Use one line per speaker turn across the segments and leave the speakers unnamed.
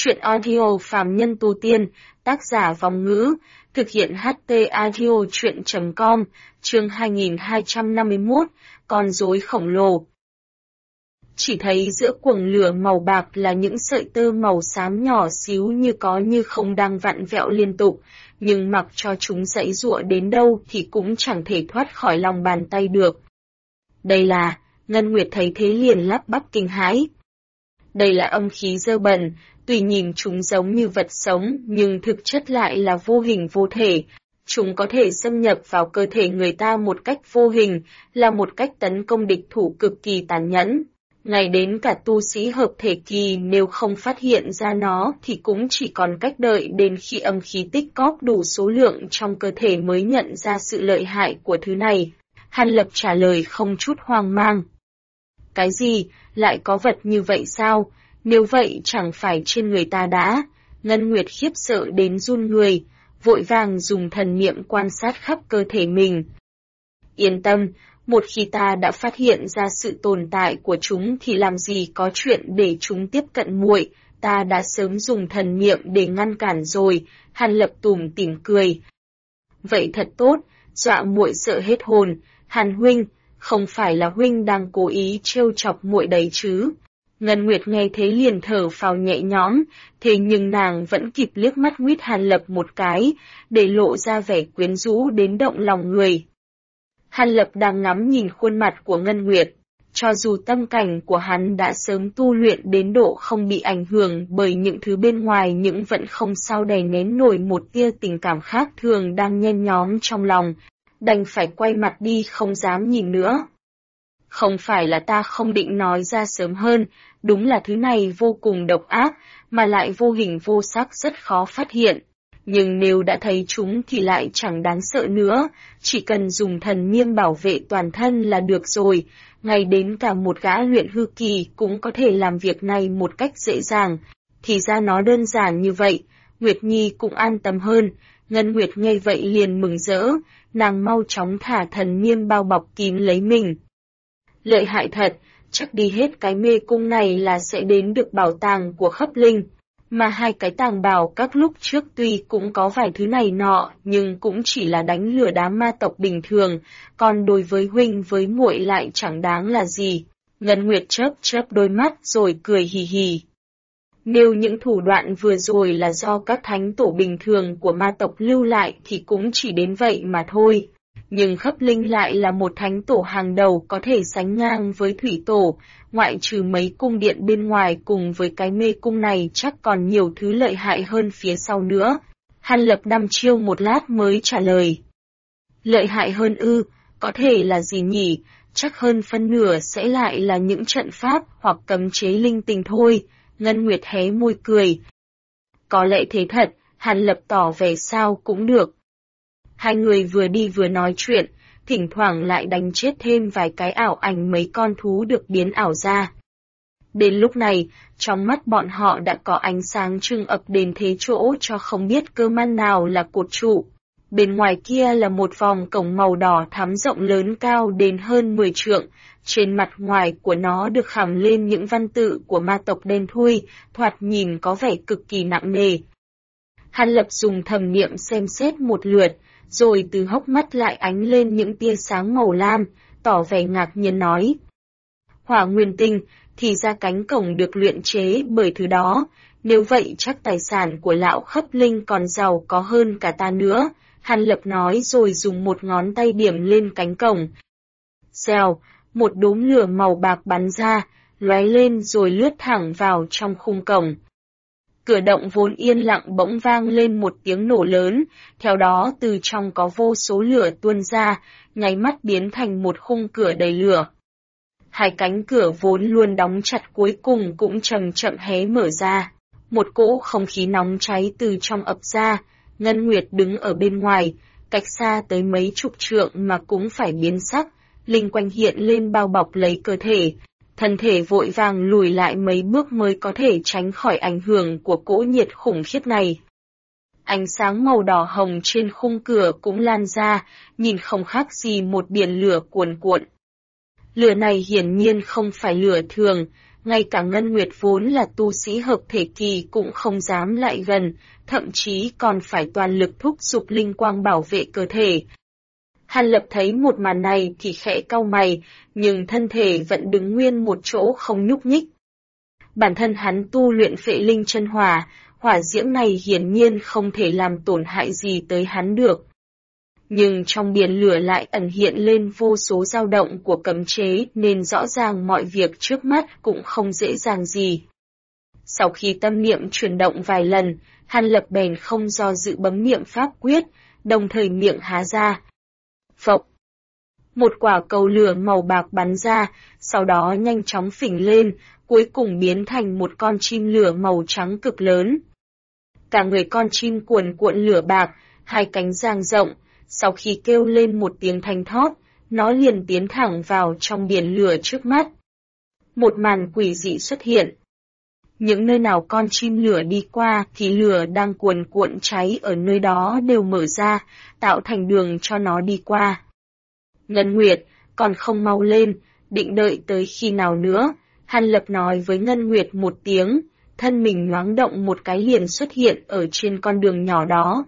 Truyện audio phàm nhân tu tiên, tác giả Vong Ngữ, thực hiện HT audio truyện.com, chương 2251, con rối khổng lồ. Chỉ thấy giữa quầng lửa màu bạc là những sợi tơ màu xám nhỏ xíu như có như không đang vặn vẹo liên tục, nhưng mặc cho chúng giãy giụa đến đâu thì cũng chẳng thể thoát khỏi lòng bàn tay được. Đây là, Ngân Nguyệt thấy thế liền lắp bắp kinh hãi. Đây là âm khí dơ bẩn, tuy nhìn chúng giống như vật sống nhưng thực chất lại là vô hình vô thể. Chúng có thể xâm nhập vào cơ thể người ta một cách vô hình, là một cách tấn công địch thủ cực kỳ tàn nhẫn. Ngay đến cả tu sĩ hợp thể kỳ nếu không phát hiện ra nó thì cũng chỉ còn cách đợi đến khi âm khí tích cóp đủ số lượng trong cơ thể mới nhận ra sự lợi hại của thứ này. Hàn Lập trả lời không chút hoang mang. Cái gì, lại có vật như vậy sao? Nếu vậy chẳng phải trên người ta đã. Ngân Nguyệt khiếp sợ đến run người, vội vàng dùng thần niệm quan sát khắp cơ thể mình. Yên tâm, một khi ta đã phát hiện ra sự tồn tại của chúng thì làm gì có chuyện để chúng tiếp cận muội, ta đã sớm dùng thần niệm để ngăn cản rồi. Hàn Lập tủm tỉm cười. Vậy thật tốt, dọa muội sợ hết hồn. Hàn huynh, không phải là huynh đang cố ý trêu chọc muội đấy chứ? Ngân Nguyệt nghe thế liền thở phào nhẹ nhõm, thế nhưng nàng vẫn kịp liếc mắt nguyết Hàn Lập một cái, để lộ ra vẻ quyến rũ đến động lòng người. Hàn Lập đang ngắm nhìn khuôn mặt của Ngân Nguyệt, cho dù tâm cảnh của hắn đã sớm tu luyện đến độ không bị ảnh hưởng bởi những thứ bên ngoài nhưng vẫn không sao đè nén nổi một tia tình cảm khác thường đang nhen nhóm trong lòng, đành phải quay mặt đi không dám nhìn nữa. Không phải là ta không định nói ra sớm hơn, đúng là thứ này vô cùng độc ác, mà lại vô hình vô sắc rất khó phát hiện. Nhưng nếu đã thấy chúng thì lại chẳng đáng sợ nữa, chỉ cần dùng thần niêm bảo vệ toàn thân là được rồi, ngay đến cả một gã luyện hư kỳ cũng có thể làm việc này một cách dễ dàng. Thì ra nó đơn giản như vậy, Nguyệt Nhi cũng an tâm hơn. Ngân Nguyệt nghe vậy liền mừng rỡ, nàng mau chóng thả thần niêm bao bọc kín lấy mình. Lợi hại thật, chắc đi hết cái mê cung này là sẽ đến được bảo tàng của Khấp Linh. Mà hai cái tàng bảo các lúc trước tuy cũng có vài thứ này nọ, nhưng cũng chỉ là đánh lừa đám ma tộc bình thường, còn đối với huynh với muội lại chẳng đáng là gì. Ngân Nguyệt chớp chớp đôi mắt rồi cười hì hì. Nếu những thủ đoạn vừa rồi là do các thánh tổ bình thường của ma tộc lưu lại thì cũng chỉ đến vậy mà thôi. Nhưng Khấp Linh lại là một thánh tổ hàng đầu có thể sánh ngang với thủy tổ, ngoại trừ mấy cung điện bên ngoài cùng với cái mê cung này chắc còn nhiều thứ lợi hại hơn phía sau nữa. Hàn Lập đăm chiêu một lát mới trả lời. Lợi hại hơn ư, có thể là gì nhỉ, chắc hơn phân nửa sẽ lại là những trận pháp hoặc cấm chế linh tinh thôi. Ngân Nguyệt hé môi cười. Có lẽ thế thật, Hàn Lập tỏ vẻ sao cũng được. Hai người vừa đi vừa nói chuyện, thỉnh thoảng lại đánh chết thêm vài cái ảo ảnh mấy con thú được biến ảo ra. Đến lúc này, trong mắt bọn họ đã có ánh sáng trưng ập đến thế chỗ cho không biết cơ man nào là cột trụ. Bên ngoài kia là một vòng cổng màu đỏ thắm rộng lớn cao đến hơn 10 trượng, trên mặt ngoài của nó được khảm lên những văn tự của ma tộc đen thui, thoạt nhìn có vẻ cực kỳ nặng nề. Hàn Lập dùng thần niệm xem xét một lượt, rồi từ hốc mắt lại ánh lên những tia sáng màu lam, tỏ vẻ ngạc nhiên nói. Hỏa nguyên tinh, thì ra cánh cổng được luyện chế bởi thứ đó, nếu vậy chắc tài sản của lão Khấp Linh còn giàu có hơn cả ta nữa. Hàn Lập nói rồi dùng một ngón tay điểm lên cánh cổng. Xèo, một đốm lửa màu bạc bắn ra, lóe lên rồi lướt thẳng vào trong khung cổng. Cửa động vốn yên lặng bỗng vang lên một tiếng nổ lớn, theo đó từ trong có vô số lửa tuôn ra, nháy mắt biến thành một khung cửa đầy lửa. Hai cánh cửa vốn luôn đóng chặt cuối cùng cũng chậm chậm hé mở ra. Một cỗ không khí nóng cháy từ trong ập ra, Ngân Nguyệt đứng ở bên ngoài, cách xa tới mấy chục trượng mà cũng phải biến sắc, linh quanh hiện lên bao bọc lấy cơ thể. Thân thể vội vàng lùi lại mấy bước mới có thể tránh khỏi ảnh hưởng của cỗ nhiệt khủng khiếp này. Ánh sáng màu đỏ hồng trên khung cửa cũng lan ra, nhìn không khác gì một biển lửa cuồn cuộn. Lửa này hiển nhiên không phải lửa thường, ngay cả Ngân Nguyệt vốn là tu sĩ hợp thể kỳ cũng không dám lại gần, thậm chí còn phải toàn lực thúc giục linh quang bảo vệ cơ thể. Hàn Lập thấy một màn này thì khẽ cau mày, nhưng thân thể vẫn đứng nguyên một chỗ không nhúc nhích. Bản thân hắn tu luyện phệ linh chân hỏa, hỏa diễm này hiển nhiên không thể làm tổn hại gì tới hắn được. Nhưng trong biển lửa lại ẩn hiện lên vô số dao động của cấm chế nên rõ ràng mọi việc trước mắt cũng không dễ dàng gì. Sau khi tâm niệm chuyển động vài lần, Hàn Lập bèn không do dự bấm niệm pháp quyết, đồng thời miệng há ra. Phộc! Một quả cầu lửa màu bạc bắn ra, sau đó nhanh chóng phình lên, cuối cùng biến thành một con chim lửa màu trắng cực lớn. Cả người con chim cuồn cuộn lửa bạc, hai cánh dang rộng, sau khi kêu lên một tiếng thanh thót, nó liền tiến thẳng vào trong biển lửa trước mắt. Một màn quỷ dị xuất hiện. Những nơi nào con chim lửa đi qua thì lửa đang cuồn cuộn cháy ở nơi đó đều mở ra, tạo thành đường cho nó đi qua. Ngân Nguyệt, còn không mau lên, định đợi tới khi nào nữa? Hàn Lập nói với Ngân Nguyệt một tiếng, thân mình nhoáng động một cái liền xuất hiện ở trên con đường nhỏ đó.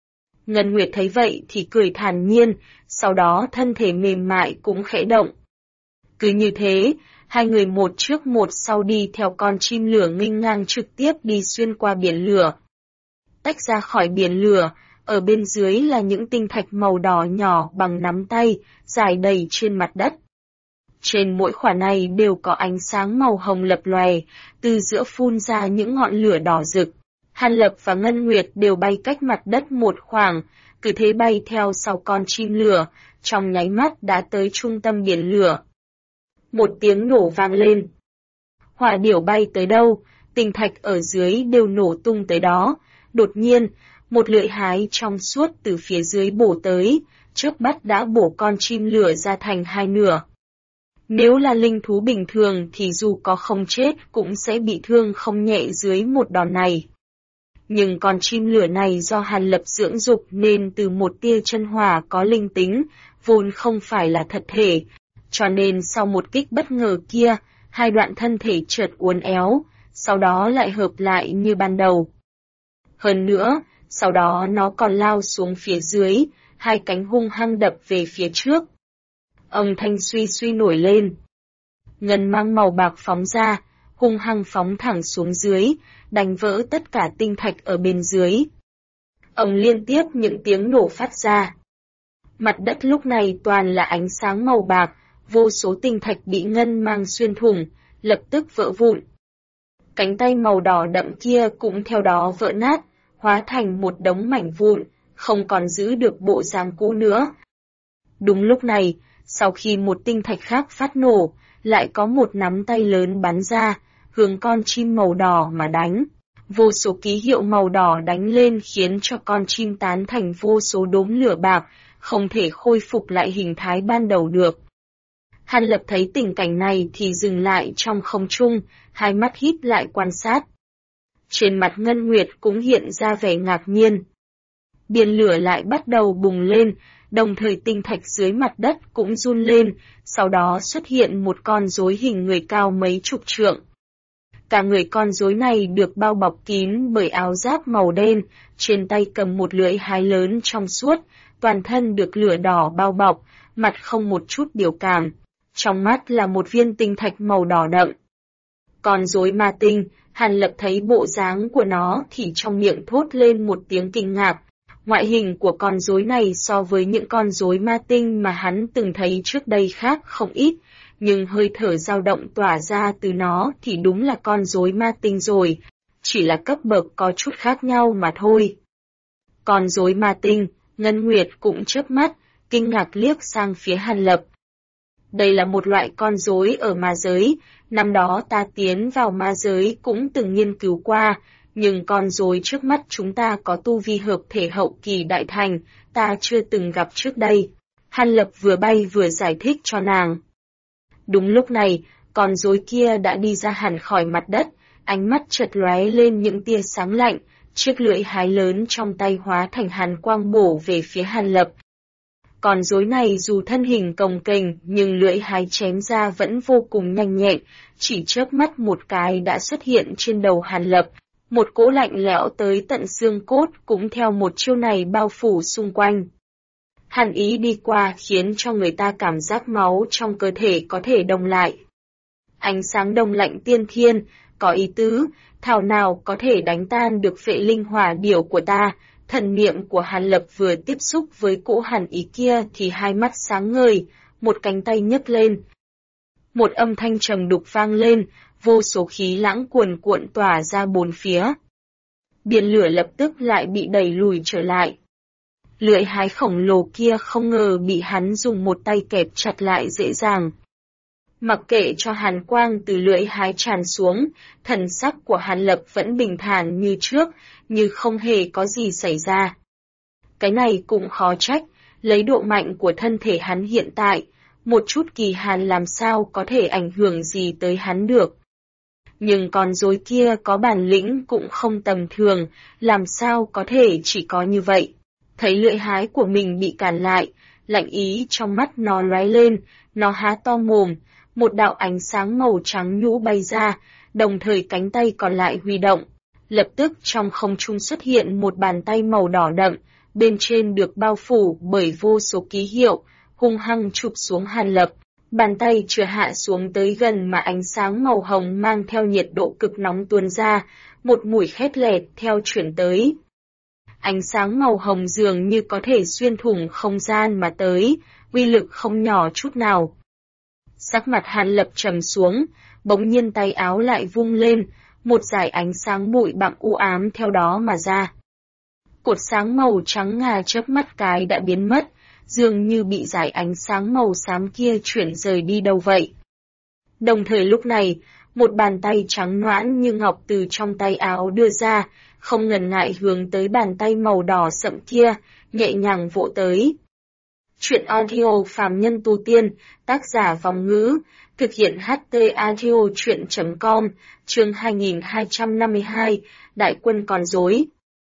Ngân Nguyệt thấy vậy thì cười thản nhiên, sau đó thân thể mềm mại cũng khẽ động. Cứ như thế, hai người một trước một sau đi theo con chim lửa nghênh ngang trực tiếp đi xuyên qua biển lửa. Tách ra khỏi biển lửa, ở bên dưới là những tinh thạch màu đỏ nhỏ bằng nắm tay, dài đầy trên mặt đất. Trên mỗi khỏa này đều có ánh sáng màu hồng lập lòe, từ giữa phun ra những ngọn lửa đỏ rực. Hàn Lập và Ngân Nguyệt đều bay cách mặt đất một khoảng, cứ thế bay theo sau con chim lửa, trong nháy mắt đã tới trung tâm biển lửa. Một tiếng nổ vang lên. Hỏa điểu bay tới đâu, tinh thạch ở dưới đều nổ tung tới đó. Đột nhiên, một lưỡi hái trong suốt từ phía dưới bổ tới, chớp mắt đã bổ con chim lửa ra thành hai nửa. Nếu là linh thú bình thường thì dù có không chết cũng sẽ bị thương không nhẹ dưới một đòn này. Nhưng con chim lửa này do Hàn Lập dưỡng dục nên từ một tia chân hỏa có linh tính, vốn không phải là thật thể, cho nên sau một kích bất ngờ kia, hai đoạn thân thể chợt uốn éo, sau đó lại hợp lại như ban đầu. Hơn nữa, sau đó nó còn lao xuống phía dưới, hai cánh hung hăng đập về phía trước. Âm thanh suy suy nổi lên. Ngân mang màu bạc phóng ra, hung hăng phóng thẳng xuống dưới, đánh vỡ tất cả tinh thạch ở bên dưới. Liên tiếp những tiếng nổ phát ra. Mặt đất lúc này toàn là ánh sáng màu bạc, vô số tinh thạch bị ngân mang xuyên thủng, lập tức vỡ vụn. Cánh tay màu đỏ đậm kia cũng theo đó vỡ nát, hóa thành một đống mảnh vụn, không còn giữ được bộ dáng cũ nữa. Đúng lúc này, sau khi một tinh thạch khác phát nổ, lại có một nắm tay lớn bắn ra, hướng con chim màu đỏ mà đánh. Vô số ký hiệu màu đỏ đánh lên khiến cho con chim tán thành vô số đốm lửa bạc, không thể khôi phục lại hình thái ban đầu được. Hàn Lập thấy tình cảnh này thì dừng lại trong không trung, hai mắt híp lại quan sát. Trên mặt Ngân Nguyệt cũng hiện ra vẻ ngạc nhiên. Biển lửa lại bắt đầu bùng lên, đồng thời tinh thạch dưới mặt đất cũng run lên, sau đó xuất hiện một con rối hình người cao mấy chục trượng. Cả người con rối này được bao bọc kín bởi áo giáp màu đen, trên tay cầm một lưỡi hái lớn trong suốt, toàn thân được lửa đỏ bao bọc, mặt không một chút biểu cảm. Trong mắt là một viên tinh thạch màu đỏ đậm. Con rối ma tinh, Hàn Lập thấy bộ dáng của nó thì trong miệng thốt lên một tiếng kinh ngạc. Ngoại hình của con rối này so với những con rối ma tinh mà hắn từng thấy trước đây khác không ít, nhưng hơi thở dao động tỏa ra từ nó thì đúng là con rối ma tinh rồi, chỉ là cấp bậc có chút khác nhau mà thôi. Con rối ma tinh, Ngân Nguyệt cũng chớp mắt, kinh ngạc liếc sang phía Hàn Lập. Đây là một loại con rối ở ma giới, năm đó ta tiến vào ma giới cũng từng nghiên cứu qua, nhưng con rối trước mắt chúng ta có tu vi hợp thể hậu kỳ đại thành, ta chưa từng gặp trước đây. Hàn Lập vừa bay vừa giải thích cho nàng. Đúng lúc này, con rối kia đã đi ra hẳn khỏi mặt đất, ánh mắt chợt lóe lên những tia sáng lạnh, chiếc lưỡi hái lớn trong tay hóa thành hàn quang bổ về phía Hàn Lập. Con rối này dù thân hình cồng kềnh nhưng lưỡi hái chém ra vẫn vô cùng nhanh nhẹn, chỉ chớp mắt một cái đã xuất hiện trên đầu Hàn Lập. Một cỗ lạnh lẽo tới tận xương cốt cũng theo một chiêu này bao phủ xung quanh. Hàn ý đi qua khiến cho người ta cảm giác máu trong cơ thể có thể đông lại. Ánh sáng đông lạnh tiên thiên, có ý tứ, thảo nào có thể đánh tan được phệ linh hỏa điểu của ta. Thần niệm của Hàn Lập vừa tiếp xúc với cỗ hàn ý kia thì hai mắt sáng ngời, một cánh tay nhấc lên. Một âm thanh trầm đục vang lên, vô số khí lãng cuồn cuộn tỏa ra bốn phía. Biển lửa lập tức lại bị đẩy lùi trở lại. Lưỡi hái khổng lồ kia không ngờ bị hắn dùng một tay kẹp chặt lại dễ dàng. Mặc kệ cho hàn quang từ lưỡi hái tràn xuống, thần sắc của Hàn Lập vẫn bình thản như trước, như không hề có gì xảy ra. Cái này cũng khó trách, lấy độ mạnh của thân thể hắn hiện tại, một chút kỳ hàn làm sao có thể ảnh hưởng gì tới hắn được. Nhưng con rối kia có bản lĩnh cũng không tầm thường, làm sao có thể chỉ có như vậy. Thấy lưỡi hái của mình bị cản lại, lạnh ý trong mắt nó lóe lên, nó há to mồm, một đạo ánh sáng màu trắng nhũ bay ra, đồng thời cánh tay còn lại huy động. Lập tức trong không trung xuất hiện một bàn tay màu đỏ đậm, bên trên được bao phủ bởi vô số ký hiệu, hung hăng chụp xuống Hàn Lập. Bàn tay chưa hạ xuống tới gần mà ánh sáng màu hồng mang theo nhiệt độ cực nóng tuôn ra, một mùi khét lẹt theo chuyển tới. Ánh sáng màu hồng dường như có thể xuyên thủng không gian mà tới, uy lực không nhỏ chút nào. Sắc mặt Hàn Lập trầm xuống, bỗng nhiên tay áo lại vung lên, một dải ánh sáng bụi bặm u ám theo đó mà ra. Cột sáng màu trắng ngà chớp mắt cái đã biến mất, dường như bị dải ánh sáng màu xám kia chuyển rời đi đâu vậy. Đồng thời lúc này, một bàn tay trắng nõn như ngọc từ trong tay áo đưa ra, không ngần ngại hướng tới bàn tay màu đỏ sậm kia, nhẹ nhàng vỗ tới. Chuyện audio phàm nhân tu tiên, tác giả Vòng Ngữ, thực hiện HT audio chuyện.com, chương 2252, Đại quân con rối.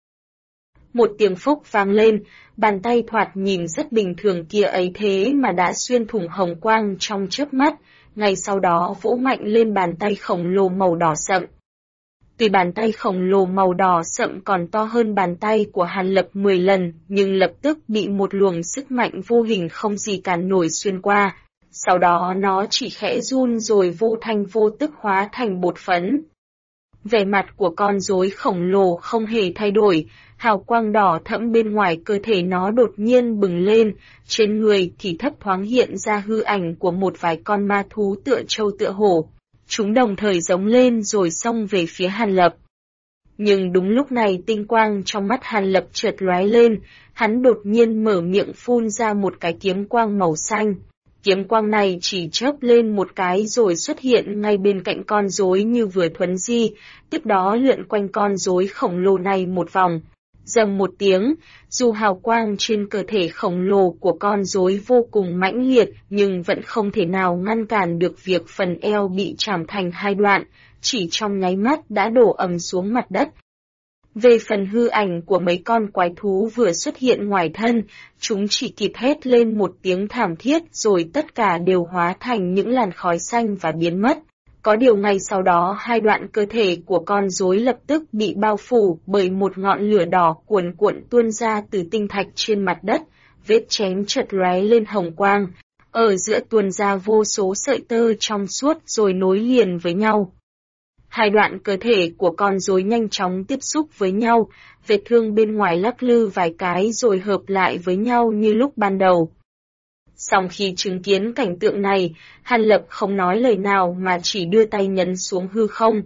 Một tiếng phốc vang lên, bàn tay thoạt nhìn rất bình thường kia ấy thế mà đã xuyên thủng hồng quang trong chớp mắt, ngay sau đó vỗ mạnh lên bàn tay khổng lồ màu đỏ sậm. Tuy bàn tay khổng lồ màu đỏ sậm còn to hơn bàn tay của Hàn Lập 10 lần, nhưng lập tức bị một luồng sức mạnh vô hình không gì cản nổi xuyên qua. Sau đó nó chỉ khẽ run rồi vô thanh vô tức hóa thành bột phấn. Vẻ mặt của con rối khổng lồ không hề thay đổi, hào quang đỏ thẫm bên ngoài cơ thể nó đột nhiên bừng lên, trên người thì thấp thoáng hiện ra hư ảnh của một vài con ma thú tựa trâu tựa hổ. Chúng đồng thời giống lên rồi xông về phía Hàn Lập. Nhưng đúng lúc này tinh quang trong mắt Hàn Lập chợt lóe lên, hắn đột nhiên mở miệng phun ra một cái kiếm quang màu xanh. Kiếm quang này chỉ chớp lên một cái rồi xuất hiện ngay bên cạnh con rối như vừa thuấn di, tiếp đó lượn quanh con rối khổng lồ này một vòng. Dầm một tiếng, dù hào quang trên cơ thể khổng lồ của con rối vô cùng mãnh liệt nhưng vẫn không thể nào ngăn cản được việc phần eo bị chảm thành hai đoạn, chỉ trong nháy mắt đã đổ ầm xuống mặt đất. Về phần hư ảnh của mấy con quái thú vừa xuất hiện ngoài thân, chúng chỉ kịp hét lên một tiếng thảm thiết rồi tất cả đều hóa thành những làn khói xanh và biến mất. Có điều ngay sau đó hai đoạn cơ thể của con rối lập tức bị bao phủ bởi một ngọn lửa đỏ cuồn cuộn tuôn ra từ tinh thạch trên mặt đất, vết chém chợt lóe lên hồng quang, ở giữa tuôn ra vô số sợi tơ trong suốt rồi nối liền với nhau. Hai đoạn cơ thể của con rối nhanh chóng tiếp xúc với nhau, vết thương bên ngoài lắc lư vài cái rồi hợp lại với nhau như lúc ban đầu. Sau khi chứng kiến cảnh tượng này, Hàn Lập không nói lời nào mà chỉ đưa tay nhấn xuống hư không.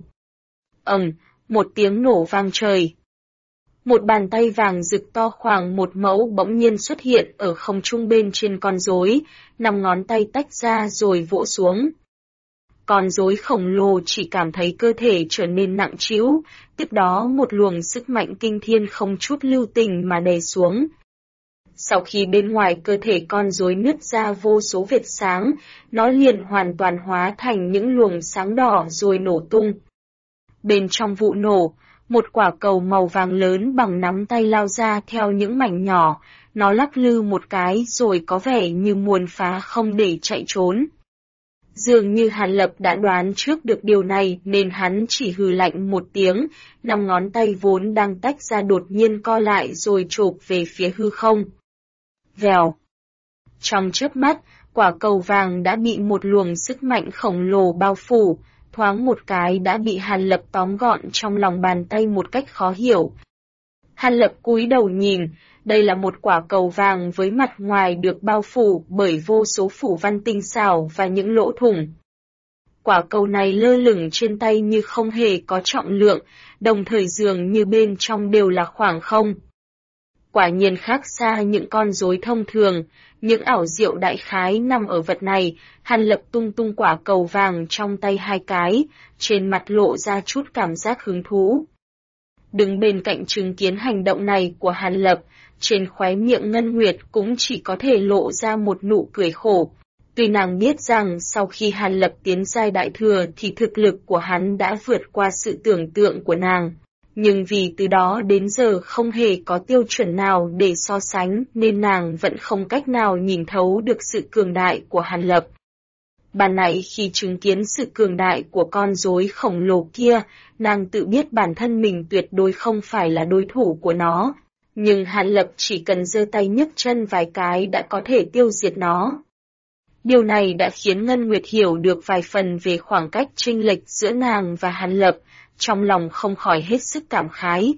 Một tiếng nổ vang trời. Một bàn tay vàng rực to khoảng một mẫu bỗng nhiên xuất hiện ở không trung bên trên con rối, 5 ngón tay tách ra rồi vỗ xuống. Con rối khổng lồ chỉ cảm thấy cơ thể trở nên nặng trĩu, tiếp đó một luồng sức mạnh kinh thiên không chút lưu tình mà đè xuống. Sau khi bên ngoài cơ thể con rối nứt ra vô số vệt sáng, nó liền hoàn toàn hóa thành những luồng sáng đỏ rồi nổ tung. Bên trong vụ nổ, một quả cầu màu vàng lớn bằng nắm tay lao ra theo những mảnh nhỏ, Nó lắc lư một cái rồi có vẻ như muốn phá không để chạy trốn. Dường như Hàn Lập đã đoán trước được điều này nên hắn chỉ hừ lạnh một tiếng, 5 ngón tay vốn đang tách ra đột nhiên co lại rồi chộp về phía hư không. Vèo. Trong chớp mắt, quả cầu vàng đã bị một luồng sức mạnh khổng lồ bao phủ, thoáng một cái đã bị Hàn Lập tóm gọn trong lòng bàn tay một cách khó hiểu. Hàn Lập cúi đầu nhìn, đây là một quả cầu vàng với mặt ngoài được bao phủ bởi vô số phủ văn tinh xảo và những lỗ thủng. Quả cầu này lơ lửng trên tay như không hề có trọng lượng, đồng thời dường như bên trong đều là khoảng không. Quả nhiên khác xa những con rối thông thường, những ảo diệu đại khái nằm ở vật này. Hàn Lập tung tung quả cầu vàng trong tay 2 cái, trên mặt lộ ra chút cảm giác hứng thú. Đứng bên cạnh chứng kiến hành động này của Hàn Lập, trên khóe miệng Ngân Nguyệt cũng chỉ có thể lộ ra một nụ cười khổ. Tuy nàng biết rằng sau khi Hàn Lập tiến giai đại thừa thì thực lực của hắn đã vượt qua sự tưởng tượng của nàng, nhưng vì từ đó đến giờ không hề có tiêu chuẩn nào để so sánh nên nàng vẫn không cách nào nhìn thấu được sự cường đại của Hàn Lập. Ban nãy khi chứng kiến sự cường đại của con rối khổng lồ kia, nàng tự biết bản thân mình tuyệt đối không phải là đối thủ của nó, nhưng Hàn Lập chỉ cần giơ tay nhấc chân vài cái đã có thể tiêu diệt nó. Điều này đã khiến Ngân Nguyệt hiểu được vài phần về khoảng cách chênh lệch giữa nàng và Hàn Lập, trong lòng không khỏi hết sức cảm khái.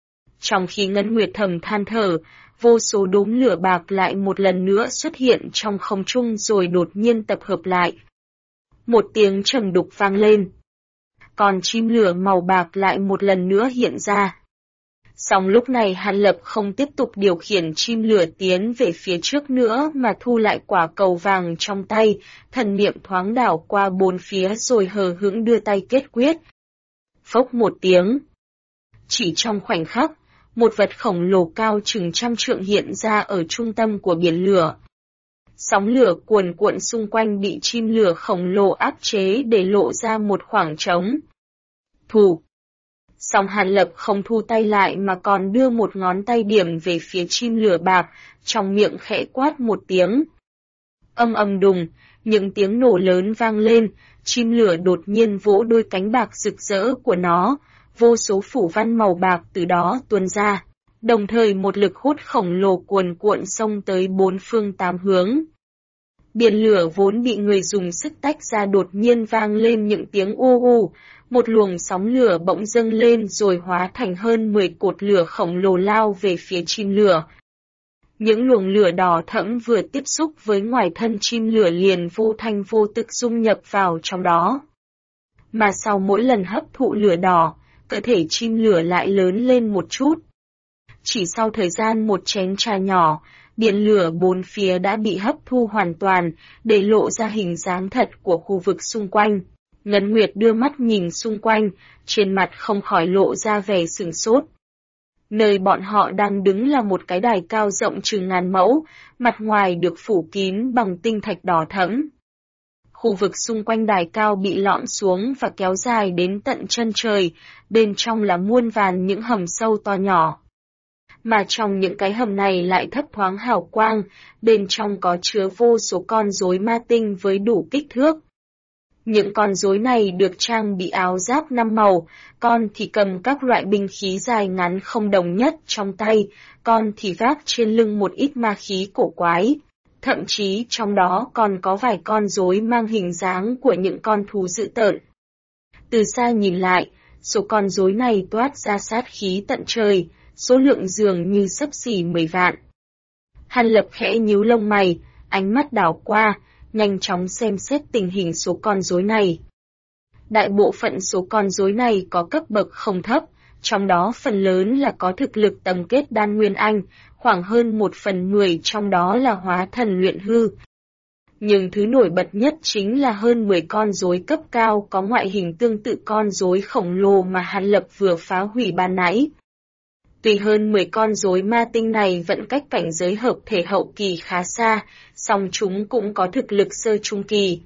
Trong khi Ngân Nguyệt thầm than thở, vô số đốm lửa bạc lại một lần nữa xuất hiện trong không trung rồi đột nhiên tập hợp lại. Một tiếng trầm đục vang lên. Còn chim lửa màu bạc lại một lần nữa hiện ra. Song lúc này Hàn Lập không tiếp tục điều khiển chim lửa tiến về phía trước nữa mà thu lại quả cầu vàng trong tay, thần niệm thoáng đảo qua bốn phía rồi hờ hững đưa tay kết quyết. Phốc một tiếng. Chỉ trong khoảnh khắc, một vật khổng lồ cao chừng 100 trượng hiện ra ở trung tâm của biển lửa. Sóng lửa cuồn cuộn xung quanh bị chim lửa khổng lồ áp chế để lộ ra một khoảng trống. Thù. Song Hàn Lập không thu tay lại mà còn đưa một ngón tay điểm về phía chim lửa bạc, trong miệng khẽ quát một tiếng. Âm âm đùng, những tiếng nổ lớn vang lên, chim lửa đột nhiên vỗ đôi cánh bạc rực rỡ của nó, vô số phủ văn màu bạc từ đó tuôn ra, đồng thời một lực hút khổng lồ cuồn cuộn xông tới 4 phương 8 hướng. Biển lửa vốn bị người dùng sức tách ra đột nhiên vang lên những tiếng u u, một luồng sóng lửa bỗng dâng lên rồi hóa thành hơn 10 cột lửa khổng lồ lao về phía chim lửa. Những luồng lửa đỏ thẫm vừa tiếp xúc với ngoài thân chim lửa liền vô thanh vô tức dung nhập vào trong đó. Mà sau mỗi lần hấp thụ lửa đỏ, cơ thể chim lửa lại lớn lên một chút. Chỉ sau thời gian một chén trà nhỏ, biển lửa bốn phía đã bị hấp thu hoàn toàn, để lộ ra hình dáng thật của khu vực xung quanh. Ngân Nguyệt đưa mắt nhìn xung quanh, trên mặt không khỏi lộ ra vẻ sửng sốt. Nơi bọn họ đang đứng là một cái đài cao rộng chừng ngàn mẫu, mặt ngoài được phủ kín bằng tinh thạch đỏ thẫm. Khu vực xung quanh đài cao bị lõm xuống và kéo dài đến tận chân trời, bên trong là muôn vàn những hầm sâu to nhỏ. Mà trong những cái hầm này lại thấp thoáng hào quang, bên trong có chứa vô số con rối ma tinh với đủ kích thước. Những con rối này được trang bị áo giáp 5 màu, con thì cầm các loại binh khí dài ngắn không đồng nhất trong tay, con thì vác trên lưng một ít ma khí cổ quái. Thậm chí trong đó còn có vài con rối mang hình dáng của những con thú dữ tợn. Từ xa nhìn lại, số con rối này toát ra sát khí tận trời, số lượng dường như xấp xỉ 10 vạn. Hàn Lập khẽ nhíu lông mày, ánh mắt đảo qua, nhanh chóng xem xét tình hình số con rối này. Đại bộ phận số con rối này có cấp bậc không thấp, trong đó phần lớn là có thực lực tầng kết đan nguyên anh, khoảng hơn 1/10 trong đó là hóa thần luyện hư. Nhưng thứ nổi bật nhất chính là hơn 10 con rối cấp cao có ngoại hình tương tự con rối khổng lồ mà Hàn Lập vừa phá hủy ban nãy. Tuy hơn 10 con rối ma tinh này vẫn cách cảnh giới hợp thể hậu kỳ khá xa, song chúng cũng có thực lực sơ trung kỳ.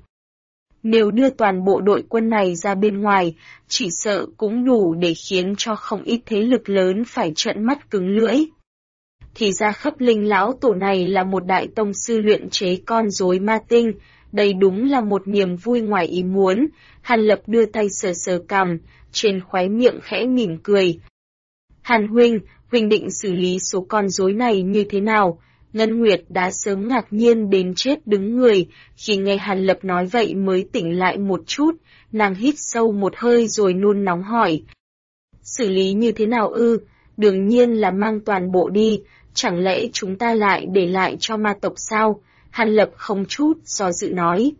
Nếu đưa toàn bộ đội quân này ra bên ngoài, chỉ sợ cũng đủ để khiến cho không ít thế lực lớn phải trợn mắt cứng lưỡi. thì ra Khấp Linh lão tổ này là một đại tông sư luyện chế con rối ma tinh, đây đúng là một niềm vui ngoài ý muốn. Hàn Lập đưa tay sờ sờ cằm, trên khóe miệng khẽ mỉm cười. Hàn huynh định xử lý số con rối này như thế nào? Ngân Nguyệt đã sớm ngạc nhiên đến chết đứng người, khi nghe Hàn Lập nói vậy mới tỉnh lại một chút, nàng hít sâu một hơi rồi nôn nóng hỏi. Xử lý như thế nào ư? Đương nhiên là mang toàn bộ đi, chẳng lẽ chúng ta lại để lại cho ma tộc sao? Hàn Lập không chút do dự nói.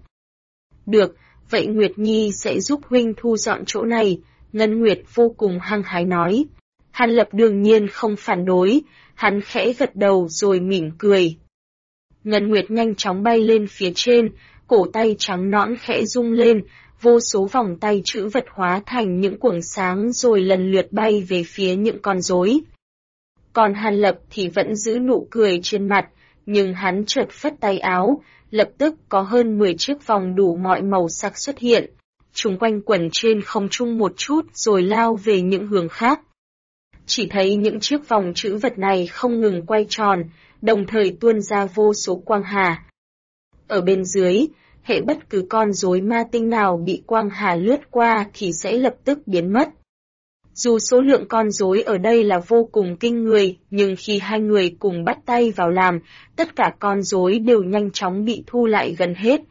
Được, vậy Nguyệt Nhi sẽ giúp huynh thu dọn chỗ này, Ngân Nguyệt vô cùng hăng hái nói. Hàn Lập đương nhiên không phản đối, hắn khẽ gật đầu rồi mỉm cười. Ngân Nguyệt nhanh chóng bay lên phía trên, cổ tay trắng nõn khẽ rung lên, vô số vòng tay chữ vật hóa thành những quầng sáng rồi lần lượt bay về phía những con rối. Còn Hàn Lập thì vẫn giữ nụ cười trên mặt, nhưng hắn chợt phất tay áo, lập tức có hơn 10 chiếc vòng đủ mọi màu sắc xuất hiện. Chúng quanh quẩn trên không trung một chút rồi lao về những hướng khác. Chỉ thấy những chiếc vòng chữ vật này không ngừng quay tròn, đồng thời tuôn ra vô số quang hà. Ở bên dưới, hễ bất cứ con rối ma tinh nào bị quang hà lướt qua thì sẽ lập tức biến mất. Dù số lượng con rối ở đây là vô cùng kinh người, nhưng khi hai người cùng bắt tay vào làm, tất cả con rối đều nhanh chóng bị thu lại gần hết.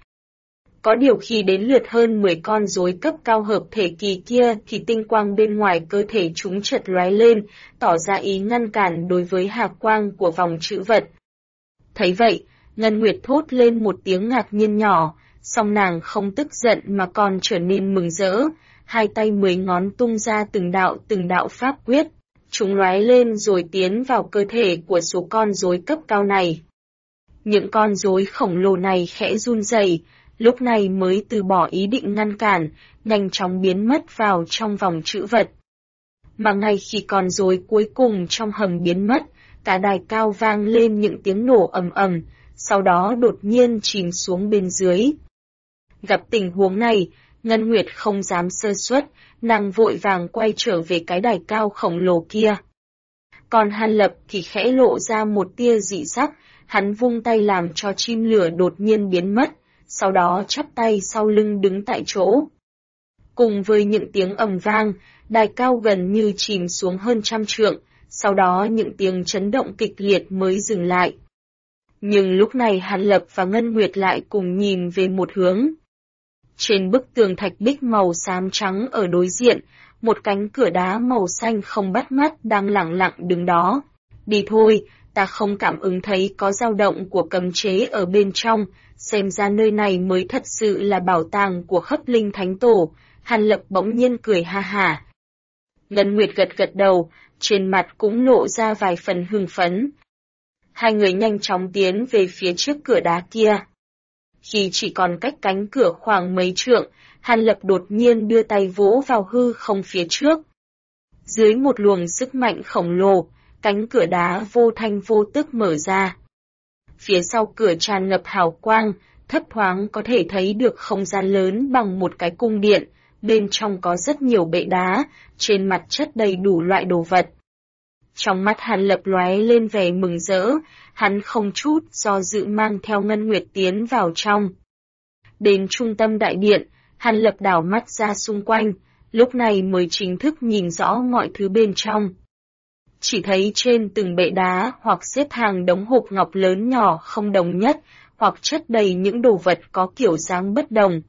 Có điều khi đến lượt hơn 10 con rối cấp cao hợp thể kỳ kia thì tinh quang bên ngoài cơ thể chúng chợt lóe lên, tỏ ra ý ngăn cản đối với hào quang của vòng chữ vật. Thấy vậy, Ngân Nguyệt thốt lên một tiếng ngạc nhiên nhỏ, song nàng không tức giận mà còn trở nên mừng rỡ, hai tay 10 ngón tung ra từng đạo pháp quyết, chúng lóe lên rồi tiến vào cơ thể của số con rối cấp cao này. Những con rối khổng lồ này khẽ run rẩy, lúc này mới từ bỏ ý định ngăn cản, nhanh chóng biến mất vào trong vòng chữ vật. Mà ngay khi con rối cuối cùng trong hầm biến mất, cả đài cao vang lên những tiếng nổ ầm ầm, sau đó đột nhiên chìm xuống bên dưới. Gặp tình huống này, Ngân Nguyệt không dám sơ suất, nàng vội vàng quay trở về cái đài cao khổng lồ kia. Còn Hàn Lập thì khẽ lộ ra một tia dị sắc, hắn vung tay làm cho chim lửa đột nhiên biến mất, sau đó chắp tay sau lưng đứng tại chỗ. Cùng với những tiếng ầm vang, đài cao gần như chìm xuống hơn 100 trượng, sau đó những tiếng chấn động kịch liệt mới dừng lại. Nhưng lúc này Hàn Lập và Ngân Nguyệt lại cùng nhìn về một hướng. Trên bức tường thạch bích màu xám trắng ở đối diện, một cánh cửa đá màu xanh không bắt mắt đang lẳng lặng đứng đó. Đi thôi, ta không cảm ứng thấy có dao động của cấm chế ở bên trong, xem ra nơi này mới thật sự là bảo tàng của Khấp Linh Thánh Tổ. Hàn Lập bỗng nhiên cười ha hả. Ngân Nguyệt gật gật đầu, trên mặt cũng lộ ra vài phần hưng phấn. Hai người nhanh chóng tiến về phía trước cửa đá kia. Khi chỉ còn cách cánh cửa khoảng mấy trượng, Hàn Lập đột nhiên đưa tay vỗ vào hư không phía trước. Dưới một luồng sức mạnh khổng lồ, cánh cửa đá vô thanh vô tức mở ra. Phía sau cửa tràn ngập hào quang, thấp thoáng có thể thấy được không gian lớn bằng một cái cung điện, bên trong có rất nhiều bệ đá, trên mặt chất đầy đủ loại đồ vật. Trong mắt Hàn Lập lóe lên vẻ mừng rỡ, hắn không chút do dự mang theo Ngân Nguyệt tiến vào trong. Đến trung tâm đại điện, Hàn Lập đảo mắt ra xung quanh, lúc này mới chính thức nhìn rõ mọi thứ bên trong. Chỉ thấy trên từng bệ đá hoặc xếp hàng đống hộp ngọc lớn nhỏ không đồng nhất, hoặc chất đầy những đồ vật có kiểu dáng bất đồng.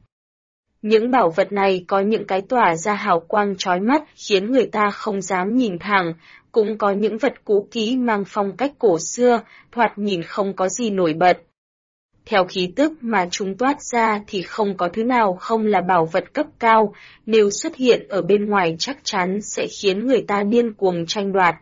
Những bảo vật này có những cái tỏa ra hào quang chói mắt khiến người ta không dám nhìn thẳng, cũng có những vật cũ kỹ mang phong cách cổ xưa, thoạt nhìn không có gì nổi bật. Theo khí tức mà chúng toát ra thì không có thứ nào không là bảo vật cấp cao, nếu xuất hiện ở bên ngoài chắc chắn sẽ khiến người ta điên cuồng tranh đoạt.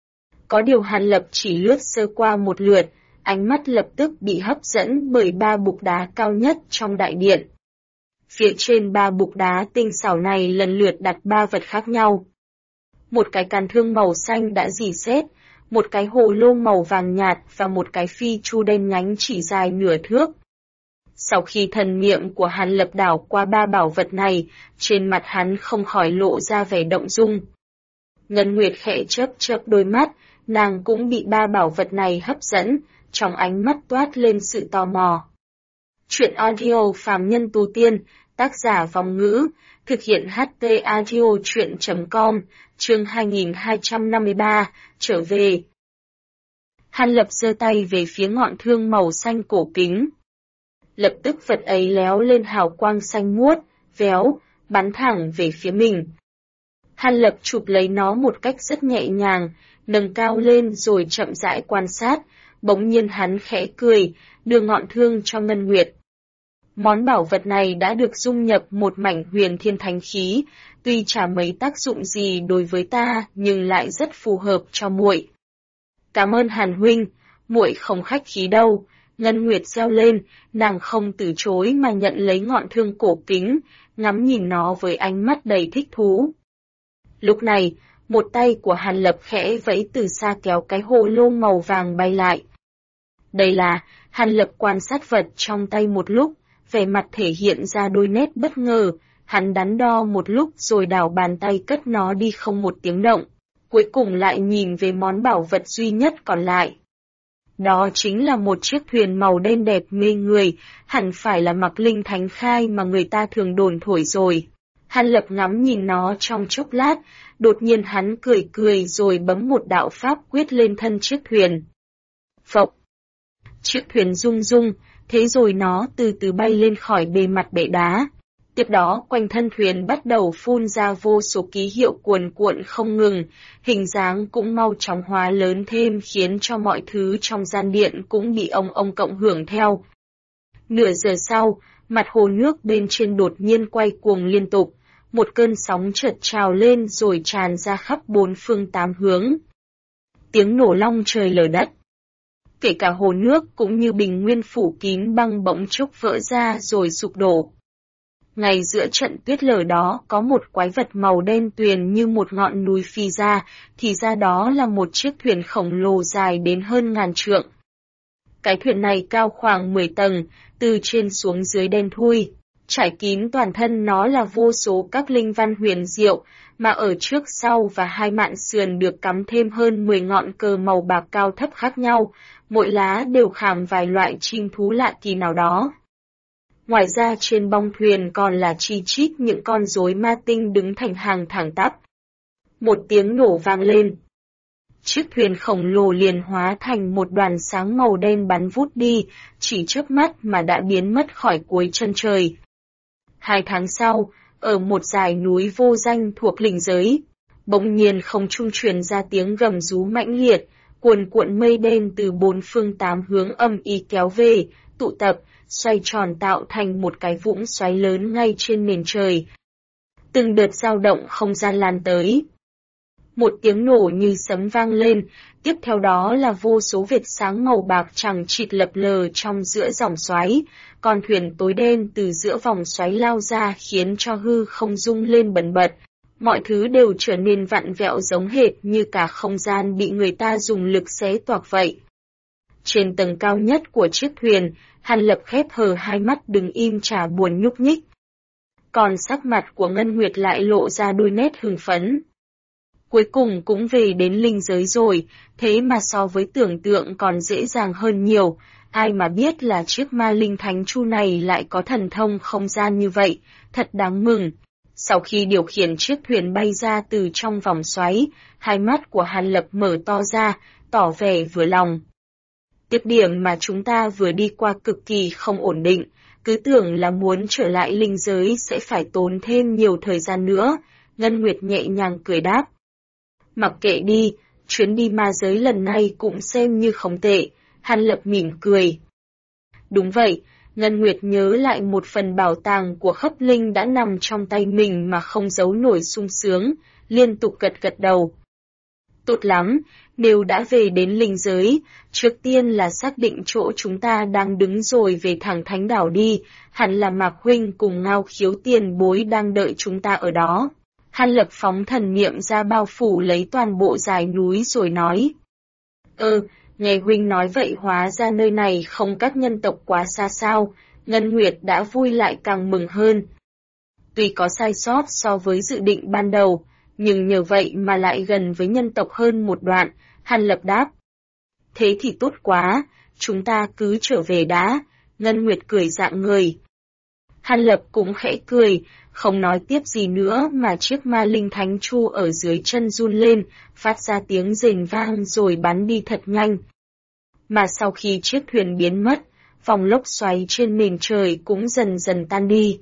Có điều Hàn Lập chỉ lướt sơ qua một lượt, ánh mắt lập tức bị hấp dẫn bởi 3 bục đá cao nhất trong đại điện. Phía trên 3 bục đá tinh xảo này lần lượt đặt 3 vật khác nhau. Một cái càn thương màu xanh đã rỉ sét, một cái hồ lô màu vàng nhạt và một cái phi chu đen nhánh chỉ dài nửa thước. Sau khi thần niệm của Hàn Lập đảo qua 3 bảo vật này, trên mặt hắn không khỏi lộ ra vẻ động dung. Ngân Nguyệt khẽ chớp chớp đôi mắt, nàng cũng bị ba bảo vật này hấp dẫn, trong ánh mắt toát lên sự tò mò. Truyện audio Phàm Nhân Tu Tiên, tác giả Vong Ngữ, thực hiện HT Audio Truyện.com, chương 2253, trở về. Hàn Lập giơ tay về phía ngọn thương màu xanh cổ kính. Lập tức vật ấy léo lên hào quang xanh muốt, véo, bắn thẳng về phía mình. Hàn Lập chụp lấy nó một cách rất nhẹ nhàng, nâng cao lên rồi chậm rãi quan sát, bỗng nhiên hắn khẽ cười, đưa ngọn thương cho Ngân Nguyệt. Món bảo vật này đã được dung nhập một mảnh huyền thiên thánh khí, tuy chả mấy tác dụng gì đối với ta nhưng lại rất phù hợp cho muội. Cảm ơn Hàn huynh, muội không khách khí đâu. Ngân Nguyệt reo lên, nàng không từ chối mà nhận lấy ngọn thương cổ kính, ngắm nhìn nó với ánh mắt đầy thích thú. Lúc này, một tay của Hàn Lập khẽ vẫy từ xa kéo cái hồ lô màu vàng bay lại. Đây là, Hàn Lập quan sát vật trong tay một lúc, vẻ mặt thể hiện ra đôi nét bất ngờ, hắn đắn đo một lúc rồi đảo bàn tay cất nó đi không một tiếng động, cuối cùng lại nhìn về món bảo vật duy nhất còn lại. Đó chính là một chiếc thuyền màu đen đẹp mê người, hẳn phải là Mặc Linh Thánh Khai mà người ta thường đồn thổi rồi. Hàn Lập ngắm nhìn nó trong chốc lát, đột nhiên hắn cười cười rồi bấm một đạo pháp quyết lên thân chiếc thuyền. Phộc! Chiếc thuyền rung rung, thế rồi nó từ từ bay lên khỏi bề mặt bệ đá. Tiếp đó quanh thân thuyền bắt đầu phun ra vô số ký hiệu cuồn cuộn không ngừng, hình dáng cũng mau chóng hóa lớn thêm khiến cho mọi thứ trong gian điện cũng bị ông cộng hưởng theo. Nửa giờ sau, mặt hồ nước bên trên đột nhiên quay cuồng liên tục, một cơn sóng chợt trào lên rồi tràn ra khắp bốn phương tám hướng. Tiếng nổ long trời lở đất. Kể cả hồ nước cũng như bình nguyên phủ kín băng bỗng chốc vỡ ra rồi sụp đổ. Ngay giữa trận tuyết lở đó có một quái vật màu đen tuyền như một ngọn núi phi ra, thì ra đó là một chiếc thuyền khổng lồ dài đến hơn 1000 trượng. Cái thuyền này cao khoảng 10 tầng, từ trên xuống dưới đen thui, trải kín toàn thân nó là vô số các linh văn huyền diệu, mà ở trước sau và hai mạn sườn được cắm thêm hơn 10 ngọn cờ màu bạc cao thấp khác nhau, mỗi lá đều khảm vài loại chim thú lạ kỳ nào đó. Ngoài ra trên bong thuyền còn là chi chít những con rối ma tinh đứng thành hàng thẳng tắp. Một tiếng nổ vang lên. Chiếc thuyền khổng lồ liền hóa thành một đoàn sáng màu đen bắn vút đi, chỉ chớp mắt mà đã biến mất khỏi cuối chân trời. 2 tháng sau, ở một dải núi vô danh thuộc linh giới, bỗng nhiên không trung truyền ra tiếng gầm rú mãnh liệt, cuồn cuộn mây đen từ bốn phương tám hướng âm ỉ kéo về, tụ tập, xoay tròn tạo thành một cái vũng xoáy lớn ngay trên nền trời. Từng đợt dao động không gian lan tới. Một tiếng nổ như sấm vang lên, tiếp theo đó là vô số vệt sáng màu bạc chằng chịt lập lờ trong giữa dòng xoáy, con thuyền tối đen từ giữa vòng xoáy lao ra khiến cho hư không rung lên bần bật. Mọi thứ đều trở nên vặn vẹo giống hệt như cả không gian bị người ta dùng lực xé toạc vậy. Trên tầng cao nhất của chiếc thuyền, Hàn Lập khép hờ hai mắt đứng im chả buồn nhúc nhích. Còn sắc mặt của Ngân Nguyệt lại lộ ra đôi nét hưng phấn. Cuối cùng cũng về đến linh giới rồi, thế mà so với tưởng tượng còn dễ dàng hơn nhiều, ai mà biết là chiếc ma linh thánh chu này lại có thần thông không gian như vậy, thật đáng mừng. Sau khi điều khiển chiếc thuyền bay ra từ trong vòng xoáy, hai mắt của Hàn Lập mở to ra, tỏ vẻ vừa lòng. Tiếp điểm mà chúng ta vừa đi qua cực kỳ không ổn định, cứ tưởng là muốn trở lại linh giới sẽ phải tốn thêm nhiều thời gian nữa, Ngân Nguyệt nhẹ nhàng cười đáp. Mặc kệ đi, chuyến đi ma giới lần này cũng xem như không tệ, Hàn Lập mỉm cười. Đúng vậy, Ngân Nguyệt nhớ lại một phần bảo tàng của khắp linh đã nằm trong tay mình mà không giấu nổi sung sướng, liên tục gật gật đầu. Tốt lắm, nếu đã về đến linh giới, trước tiên là xác định chỗ chúng ta đang đứng rồi về thẳng Thánh Đảo đi, hẳn là Mạc huynh cùng Ngao Khiếu tiền bối đang đợi chúng ta ở đó. Hàn Lập phóng thần niệm ra bao phủ lấy toàn bộ dải núi rồi nói. Nghe huynh nói vậy hóa ra nơi này không các nhân tộc quá xa sao, Ngân Nguyệt đã vui lại càng mừng hơn. Tuy có sai sót so với dự định ban đầu, nhưng nhờ vậy mà lại gần với nhân tộc hơn một đoạn, Hàn Lập đáp. Thế thì tốt quá, chúng ta cứ trở về đã, Ngân Nguyệt cười rạng người. Hàn Lập cũng khẽ cười, không nói tiếp gì nữa mà chiếc ma linh thánh chu ở dưới chân run lên, phát ra tiếng rền vang rồi bắn đi thật nhanh. Mà sau khi chiếc thuyền biến mất, vòng lốc xoáy trên nền trời cũng dần dần tan đi.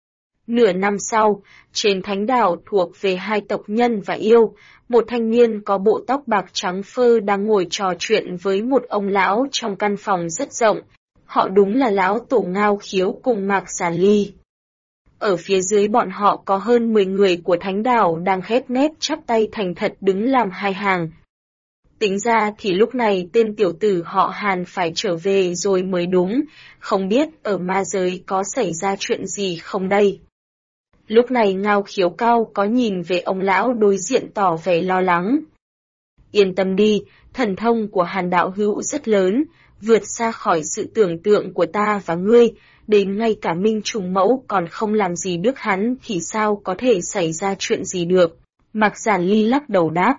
Nửa năm sau, trên thánh đảo thuộc về hai tộc Nhân và Yêu, một thanh niên có bộ tóc bạc trắng phơ đang ngồi trò chuyện với một ông lão trong căn phòng rất rộng. Họ đúng là lão tổ Ngao Khiếu cùng Mạc Giả Ly. Ở phía dưới bọn họ có hơn 10 người của thánh đảo đang khép nép chắp tay thành thật đứng làm hai hàng. Tính ra thì lúc này tên tiểu tử họ Hàn phải trở về rồi mới đúng, không biết ở ma giới có xảy ra chuyện gì không đây. Lúc này Ngao Khiếu Cao có nhìn về ông lão đối diện tỏ vẻ lo lắng. Yên tâm đi, thần thông của Hàn đạo hữu rất lớn, vượt xa khỏi sự tưởng tượng của ta và ngươi, đến ngay cả Minh Trùng Mẫu còn không làm gì được hắn thì sao có thể xảy ra chuyện gì được. Mạc Giản Ly lắc đầu đáp.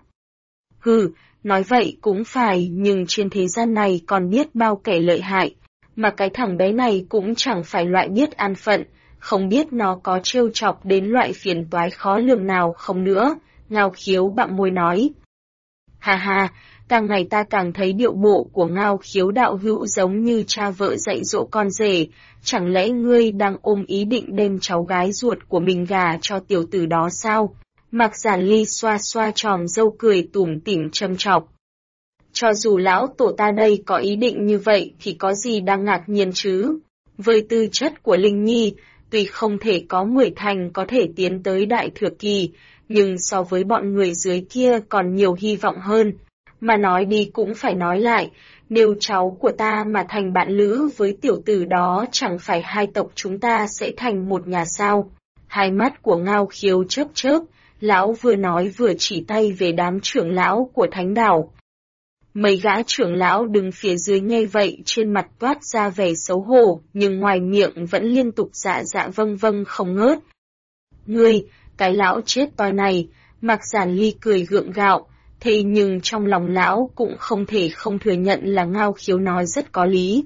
Hừ, nói vậy cũng phải, nhưng trên thế gian này còn biết bao kẻ lợi hại, mà cái thằng bé này cũng chẳng phải loại biết an phận, không biết nó có trêu chọc đến loại phiền toái khó lường nào không nữa, Ngao Khiếu bặm môi nói. Ha ha, càng ngày ta càng thấy điệu bộ của Ngao Khiếu đạo hữu giống như cha vợ dạy dỗ con rể, chẳng lẽ ngươi đang ôm ý định đem cháu gái ruột của mình gả cho tiểu tử đó sao? Mạc Giản Ly xoa xoa tròm râu cười tủm tỉm châm chọc. Cho dù lão tổ ta đây có ý định như vậy thì có gì đang ngạc nhiên chứ? Với tư chất của Linh Nhi, tuy không thể có 10 thành có thể tiến tới đại thừa kỳ, nhưng so với bọn người dưới kia còn nhiều hy vọng hơn. Mà nói đi cũng phải nói lại, nếu cháu của ta mà thành bạn lữ với tiểu tử đó chẳng phải hai tộc chúng ta sẽ thành một nhà sao? Hai mắt của Ngao Khiếu chớp chớp, lão vừa nói vừa chỉ tay về đám trưởng lão của thánh đảo. Mấy gã trưởng lão đứng phía dưới nghe vậy trên mặt toát ra vẻ xấu hổ, nhưng ngoài miệng vẫn liên tục dạ dạ vâng vâng không ngớt. Ngươi, cái lão chết toi này, Mạc Giản Ly cười gượng gạo, thế nhưng trong lòng lão cũng không thể không thừa nhận là Ngao Khiếu nói rất có lý.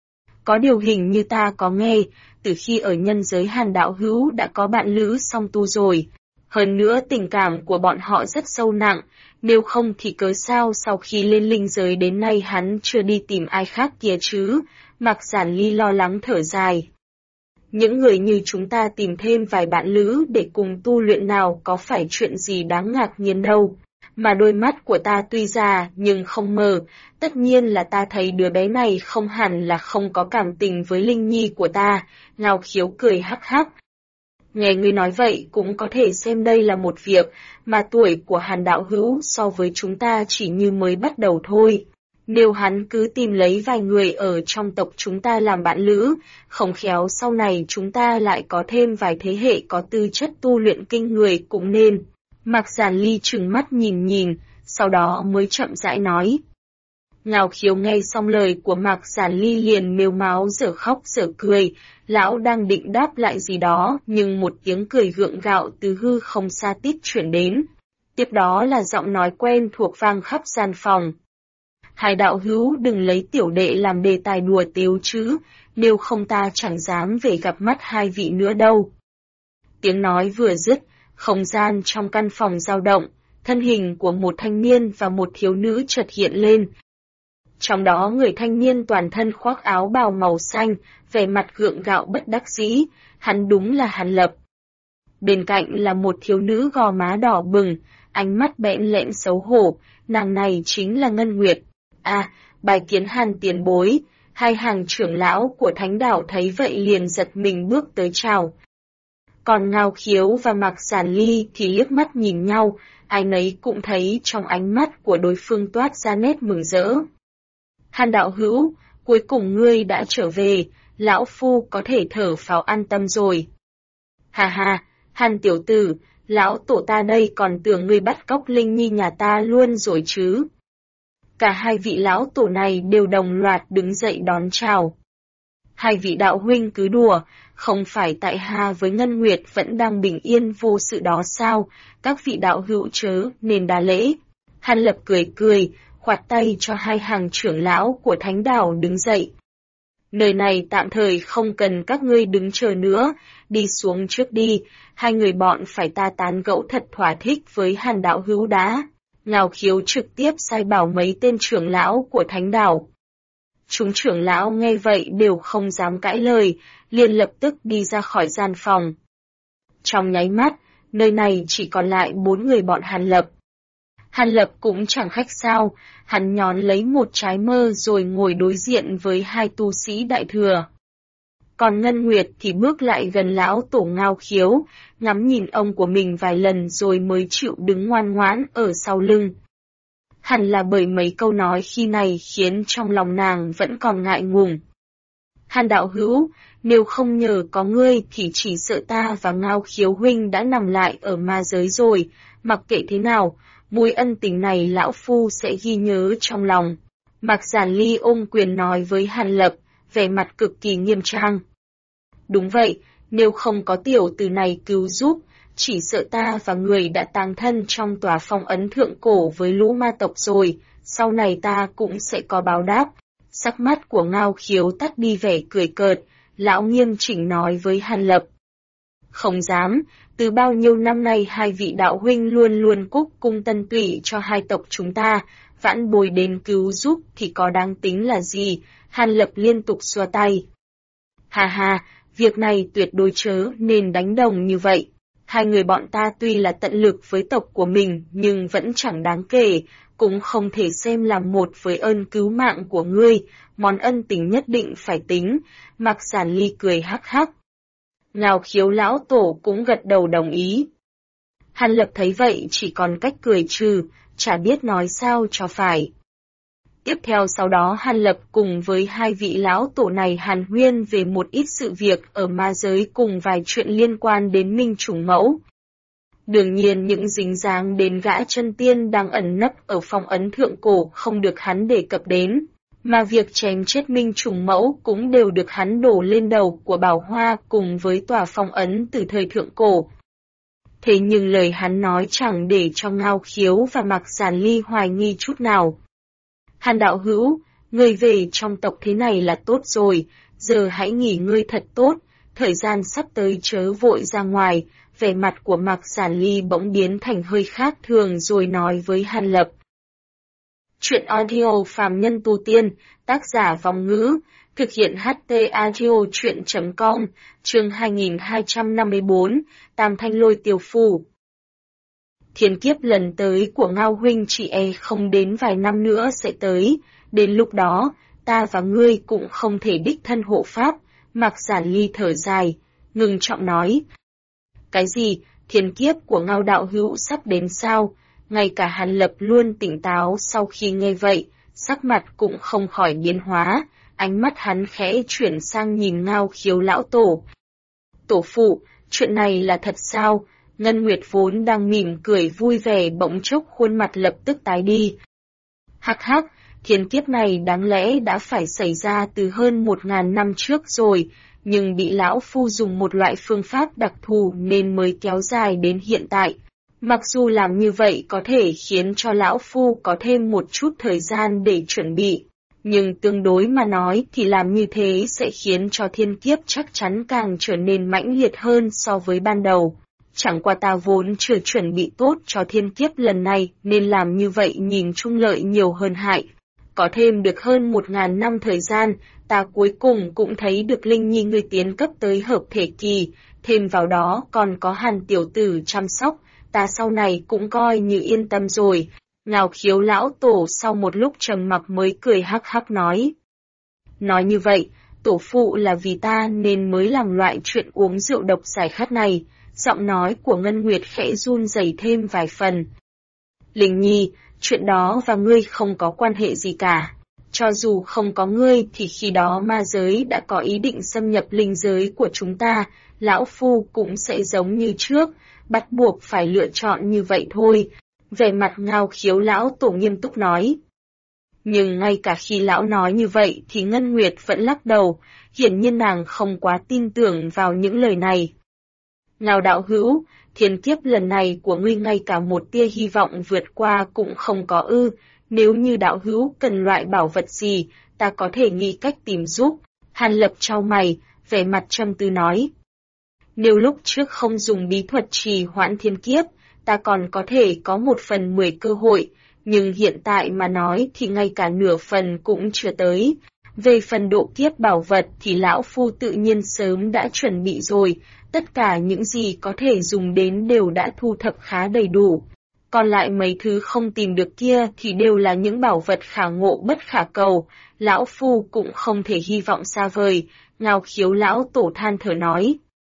Có điều hình như ta có nghe, từ khi ở nhân giới Hàn đạo hữu đã có bạn lữ song tu rồi. Hơn nữa tình cảm của bọn họ rất sâu nặng, nếu không thì cớ sao sau khi lên linh giới đến nay hắn chưa đi tìm ai khác kia chứ, Mạc Giản Ly lo lắng thở dài. Những người như chúng ta tìm thêm vài bạn lữ để cùng tu luyện nào có phải chuyện gì đáng ngạc nhiên đâu, mà đôi mắt của ta tuy già nhưng không mờ, tất nhiên là ta thấy đứa bé này không hẳn là không có cảm tình với Linh Nhi của ta, Ngao Khiếu cười hắc hắc. Nghe ngươi nói vậy cũng có thể xem đây là một việc, mà tuổi của Hàn đạo hữu so với chúng ta chỉ như mới bắt đầu thôi. Nếu hắn cứ tìm lấy vài người ở trong tộc chúng ta làm bạn lữ, không khéo sau này chúng ta lại có thêm vài thế hệ có tư chất tu luyện kinh người cũng nên. Mạc Giản Ly trừng mắt nhìn nhìn, sau đó mới chậm rãi nói. Ngao Khiếu nghe xong lời của Mạc Giản Ly liền mếu máo dở khóc dở cười, lão đang định đáp lại gì đó nhưng một tiếng cười gượng gạo từ hư không xa tít chuyển đến. Tiếp đó là giọng nói quen thuộc vang khắp gian phòng. Hai đạo hữu đừng lấy tiểu đệ làm đề tài đùa tếu chứ, nếu không ta chẳng dám về gặp mắt hai vị nữa đâu. Tiếng nói vừa dứt, không gian trong căn phòng dao động, thân hình của một thanh niên và một thiếu nữ chợt hiện lên. Trong đó người thanh niên toàn thân khoác áo bào màu xanh, vẻ mặt gượng gạo bất đắc dĩ, hắn đúng là Hàn Lập. Bên cạnh là một thiếu nữ gò má đỏ bừng, ánh mắt bẽn lẽn xấu hổ, nàng này chính là Ngân Nguyệt. À, bài kiến Hàn tiền bối, hai hàng trưởng lão của thánh đảo thấy vậy liền giật mình bước tới chào. Còn Ngao Khiếu và Mạc Giản Ly thì liếc mắt nhìn nhau, ai nấy cũng thấy trong ánh mắt của đối phương toát ra nét mừng rỡ. Hàn đạo hữu, cuối cùng ngươi đã trở về, lão phu có thể thở phào an tâm rồi. Hà hà, Hàn tiểu tử, lão tổ ta đây còn tưởng ngươi bắt cóc Linh Nhi nhà ta luôn rồi chứ. Cả hai vị lão tổ này đều đồng loạt đứng dậy đón chào. Hai vị đạo huynh cứ đùa, không phải tại hạ với Ngân Nguyệt vẫn đang bình yên vô sự đó sao, các vị đạo hữu chớ nên đa lễ. Hàn Lập cười cười, khoát tay cho hai hàng trưởng lão của thánh đảo đứng dậy. Nơi này tạm thời không cần các ngươi đứng chờ nữa, đi xuống trước đi, hai người bọn phải ta tán gẫu thật thỏa thích với Hàn đạo hữu đã. Ngao Khiếu trực tiếp sai bảo mấy tên trưởng lão của thánh đảo. Chúng trưởng lão nghe vậy đều không dám cãi lời, liền lập tức đi ra khỏi gian phòng. Trong nháy mắt, nơi này chỉ còn lại 4 người bọn Hàn Lập. Hàn Lập cũng chẳng khách sao, hắn nhón lấy một trái mơ rồi ngồi đối diện với hai tu sĩ đại thừa. Còn Ngân Nguyệt thì bước lại gần lão tổ Ngao Khiếu, ngắm nhìn ông của mình vài lần rồi mới chịu đứng ngoan ngoãn ở sau lưng. Hẳn là bởi mấy câu nói khi này khiến trong lòng nàng vẫn còn ngại ngùng. Hàn đạo hữu, nếu không nhờ có ngươi thì chỉ sợ ta và Ngao Khiếu huynh đã nằm lại ở ma giới rồi, mặc kệ thế nào, mối ân tình này lão phu sẽ ghi nhớ trong lòng. Mạc Giản Ly ôm quyền nói với Hàn Lập, vẻ mặt cực kỳ nghiêm trang. Đúng vậy, nếu không có tiểu tử này cứu giúp, chỉ sợ ta và người đã táng thân trong tòa phong ấn thượng cổ với lũ ma tộc rồi, sau này ta cũng sẽ có báo đáp. Sắc mắt của Ngao Khiếu tắt đi vẻ cười cợt, lão nghiêm chỉnh nói với Hàn Lập. Không dám, từ bao nhiêu năm nay hai vị đạo huynh luôn luôn cúc cung tân tụy cho hai tộc chúng ta, vãn bối đến cứu giúp thì có đáng tính là gì, Hàn Lập liên tục xua tay. Hà hà, việc này tuyệt đối chớ nên đánh đồng như vậy. Hai người bọn ta tuy là tận lực với tộc của mình nhưng vẫn chẳng đáng kể, cũng không thể xem là một với ơn cứu mạng của ngươi, món ân tình nhất định phải tính, Mạc Giản Ly cười hắc hắc. Ngao Khiếu lão tổ cũng gật đầu đồng ý. Hàn Lập thấy vậy chỉ còn cách cười trừ, chả biết nói sao cho phải. Tiếp theo sau đó Hàn Lập cùng với hai vị lão tổ này hàn huyên về một ít sự việc ở ma giới cùng vài chuyện liên quan đến Minh Chủng Mẫu. Đương nhiên những dính dáng đến gã chân tiên đang ẩn nấp ở phong ấn thượng cổ không được hắn đề cập đến, mà việc chém chết Minh Chủng Mẫu cũng đều được hắn đổ lên đầu của Bảo Hoa cùng với tòa phong ấn từ thời thượng cổ. Thế nhưng lời hắn nói chẳng để cho Ngao Khiếu và Mạc Giản Ly hoài nghi chút nào. Hàn đạo hữu, người về trong tộc thế này là tốt rồi, giờ hãy nghỉ ngơi thật tốt, thời gian sắp tới chớ vội ra ngoài, vẻ mặt của Mạc Giản Ly bỗng biến thành hơi khác thường rồi nói với Hàn Lập. Chuyện audio phàm nhân tu tiên, tác giả Vong Ngữ, thực hiện HT audio chuyện.com, chương 2254, Tam Thanh Lôi Tiêu Phù. Thiên kiếp lần tới của Ngao huynh chị không đến vài năm nữa sẽ tới, đến lúc đó, ta và ngươi cũng không thể đích thân hộ pháp, Mạc Giản Ly thở dài, ngừng trọng nói. Cái gì, thiên kiếp của Ngao đạo hữu sắp đến sao? Ngay cả Hàn Lập luôn tỉnh táo sau khi nghe vậy, sắc mặt cũng không khỏi biến hóa, ánh mắt hắn khẽ chuyển sang nhìn Ngao Khiếu lão tổ. Tổ phụ, chuyện này là thật sao? Ngân Nguyệt vốn đang mỉm cười vui vẻ bỗng chốc khuôn mặt lập tức tái đi. Hắc hắc, thiên kiếp này đáng lẽ đã phải xảy ra từ hơn 1000 năm trước rồi, nhưng bị lão phu dùng một loại phương pháp đặc thù nên mới kéo dài đến hiện tại. Mặc dù làm như vậy có thể khiến cho lão phu có thêm một chút thời gian để chuẩn bị, nhưng tương đối mà nói thì làm như thế sẽ khiến cho thiên kiếp chắc chắn càng trở nên mãnh liệt hơn so với ban đầu. Chẳng qua ta vốn chưa chuẩn bị tốt cho thiên kiếp lần này nên làm như vậy nhìn chung lợi nhiều hơn hại. Có thêm được hơn 1000 năm thời gian, ta cuối cùng cũng thấy được Linh Nhi ngươi tiến cấp tới hợp thể kỳ, thêm vào đó còn có Hàn tiểu tử chăm sóc, ta sau này cũng coi như yên tâm rồi. Ngao Khiếu lão tổ sau một lúc trầm mặc mới cười hắc hắc nói. Nói như vậy, tổ phụ là vì ta nên mới làm loại chuyện uống rượu độc giải khát này. Giọng nói của Ngân Nguyệt khẽ run rẩy thêm vài phần. Linh Nhi, chuyện đó và ngươi không có quan hệ gì cả. Cho dù không có ngươi thì khi đó ma giới đã có ý định xâm nhập linh giới của chúng ta, lão phu cũng sẽ giống như trước, bắt buộc phải lựa chọn như vậy thôi. Vẻ mặt Ngao Khiếu lão tổ nghiêm túc nói. Nhưng ngay cả khi lão nói như vậy thì Ngân Nguyệt vẫn lắc đầu, hiển nhiên nàng không quá tin tưởng vào những lời này. Ngao đạo hữu, thiên kiếp lần này của ngươi ngay cả một tia hy vọng vượt qua cũng không có ư, nếu như đạo hữu cần loại bảo vật gì, ta có thể nghĩ cách tìm giúp. Hàn Lập chau mày, vẻ mặt trầm tư nói. Nếu lúc trước không dùng bí thuật trì hoãn thiên kiếp, ta còn có thể có 1/10 cơ hội, nhưng hiện tại mà nói thì ngay cả nửa phần cũng chưa tới. Về phần độ kiếp bảo vật thì lão phu tự nhiên sớm đã chuẩn bị rồi, tất cả những gì có thể dùng đến đều đã thu thập khá đầy đủ. Còn lại mấy thứ không tìm được kia thì đều là những bảo vật khả ngộ bất khả cầu, lão phu cũng không thể hy vọng xa vời, Ngao Khiếu lão tổ than thở nói.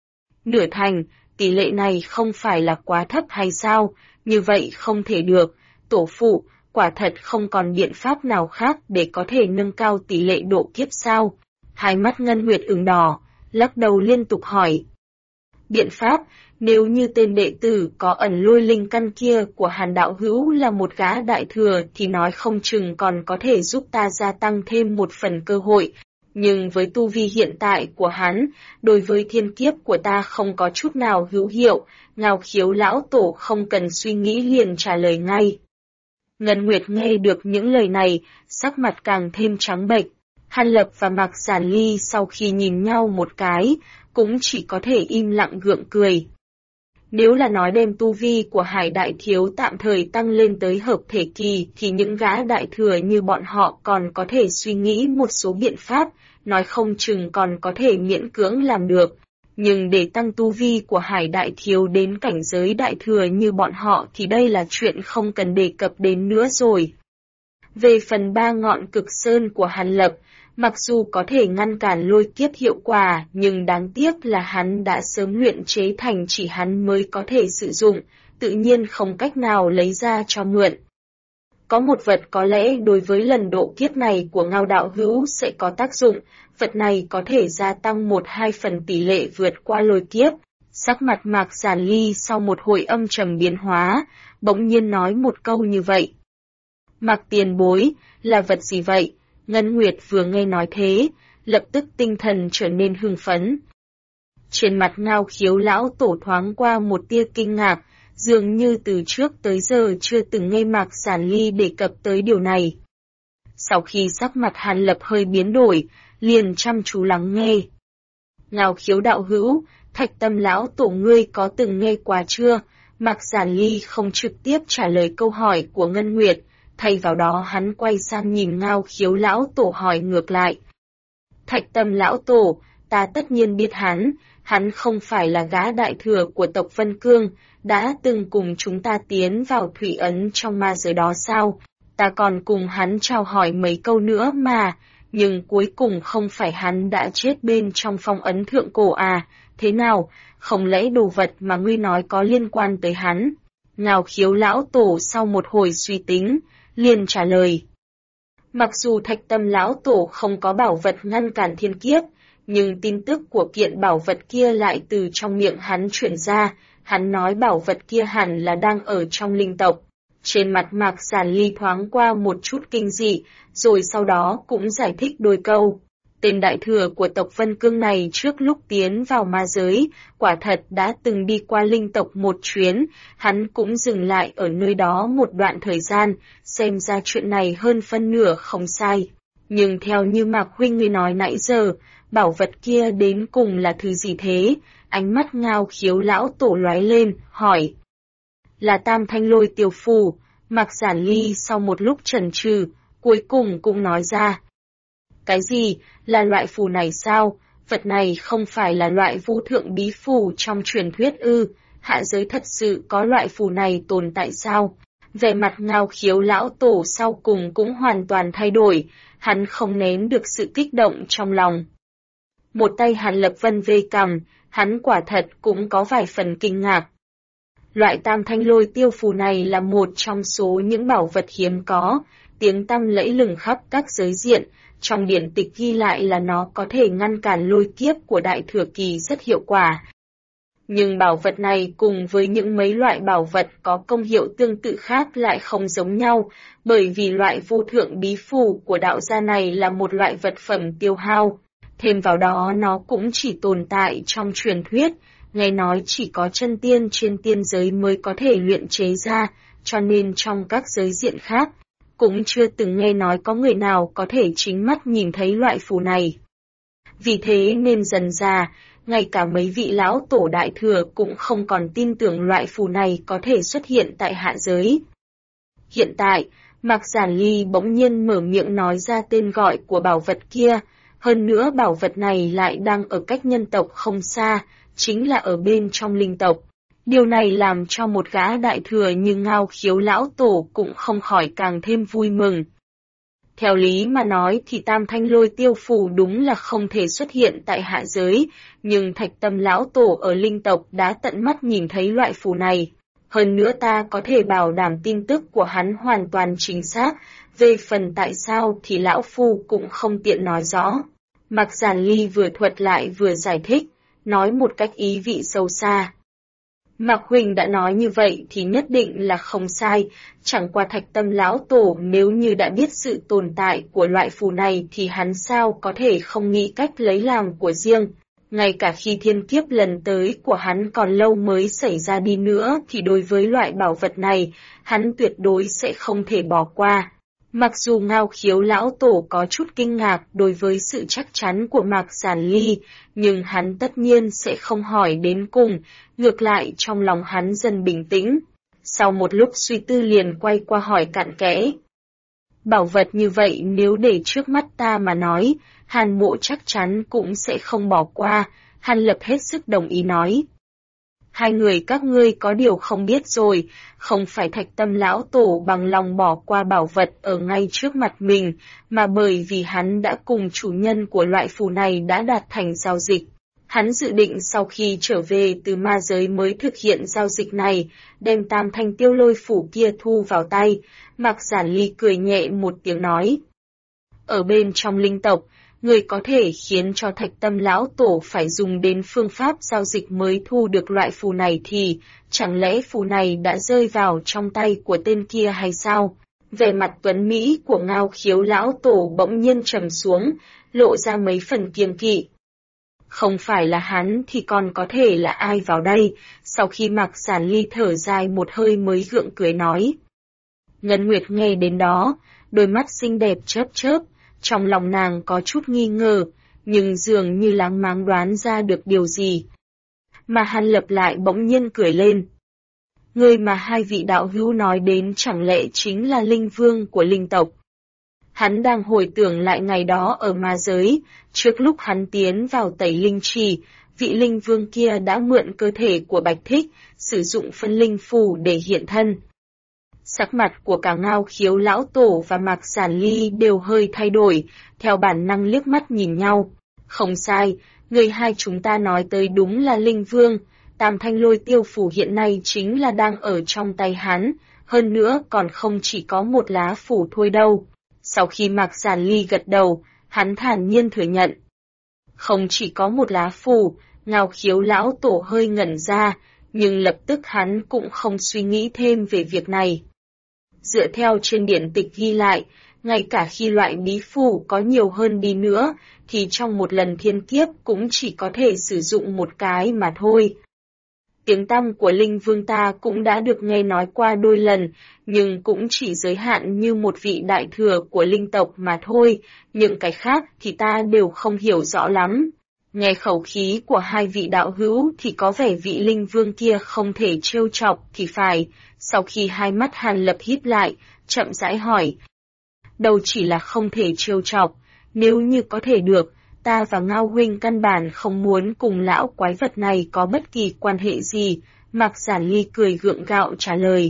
Nửa thành, tỷ lệ này không phải là quá thấp hay sao, như vậy không thể được, tổ phụ, quả thật không còn biện pháp nào khác để có thể nâng cao tỷ lệ độ kiếp sao. Hai mắt Ngân Nguyệt ửng đỏ, lắc đầu liên tục hỏi. Biện pháp, nếu như tên đệ tử có ẩn lôi linh căn kia của Hàn đạo hữu là một gã đại thừa thì nói không chừng còn có thể giúp ta gia tăng thêm một phần cơ hội. Nhưng với tu vi hiện tại của hắn, đối với thiên kiếp của ta không có chút nào hữu hiệu, Ngao Khiếu lão tổ không cần suy nghĩ liền trả lời ngay. Ngân Nguyệt nghe được những lời này, sắc mặt càng thêm trắng bệch. Hàn Lập và Mạc Giản Ly sau khi nhìn nhau một cái, cũng chỉ có thể im lặng gượng cười. Nếu là nói đem tu vi của Hải Đại Thiếu tạm thời tăng lên tới hợp thể kỳ thì những gã đại thừa như bọn họ còn có thể suy nghĩ một số biện pháp, nói không chừng còn có thể miễn cưỡng làm được. Nhưng để tăng tu vi của Hải Đại Thiếu đến cảnh giới đại thừa như bọn họ thì đây là chuyện không cần đề cập đến nữa rồi. Về phần 3 ngọn cực sơn của Hàn Lập, mặc dù có thể ngăn cản lôi kiếp hiệu quả, nhưng đáng tiếc là hắn đã sớm luyện chế thành chỉ hắn mới có thể sử dụng, tự nhiên không cách nào lấy ra cho mượn. Có một vật có lẽ đối với lần độ kiếp này của Ngao đạo hữu sẽ có tác dụng, vật này có thể gia tăng 1-2 phần tỷ lệ vượt qua lôi kiếp. Sắc mặt Mạc Giản Ly sau một hồi âm trầm biến hóa, bỗng nhiên nói một câu như vậy. Mạc tiền bối, là vật gì vậy? Ngân Nguyệt vừa nghe nói thế, lập tức tinh thần trở nên hưng phấn. Trên mặt Ngao Khiếu lão tổ thoáng qua một tia kinh ngạc, dường như từ trước tới giờ chưa từng nghe Mạc Giản Ly đề cập tới điều này. Sau khi sắc mặt Hàn Lập hơi biến đổi, liền chăm chú lắng nghe. Ngao Khiếu đạo hữu, Thạch Tâm lão tổ ngươi có từng nghe qua chưa? Mạc Giản Ly không trực tiếp trả lời câu hỏi của Ngân Nguyệt, thay vào đó hắn quay sang nhìn Ngao Khiếu lão tổ hỏi ngược lại. Thạch Tâm lão tổ, ta tất nhiên biết hắn không phải là gã đại thừa của tộc Vân Cương, đã từng cùng chúng ta tiến vào thủy ấn trong ma giới đó sao? Ta còn cùng hắn chào hỏi mấy câu nữa mà, nhưng cuối cùng không phải hắn đã chết bên trong phong ấn thượng cổ à, thế nào, không lẽ đồ vật mà ngươi nói có liên quan tới hắn? Ngao Khiếu lão tổ sau một hồi suy tính, liền trả lời. Mặc dù Thạch Tâm lão tổ không có bảo vật ngăn cản thiên kiếp, nhưng tin tức của kiện bảo vật kia lại từ trong miệng hắn truyền ra, hắn nói bảo vật kia hẳn là đang ở trong linh tộc. Trên mặt Mạc Giản Ly thoáng qua một chút kinh dị, rồi sau đó cũng giải thích đôi câu. Tên đại thừa của tộc Vân Cương này trước lúc tiến vào ma giới, quả thật đã từng đi qua linh tộc một chuyến, hắn cũng dừng lại ở nơi đó một đoạn thời gian, xem ra chuyện này hơn phân nửa không sai. Nhưng theo như Mạc huynh ngươi nói nãy giờ, bảo vật kia đến cùng là thứ gì thế? Ánh mắt Ngao Khiếu lão tổ lóe lên, hỏi. Là Tam Thanh Lôi Tiểu Phù. Mạc Giản Ly sau một lúc chần chừ, cuối cùng cũng nói ra. Cái gì, là loại phù này sao? Vật này không phải là loại vô thượng bí phù trong truyền thuyết ư? Hạ giới thật sự có loại phù này tồn tại sao? Vẻ mặt Ngao Khiếu lão tổ sau cùng cũng hoàn toàn thay đổi, hắn không nén được sự kích động trong lòng. Một tay Hàn Lập vân vê cằm, hắn quả thật cũng có vài phần kinh ngạc. Loại Tam Thanh Lôi Tiêu Phù này là một trong số những bảo vật hiếm có, tiếng tăm lẫy lừng khắp các giới diện, trong điển tịch ghi lại là nó có thể ngăn cản lôi kiếp của đại thừa kỳ rất hiệu quả. Nhưng bảo vật này cùng với những mấy loại bảo vật có công hiệu tương tự khác lại không giống nhau, bởi vì loại vô thượng bí phù của đạo gia này là một loại vật phẩm tiêu hao. Thêm vào đó nó cũng chỉ tồn tại trong truyền thuyết, nghe nói chỉ có chân tiên trên tiên giới mới có thể luyện chế ra, cho nên trong các giới diện khác, cũng chưa từng nghe nói có người nào có thể chính mắt nhìn thấy loại phù này. Vì thế nên dần dà, ngay cả mấy vị lão tổ đại thừa cũng không còn tin tưởng loại phù này có thể xuất hiện tại hạ giới. Hiện tại, Mạc Giản Ly bỗng nhiên mở miệng nói ra tên gọi của bảo vật kia, hơn nữa bảo vật này lại đang ở cách nhân tộc không xa, chính là ở bên trong linh tộc. Điều này làm cho một gã đại thừa như Ngao Khiếu lão tổ cũng không khỏi càng thêm vui mừng. Theo lý mà nói thì Tam Thanh Lôi Tiêu phù đúng là không thể xuất hiện tại hạ giới, nhưng Thạch Tâm lão tổ ở linh tộc đã tận mắt nhìn thấy loại phù này. Hơn nữa ta có thể bảo đảm tin tức của hắn hoàn toàn chính xác, về phần tại sao thì lão phu cũng không tiện nói rõ. Mạc Giản Ly vừa thuật lại vừa giải thích, nói một cách ý vị sâu xa. Mạc Huỳnh đã nói như vậy thì nhất định là không sai, chẳng qua Thạch Tâm lão tổ nếu như đã biết sự tồn tại của loại phù này thì hắn sao có thể không nghĩ cách lấy làm của riêng. Ngay cả khi thiên kiếp lần tới của hắn còn lâu mới xảy ra đi nữa thì đối với loại bảo vật này, hắn tuyệt đối sẽ không thể bỏ qua. Mặc dù Ngao Khiếu lão tổ có chút kinh ngạc đối với sự chắc chắn của Mạc Giản Ly, nhưng hắn tất nhiên sẽ không hỏi đến cùng, ngược lại trong lòng hắn dần bình tĩnh. Sau một lúc suy tư liền quay qua hỏi cặn kẽ. Bảo vật như vậy nếu để trước mắt ta mà nói, Hàn Mộ chắc chắn cũng sẽ không bỏ qua, Hàn Lập hết sức đồng ý nói. Hai người các ngươi có điều không biết rồi, không phải Thạch Tâm lão tổ bằng lòng bỏ qua bảo vật ở ngay trước mặt mình, mà bởi vì hắn đã cùng chủ nhân của loại phù này đã đạt thành giao dịch. Hắn dự định sau khi trở về từ ma giới mới thực hiện giao dịch này, đem Tam Thanh Tiêu Lôi phủ kia thu vào tay. Mạc Giản Ly cười nhẹ một tiếng nói. Ở bên trong linh tộc, người có thể khiến cho Thạch Tâm lão tổ phải dùng đến phương pháp giao dịch mới thu được loại phù này thì, chẳng lẽ phù này đã rơi vào trong tay của tên kia hay sao? Vẻ mặt tuấn Mỹ của Ngao Khiếu lão tổ bỗng nhiên trầm xuống, lộ ra mấy phần kiêng kỵ. Không phải là hắn thì còn có thể là ai vào đây, sau khi Mạc Giản Ly thở dài một hơi mới gượng cười nói. Ngân Nguyệt nghe đến đó, đôi mắt xinh đẹp chớp chớp, trong lòng nàng có chút nghi ngờ, nhưng dường như láng máng đoán ra được điều gì. Mà Hàn Lập lại bỗng nhiên cười lên. Người mà hai vị đạo hữu nói đến chẳng lẽ chính là linh vương của linh tộc. Hắn đang hồi tưởng lại ngày đó ở ma giới, trước lúc hắn tiến vào Tẩy Linh Trì, vị linh vương kia đã mượn cơ thể của Bạch Thích, sử dụng phân linh phù để hiện thân. Sắc mặt của cả Ngao Khiếu lão tổ và Mạc Giản Ly đều hơi thay đổi, theo bản năng liếc mắt nhìn nhau. Không sai, người hai chúng ta nói tới đúng là linh vương, Tam Thanh Lôi Tiêu phù hiện nay chính là đang ở trong tay hắn, hơn nữa còn không chỉ có một lá phù thôi đâu. Sau khi Mạc Giản Ly gật đầu, hắn thản nhiên thừa nhận. Không chỉ có một lá phù, Ngao Khiếu lão tổ hơi ngẩn ra, nhưng lập tức hắn cũng không suy nghĩ thêm về việc này. Dựa theo trên điển tịch ghi lại, ngay cả khi loại bí phù có nhiều hơn đi nữa, thì trong một lần thiên kiếp cũng chỉ có thể sử dụng một cái mà thôi. Tiếng tăm của linh vương ta cũng đã được nghe nói qua đôi lần, nhưng cũng chỉ giới hạn như một vị đại thừa của linh tộc mà thôi, những cái khác thì ta đều không hiểu rõ lắm. Nghe khẩu khí của hai vị đạo hữu thì có vẻ vị linh vương kia không thể trêu chọc thì phải. Sau khi hai mắt Hàn Lập híp lại, chậm rãi hỏi. Đâu chỉ là không thể trêu chọc, nếu như có thể được, ta và Ngao huynh căn bản không muốn cùng lão quái vật này có bất kỳ quan hệ gì, Mạc Giản Ly cười gượng gạo trả lời.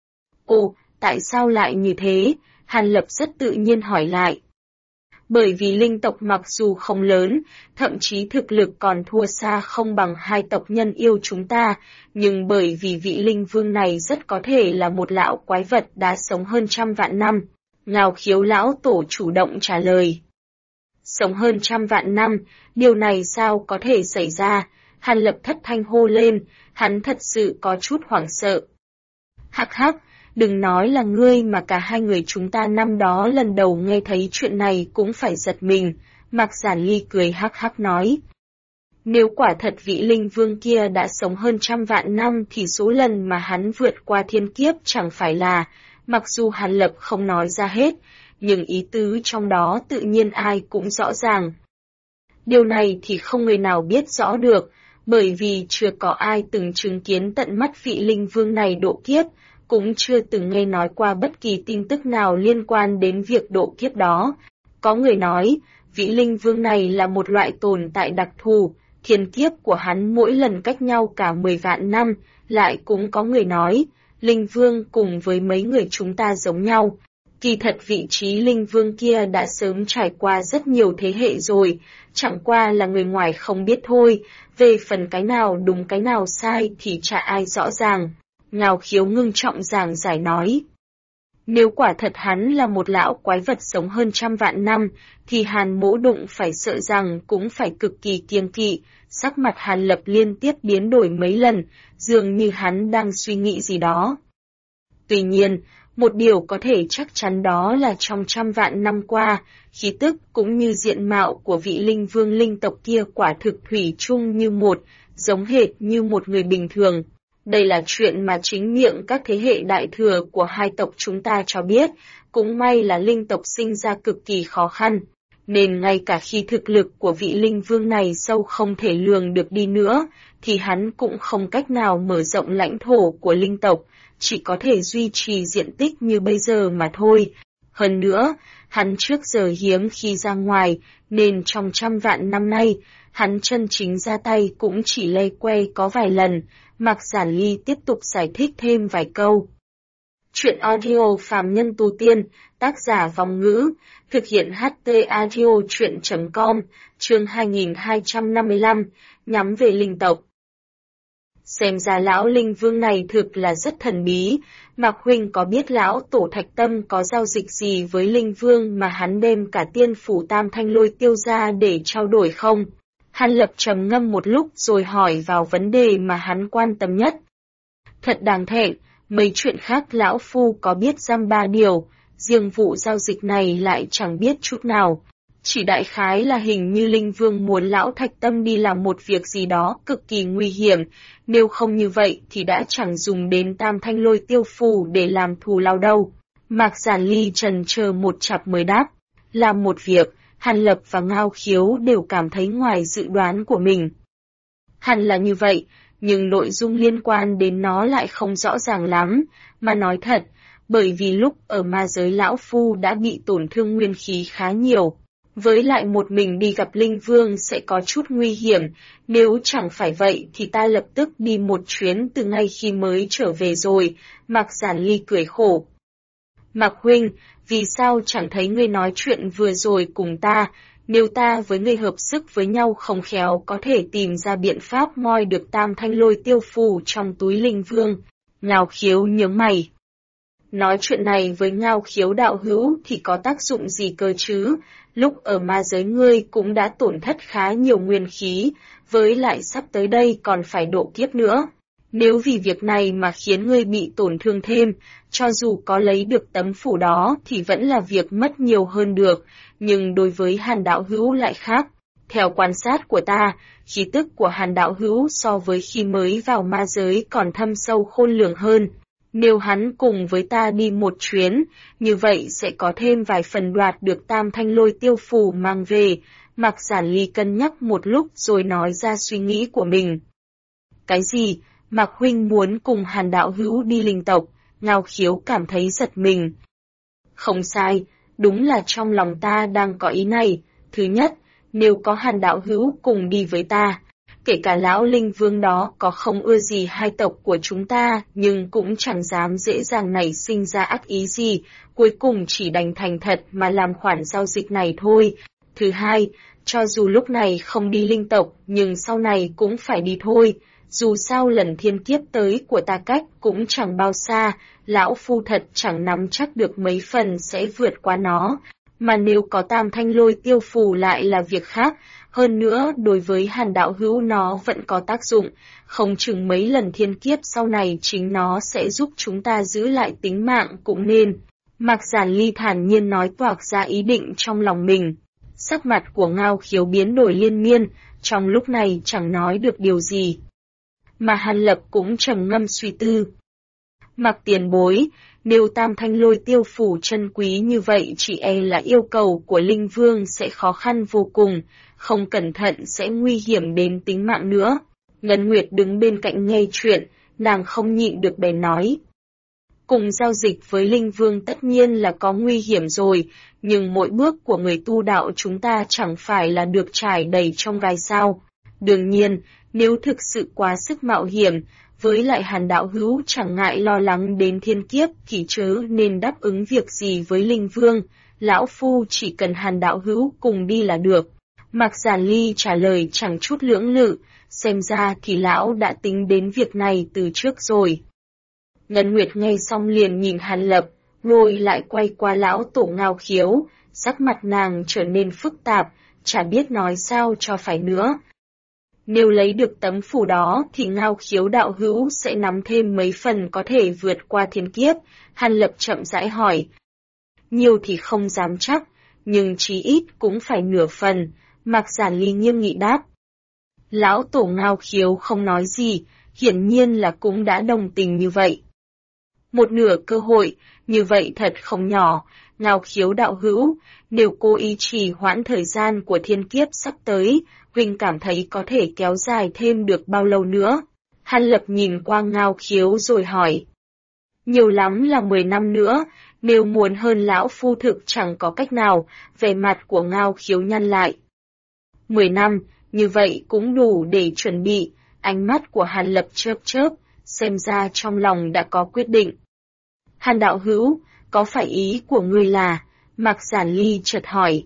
Ồ, tại sao lại như thế? Hàn Lập rất tự nhiên hỏi lại. Bởi vì linh tộc mặc dù không lớn, thậm chí thực lực còn thua xa không bằng hai tộc nhân yêu chúng ta, nhưng bởi vì vị linh vương này rất có thể là một lão quái vật đã sống hơn 100 vạn năm. Ngao Khiếu lão tổ chủ động trả lời. Sống hơn 100 vạn năm, điều này sao có thể xảy ra? Hàn Lập thất thanh hô lên, hắn thật sự có chút hoảng sợ. Hắc hắc, đừng nói là ngươi mà cả hai người chúng ta năm đó lần đầu nghe thấy chuyện này cũng phải giật mình, Mạc Giản Ly cười hắc hắc nói. Nếu quả thật vị linh vương kia đã sống hơn 100 vạn năm thì số lần mà hắn vượt qua thiên kiếp chẳng phải là, mặc dù Hàn Lập không nói ra hết, nhưng ý tứ trong đó tự nhiên ai cũng rõ ràng. Điều này thì không người nào biết rõ được, bởi vì chưa có ai từng chứng kiến tận mắt vị linh vương này độ kiếp, cũng chưa từng nghe nói qua bất kỳ tin tức nào liên quan đến việc độ kiếp đó. Có người nói, vị linh vương này là một loại tồn tại đặc thù, thiên kiếp của hắn mỗi lần cách nhau cả 10 vạn năm, lại cũng có người nói, linh vương cùng với mấy người chúng ta giống nhau. Kỳ thật vị trí linh vương kia đã sớm trải qua rất nhiều thế hệ rồi, chẳng qua là người ngoài không biết thôi, về phần cái nào đúng cái nào sai thì chả ai rõ ràng. Ngao Khiếu ngưng trọng giảng giải nói. Nếu quả thật hắn là một lão quái vật sống hơn 100 vạn năm, thì Hàn Mỗ đụng phải sợ rằng cũng phải cực kỳ kiêng kỵ, sắc mặt Hàn Lập liên tiếp biến đổi mấy lần, dường như hắn đang suy nghĩ gì đó. Tuy nhiên, một điều có thể chắc chắn đó là trong 100 vạn năm qua, khí tức cũng như diện mạo của vị linh vương linh tộc kia quả thực thủy chung như một, giống hệt như một người bình thường. Đây là chuyện mà chính miệng các thế hệ đại thừa của hai tộc chúng ta cho biết, cũng may là linh tộc sinh ra cực kỳ khó khăn, nên ngay cả khi thực lực của vị linh vương này sâu không thể lường được đi nữa, thì hắn cũng không cách nào mở rộng lãnh thổ của linh tộc, chỉ có thể duy trì diện tích như bây giờ mà thôi. Hơn nữa, hắn trước giờ hiếm khi ra ngoài, nên trong 100 vạn năm nay, hắn chân chính ra tay cũng chỉ lây quay có vài lần. Mạc Giản Ly tiếp tục giải thích thêm vài câu. Chuyện audio phàm nhân tu tiên, tác giả Vong Ngữ, thực hiện HT audio chuyện.com, chương 2255, nhắm về linh tộc. Xem ra lão linh vương này thực là rất thần bí, Mạc Huynh có biết lão tổ Thạch Tâm có giao dịch gì với linh vương mà hắn đem cả tiên phủ Tam Thanh Lôi Tiêu ra để trao đổi không? Hàn Lập trầm ngâm một lúc rồi hỏi vào vấn đề mà hắn quan tâm nhất. Thật đáng thẹn, mấy chuyện khác lão phu có biết dăm ba điều, riêng vụ giao dịch này lại chẳng biết chút nào. Chỉ đại khái là hình như linh vương muốn lão Thạch Tâm đi làm một việc gì đó cực kỳ nguy hiểm, nếu không như vậy thì đã chẳng dùng đến Tam Thanh Lôi Tiêu phủ để làm thù lao đâu. Mạc Giản Ly trần chờ một chặp mới đáp, làm một việc. Hàn Lập và Ngao Khiếu đều cảm thấy ngoài dự đoán của mình. Hẳn là như vậy, nhưng nội dung liên quan đến nó lại không rõ ràng lắm, mà nói thật, bởi vì lúc ở ma giới lão phu đã bị tổn thương nguyên khí khá nhiều. Với lại một mình đi gặp linh vương sẽ có chút nguy hiểm, nếu chẳng phải vậy thì ta lập tức đi một chuyến từ ngay khi mới trở về rồi, Mạc Giản Ly cười khổ. Mạc Huynh, vì sao chẳng thấy ngươi nói chuyện vừa rồi cùng ta, nếu ta với ngươi hợp sức với nhau không khéo có thể tìm ra biện pháp moi được Tam Thanh Lôi Tiêu phù trong túi linh vương. Ngao Khiếu nhướng mày. Nói chuyện này với Ngao Khiếu đạo hữu thì có tác dụng gì cơ chứ, lúc ở ma giới ngươi cũng đã tổn thất khá nhiều nguyên khí, với lại sắp tới đây còn phải độ kiếp nữa. Nếu vì việc này mà khiến ngươi bị tổn thương thêm, cho dù có lấy được tấm phủ đó thì vẫn là việc mất nhiều hơn được, nhưng đối với Hàn đạo hữu lại khác. Theo quan sát của ta, khí tức của Hàn đạo hữu so với khi mới vào ma giới còn thâm sâu khôn lường hơn. Nếu hắn cùng với ta đi một chuyến, như vậy sẽ có thêm vài phần đoạt được Tam Thanh Lôi Tiêu phù mang về. Mạc Giản Ly cân nhắc một lúc rồi nói ra suy nghĩ của mình. Cái gì? Mạc Huynh muốn cùng Hàn đạo hữu đi linh tộc? Ngao Khiếu cảm thấy giật mình. Không sai, đúng là trong lòng ta đang có ý này. Thứ nhất, nếu có Hàn đạo hữu cùng đi với ta, kể cả lão linh vương đó có không ưa gì hai tộc của chúng ta, nhưng cũng chẳng dám dễ dàng nảy sinh ra ác ý gì, cuối cùng chỉ đành thành thật mà làm khoản giao dịch này thôi. Thứ hai, cho dù lúc này không đi linh tộc, nhưng sau này cũng phải đi thôi. Dù sao lần thiên kiếp tới của ta cách cũng chẳng bao xa, lão phu thật chẳng nắm chắc được mấy phần sẽ vượt qua nó. Mà nếu có tam thanh lôi tiêu phù lại là việc khác, hơn nữa đối với Hàn đạo hữu nó vẫn có tác dụng, không chừng mấy lần thiên kiếp sau này chính nó sẽ giúp chúng ta giữ lại tính mạng cũng nên. Mạc Giản Ly thản nhiên nói toạc ra ý định trong lòng mình. Sắc mặt của Ngao Khiếu biến đổi liên miên, trong lúc này chẳng nói được điều gì. Mà Hàn Lập cũng trầm ngâm suy tư. Mạc tiền bối, nếu tam thanh lôi tiêu phủ chân quý như vậy chỉ e là yêu cầu của Linh Vương sẽ khó khăn vô cùng, không cẩn thận sẽ nguy hiểm đến tính mạng nữa. Ngân Nguyệt đứng bên cạnh nghe chuyện, nàng không nhịn được bèn nói. Cùng giao dịch với Linh Vương tất nhiên là có nguy hiểm rồi, nhưng mỗi bước của người tu đạo chúng ta chẳng phải là được trải đầy trong gai sao. Đương nhiên, nếu thực sự quá sức mạo hiểm, với lại Hàn đạo hữu chẳng ngại lo lắng đến thiên kiếp thì chớ nên đáp ứng việc gì với Linh Vương, lão phu chỉ cần Hàn đạo hữu cùng đi là được. Mạc Giản Ly trả lời chẳng chút lưỡng lự, xem ra thì lão đã tính đến việc này từ trước rồi. Ngân Nguyệt nghe xong liền nhìn Hàn Lập, rồi lại quay qua lão tổ Ngao Khiếu, sắc mặt nàng trở nên phức tạp, chả biết nói sao cho phải nữa. Nếu lấy được tấm phù đó thì Ngao Khiếu đạo hữu sẽ nắm thêm mấy phần có thể vượt qua thiên kiếp, Hàn Lập chậm rãi hỏi. Nhiều thì không dám chắc, nhưng chí ít cũng phải nửa phần, Mạc Giản Ly nghiêm nghị đáp. Lão tổ Ngao Khiếu không nói gì, hiển nhiên là cũng đã đồng tình như vậy. Một nửa cơ hội, như vậy thật không nhỏ, Ngao Khiếu đạo hữu, nếu cô ý trì hoãn thời gian của thiên kiếp sắp tới, huynh cảm thấy có thể kéo dài thêm được bao lâu nữa? Hàn Lập nhìn qua Ngao Khiếu rồi hỏi. Nhiều lắm là 10 năm nữa, nếu muốn hơn lão phu thực chẳng có cách nào, vẻ mặt của Ngao Khiếu nhăn lại. 10 năm, như vậy cũng đủ để chuẩn bị, ánh mắt của Hàn Lập chớp chớp, xem ra trong lòng đã có quyết định. Hàn đạo hữu, có phải ý của ngươi là, Mạc Giản Ly chợt hỏi.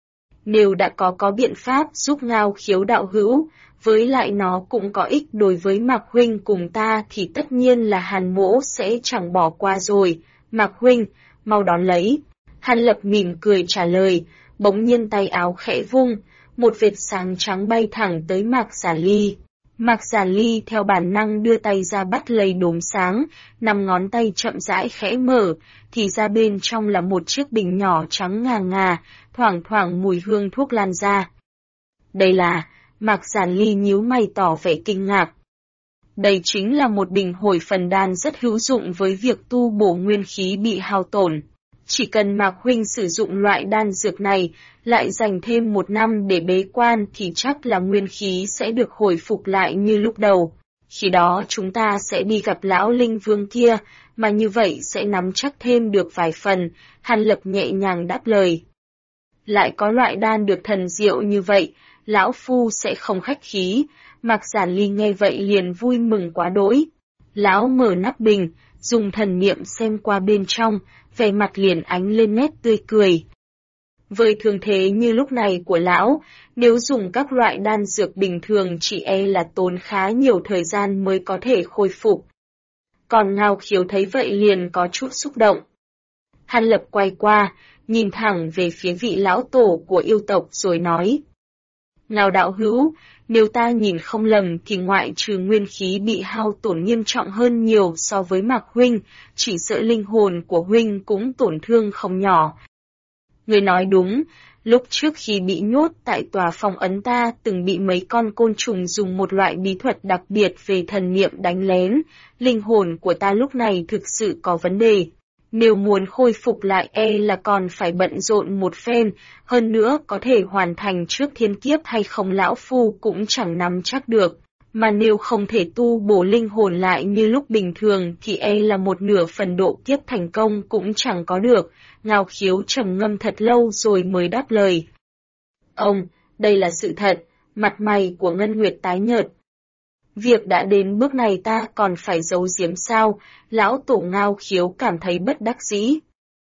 Nếu đã có biện pháp giúp Ngao Khiếu đạo hữu, với lại nó cũng có ích đối với Mạc huynh cùng ta thì tất nhiên là Hàn mỗ sẽ chẳng bỏ qua rồi, Mạc huynh, mau đón lấy. Hàn Lập mỉm cười trả lời, bỗng nhiên tay áo khẽ vung, một vệt sáng trắng bay thẳng tới Mạc Giản Ly. Mạc Giản Ly theo bản năng đưa tay ra bắt lấy đốm sáng, 5 ngón tay chậm rãi khẽ mở, thì ra bên trong là một chiếc bình nhỏ trắng ngà ngà, thoảng thoảng mùi hương thuốc lan ra. Đây là, Mạc Giản Ly nhíu mày tỏ vẻ kinh ngạc. Đây chính là một bình hồi phần đan rất hữu dụng với việc tu bổ nguyên khí bị hao tổn. Chỉ cần Mạc huynh sử dụng loại đan dược này, lại dành thêm 1 năm để bế quan thì chắc là nguyên khí sẽ được hồi phục lại như lúc đầu. Khi đó chúng ta sẽ đi gặp lão Linh Vương kia, mà như vậy sẽ nắm chắc thêm được vài phần, Hàn Lập nhẹ nhàng đáp lời. Lại có loại đan được thần diệu như vậy, lão phu sẽ không khách khí, Mạc Giản Ly nghe vậy liền vui mừng quá đỗi. Lão mở nắp bình, dùng thần niệm xem qua bên trong, vẻ mặt liền ánh lên nét tươi cười. Với thương thế như lúc này của lão, nếu dùng các loại đan dược bình thường chỉ e là tốn khá nhiều thời gian mới có thể khôi phục. Còn Ngao Khiếu thấy vậy liền có chút xúc động. Hàn Lập quay qua, nhìn thẳng về phía vị lão tổ của yêu tộc rồi nói. Ngao đạo hữu, nếu ta nhìn không lầm thì ngoại trừ nguyên khí bị hao tổn nghiêm trọng hơn nhiều so với Mạc huynh, chỉ sợ linh hồn của huynh cũng tổn thương không nhỏ. Người nói đúng, lúc trước khi bị nhốt tại tòa phong ấn ta từng bị mấy con côn trùng dùng một loại bí thuật đặc biệt về thần niệm đánh lén, linh hồn của ta lúc này thực sự có vấn đề. Nếu muốn khôi phục lại e là còn phải bận rộn một phen, hơn nữa có thể hoàn thành trước thiên kiếp hay không lão phu cũng chẳng nắm chắc được. Mà nếu không thể tu bổ linh hồn lại như lúc bình thường thì e là một nửa phần độ kiếp thành công cũng chẳng có được. Ngao Khiếu trầm ngâm thật lâu rồi mới đáp lời. Ông, đây là sự thật, mặt mày của Ngân Nguyệt tái nhợt. Việc đã đến bước này ta còn phải giấu giếm sao, lão tổ Ngao Khiếu cảm thấy bất đắc dĩ.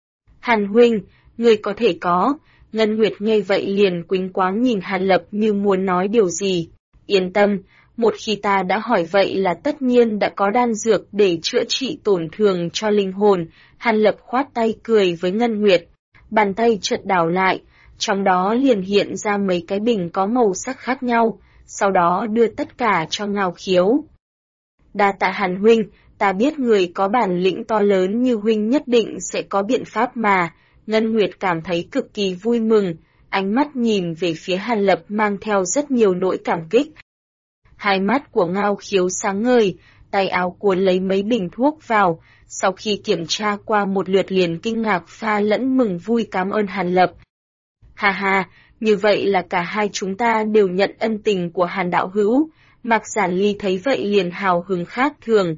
Hàn huynh, người có thể có, Ngân Nguyệt nghe vậy liền quýnh quáng nhìn Hàn Lập như muốn nói điều gì. Yên tâm, một khi ta đã hỏi vậy là tất nhiên đã có đan dược để chữa trị tổn thương cho linh hồn, Hàn Lập khoát tay cười với Ngân Nguyệt. Bàn tay chợt đảo lại, trong đó liền hiện ra mấy cái bình có màu sắc khác nhau, sau đó đưa tất cả cho Ngao Khiếu. Đa tạ Hàn huynh, ta biết người có bản lĩnh to lớn như huynh nhất định sẽ có biện pháp mà. Ngân Nguyệt cảm thấy cực kỳ vui mừng, ánh mắt nhìn về phía Hàn Lập mang theo rất nhiều nỗi cảm kích. Hai mắt của Ngao Khiếu sáng ngời, tay áo cuốn lấy mấy bình thuốc vào, sau khi kiểm tra qua một lượt liền kinh ngạc pha lẫn mừng vui cảm ơn Hàn Lập. Ha ha, như vậy là cả hai chúng ta đều nhận ân tình của Hàn đạo hữu. Mạc Giản Ly thấy vậy liền hào hứng khác thường.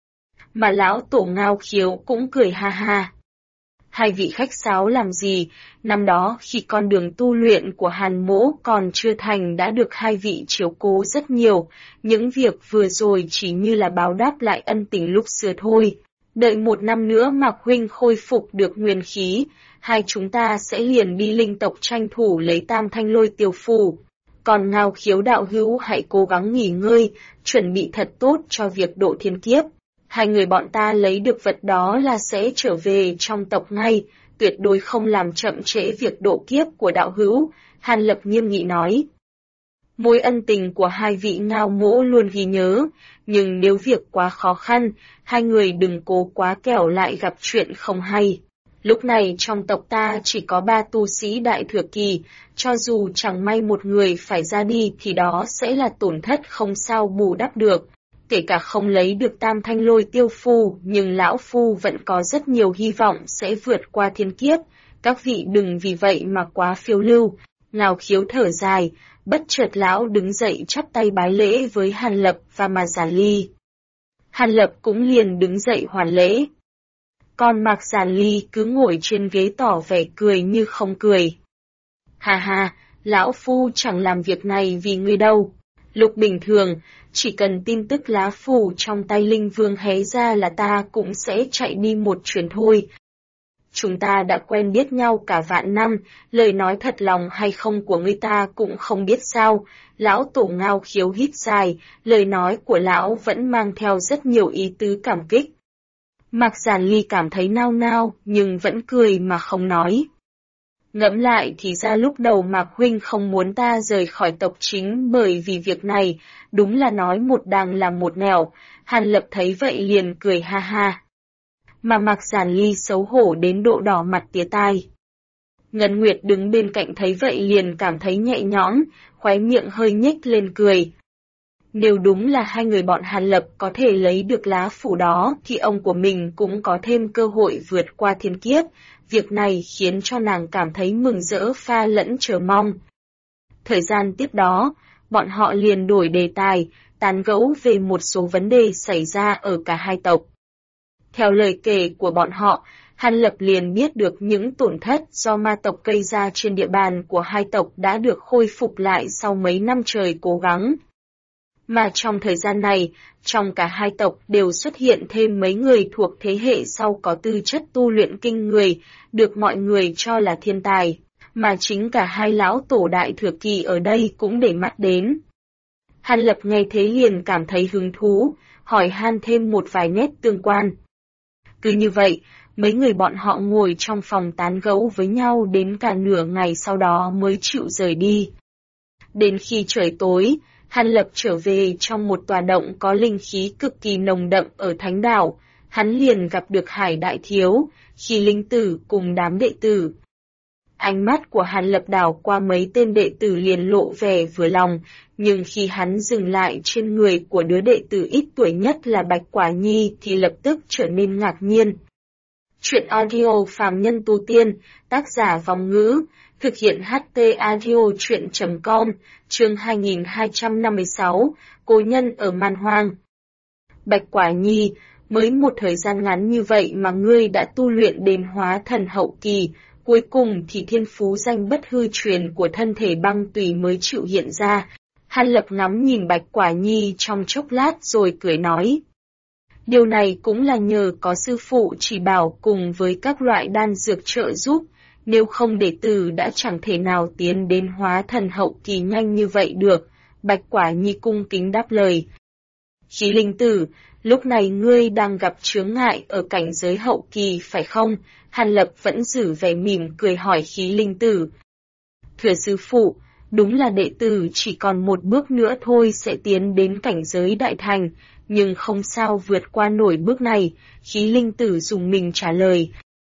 Mà lão tổ Ngao Khiếu cũng cười ha ha. Hai vị khách sáo làm gì, năm đó khi con đường tu luyện của Hàn mỗ còn chưa thành đã được hai vị chiếu cố rất nhiều, những việc vừa rồi chỉ như là báo đáp lại ân tình lúc xưa thôi. Đợi một năm nữa Mạc huynh khôi phục được nguyên khí, hai chúng ta sẽ liền đi linh tộc tranh thủ lấy Tam Thanh Lôi Tiêu Phù. Còn Ngao Khiếu đạo hữu hãy cố gắng nghỉ ngơi, chuẩn bị thật tốt cho việc độ thiên kiếp. Hai người bọn ta lấy được vật đó là sẽ trở về trong tộc ngay, tuyệt đối không làm chậm trễ việc độ kiếp của đạo hữu, Hàn Lập nghiêm nghị nói. Mối ân tình của hai vị Ngao mỗ luôn ghi nhớ, nhưng nếu việc quá khó khăn, hai người đừng cố quá kẻo lại gặp chuyện không hay. Lúc này trong tộc ta chỉ có 3 tu sĩ đại thừa kỳ, cho dù chẳng may một người phải ra đi thì đó sẽ là tổn thất không sao bù đắp được. Kể cả không lấy được Tam Thanh Lôi Tiêu Phù, nhưng lão phu vẫn có rất nhiều hy vọng sẽ vượt qua thiên kiếp. Các vị đừng vì vậy mà quá phiêu lưu. Ngao Khiếu thở dài, bất chợt lão đứng dậy chắp tay bái lễ với Hàn Lập và Mạc Giản Ly. Hàn Lập cũng liền đứng dậy hoàn lễ. Còn Mạc Giản Ly cứ ngồi trên ghế tỏ vẻ cười như không cười. Ha ha, lão phu chẳng làm việc này vì ngươi đâu. Lúc bình thường, chỉ cần tin tức lá phù trong tay Linh Vương hé ra là ta cũng sẽ chạy đi một chuyến thôi. Chúng ta đã quen biết nhau cả vạn năm, lời nói thật lòng hay không của ngươi ta cũng không biết sao. Lão tổ Ngao Khiếu hít dài, lời nói của lão vẫn mang theo rất nhiều ý tứ cảm kích. Mạc Giản Ly cảm thấy nao nao, nhưng vẫn cười mà không nói. Ngẫm lại thì ra lúc đầu Mạc huynh không muốn ta rời khỏi tộc chính bởi vì việc này, đúng là nói một đằng làm một nẻo. Hàn Lập thấy vậy liền cười ha ha. Mà Mạc Giản Ly xấu hổ đến độ đỏ mặt tía tai. Ngân Nguyệt đứng bên cạnh thấy vậy liền cảm thấy nhẹ nhõm, khóe miệng hơi nhếch lên cười. Nếu đúng là hai người bọn Hàn Lập có thể lấy được lá phủ đó thì ông của mình cũng có thêm cơ hội vượt qua thiên kiếp. Việc này khiến cho nàng cảm thấy mừng rỡ pha lẫn chờ mong. Thời gian tiếp đó, bọn họ liền đổi đề tài, tán gẫu về một số vấn đề xảy ra ở cả hai tộc. Theo lời kể của bọn họ, Hàn Lập liền biết được những tổn thất do ma tộc gây ra trên địa bàn của hai tộc đã được khôi phục lại sau mấy năm trời cố gắng. Mà trong thời gian này, trong cả hai tộc đều xuất hiện thêm mấy người thuộc thế hệ sau có tư chất tu luyện kinh người, được mọi người cho là thiên tài, mà chính cả hai lão tổ đại thừa kỳ ở đây cũng để mắt đến. Hàn Lập nghe thế liền cảm thấy hứng thú, hỏi han thêm một vài nét tương quan. Cứ như vậy, mấy người bọn họ ngồi trong phòng tán gẫu với nhau đến cả nửa ngày sau đó mới chịu rời đi. Đến khi trời tối, Hàn Lập trở về trong một tòa động có linh khí cực kỳ nồng đậm ở Thánh Đảo, hắn liền gặp được Hải Đại Thiếu, Khi Linh Tử cùng đám đệ tử. Ánh mắt của Hàn Lập đảo qua mấy tên đệ tử liền lộ vẻ vừa lòng, nhưng khi hắn dừng lại trên người của đứa đệ tử ít tuổi nhất là Bạch Quả Nhi thì lập tức trở nên ngạc nhiên. Chuyện audio Phàm Nhân Tu Tiên, tác giả Vong Ngữ, thực hiện HT Audio Chuyện.com, chương 2256, Cố nhân ở man hoang. Bạch Quả Nhi, mới một thời gian ngắn như vậy mà ngươi đã tu luyện đến hóa thần hậu kỳ, cuối cùng thì thiên phú danh bất hư truyền của thân thể băng tùy mới chịu hiện ra. Hàn Lập ngắm nhìn Bạch Quả Nhi trong chốc lát rồi cười nói. Điều này cũng là nhờ có sư phụ chỉ bảo cùng với các loại đan dược trợ giúp, nếu không đệ tử đã chẳng thể nào tiến đến hóa thần hậu kỳ nhanh như vậy được. Bạch Quả Nhi cung kính đáp lời. Khí linh tử, lúc này ngươi đang gặp chướng ngại ở cảnh giới hậu kỳ phải không? Hàn Lập vẫn giữ vẻ mỉm cười hỏi khí linh tử. Thưa sư phụ, đúng là đệ tử chỉ còn một bước nữa thôi sẽ tiến đến cảnh giới đại thành, nhưng không sao vượt qua nổi bước này, khí linh tử dùng mình trả lời.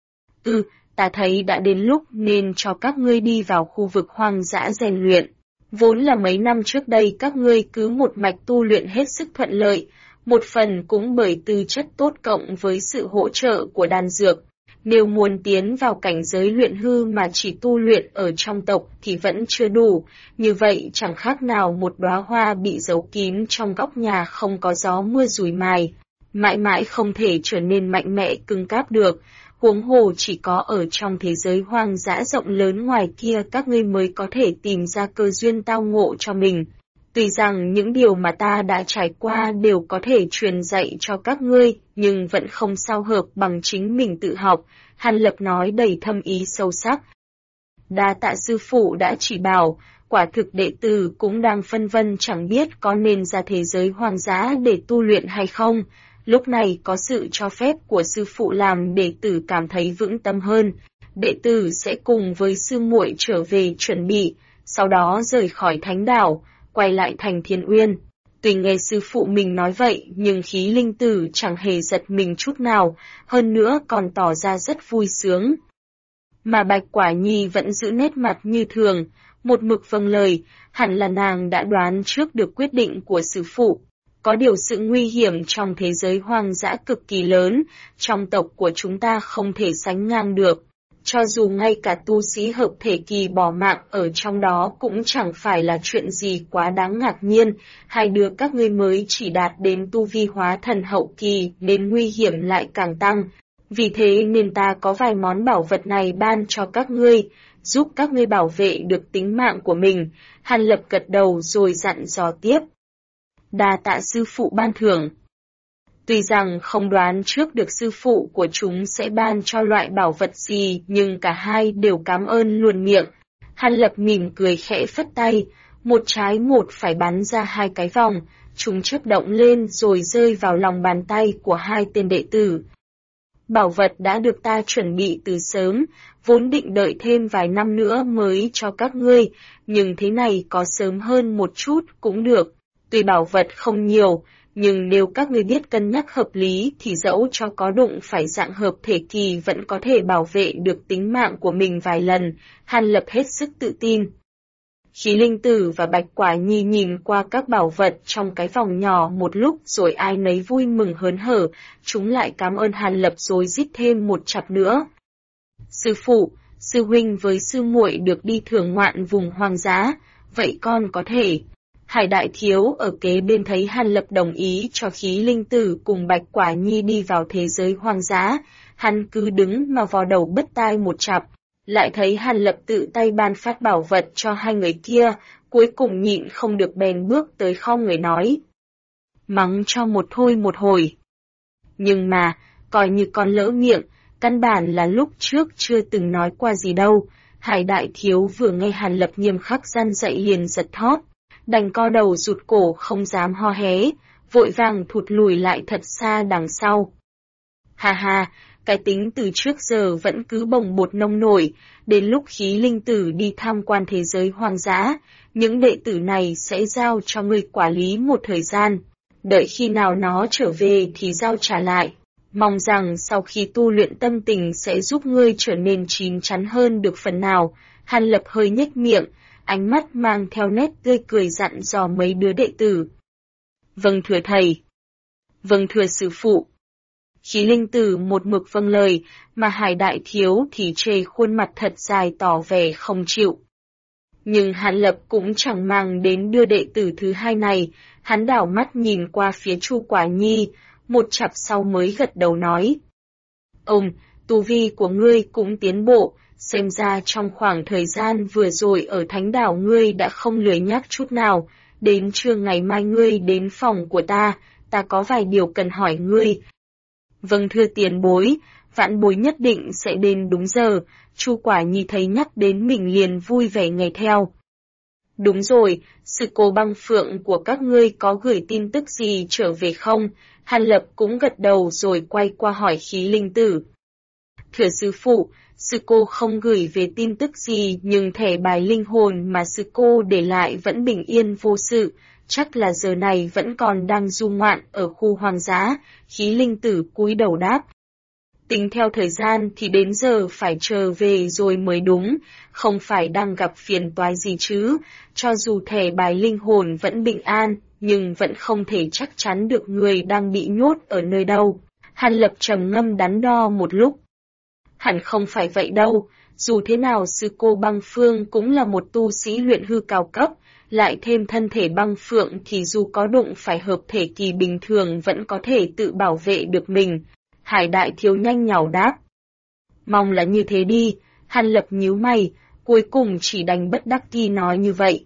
Ta thấy đã đến lúc nên cho các ngươi đi vào khu vực hoang dã rèn luyện. Vốn là mấy năm trước đây các ngươi cứ một mạch tu luyện hết sức thuận lợi, một phần cũng bởi tư chất tốt cộng với sự hỗ trợ của đan dược. Nếu muốn tiến vào cảnh giới luyện hư mà chỉ tu luyện ở trong tộc thì vẫn chưa đủ, như vậy chẳng khác nào một đóa hoa bị giấu kín trong góc nhà không có gió mưa dùi mài, mãi mãi không thể trở nên mạnh mẽ cứng cáp được. Huống hồ chỉ có ở trong thế giới hoang dã rộng lớn ngoài kia các ngươi mới có thể tìm ra cơ duyên tao ngộ cho mình. Tuy rằng những điều mà ta đã trải qua đều có thể truyền dạy cho các ngươi, nhưng vẫn không sao hợp bằng chính mình tự học, Hàn Lập nói đầy thâm ý sâu sắc. Đa tạ sư phụ đã chỉ bảo, quả thực đệ tử cũng đang phân vân chẳng biết có nên ra thế giới hoang dã để tu luyện hay không. Lúc này có sự cho phép của sư phụ làm đệ tử cảm thấy vững tâm hơn. Đệ tử sẽ cùng với sư muội trở về chuẩn bị, sau đó rời khỏi thánh đảo, quay lại thành Thiên Uyên. Tuy nghe sư phụ mình nói vậy nhưng khí linh tử chẳng hề giật mình chút nào, hơn nữa còn tỏ ra rất vui sướng. Mà Bạch Quả Nhi vẫn giữ nét mặt như thường, một mực vâng lời, hẳn là nàng đã đoán trước được quyết định của sư phụ. Có điều sự nguy hiểm trong thế giới hoang dã cực kỳ lớn, trong tộc của chúng ta không thể sánh ngang được. Cho dù ngay cả tu sĩ hợp thể kỳ bỏ mạng ở trong đó cũng chẳng phải là chuyện gì quá đáng ngạc nhiên, hai đứa các ngươi mới chỉ đạt đến tu vi hóa thần hậu kỳ nên nguy hiểm lại càng tăng. Vì thế nên ta có vài món bảo vật này ban cho các ngươi, giúp các ngươi bảo vệ được tính mạng của mình. Hàn Lập gật đầu rồi dặn dò tiếp. Đa tạ sư phụ ban thưởng. Tuy rằng không đoán trước được sư phụ của chúng sẽ ban cho loại bảo vật gì nhưng cả hai đều cảm ơn luôn miệng. Hàn Lập mỉm cười khẽ phất tay, một trái một phải bắn ra hai cái vòng, chúng chớp động lên rồi rơi vào lòng bàn tay của hai tên đệ tử. Bảo vật đã được ta chuẩn bị từ sớm, vốn định đợi thêm vài năm nữa mới cho các ngươi, nhưng thế này có sớm hơn một chút cũng được. Tuy bảo vật không nhiều, nhưng nếu các ngươi biết cân nhắc hợp lý thì dẫu cho có đụng phải dạng hợp thể kỳ vẫn có thể bảo vệ được tính mạng của mình vài lần, Hàn Lập hết sức tự tin. Khí linh tử và Bạch Quả Nhi nhìn qua các bảo vật trong cái vòng nhỏ một lúc rồi ai nấy vui mừng hớn hở, chúng lại cảm ơn Hàn Lập rồi rít thêm một chặp nữa. Sư phụ, sư huynh với sư muội được đi thưởng ngoạn vùng hoang dã, vậy con có thể... Hải Đại Thiếu ở kế bên thấy Hàn Lập đồng ý cho khí linh tử cùng Bạch Quả Nhi đi vào thế giới hoang dã, hắn cứ đứng mà vò đầu bứt tai một chặp, lại thấy Hàn Lập tự tay ban phát bảo vật cho hai người kia, cuối cùng nhịn không được bèn bước tới khom người nói. Mắng cho một thôi một hồi. Nhưng mà, coi như con lỡ miệng, căn bản là lúc trước chưa từng nói qua gì đâu. Hải Đại Thiếu vừa nghe Hàn Lập nghiêm khắc gian dạy liền giật thót, đành co đầu rụt cổ không dám ho hé, vội vàng thụt lùi lại thật xa đằng sau. Ha ha, cái tính từ trước giờ vẫn cứ bồng bột nông nổi, đến lúc khí linh tử đi tham quan thế giới hoang dã, những đệ tử này sẽ giao cho ngươi quản lý một thời gian, đợi khi nào nó trở về thì giao trả lại. Mong rằng sau khi tu luyện tâm tình sẽ giúp ngươi trở nên chín chắn hơn được phần nào. Hàn Lập hơi nhếch miệng, ánh mắt mang theo nét tươi cười dặn dò mấy đứa đệ tử. Vâng thưa thầy. Vâng thưa sư phụ. Khí linh tử một mực vâng lời, mà Hải Đại Thiếu thì chê khuôn mặt thật dài tỏ vẻ không chịu. Nhưng Hàn Lập cũng chẳng màng đến đưa đệ tử thứ hai này, hắn đảo mắt nhìn qua phía Chu Quả Nhi, một chặp sau mới gật đầu nói. Tu vi của ngươi cũng tiến bộ, xem ra trong khoảng thời gian vừa rồi ở thánh đảo ngươi đã không lười nhác chút nào, đến trưa ngày mai ngươi đến phòng của ta có vài điều cần hỏi ngươi. Vâng thưa tiền bối, vãn bối nhất định sẽ đến đúng giờ. Chu Quả Nhi thấy nhắc đến mình liền vui vẻ nghe theo. Đúng rồi, sư cô Băng Phượng của các ngươi có gửi tin tức gì trở về không? Hàn Lập cũng gật đầu rồi quay qua hỏi Khí Linh Tử. Thưa sư phụ, sư cô không gửi về tin tức gì nhưng thẻ bài linh hồn mà sư cô để lại vẫn bình yên vô sự, chắc là giờ này vẫn còn đang du ngoạn ở khu hoang dã. Khí Linh Tử cúi đầu đáp. Tính theo thời gian thì đến giờ phải trở về rồi mới đúng, không phải đang gặp phiền toái gì chứ, cho dù thẻ bài linh hồn vẫn bình an, nhưng vẫn không thể chắc chắn được người đang bị nhốt ở nơi đâu. Hàn Lập trầm ngâm đắn đo một lúc. Hẳn không phải vậy đâu, dù thế nào sư cô Băng Phương cũng là một tu sĩ luyện hư cao cấp, lại thêm thân thể Băng Phượng thì dù có đụng phải hợp thể kỳ bình thường vẫn có thể tự bảo vệ được mình. Hải Đại Thiếu nhanh nhảu đáp. Mong là như thế đi, Hàn Lập nhíu mày, cuối cùng chỉ đành bất đắc dĩ nói như vậy.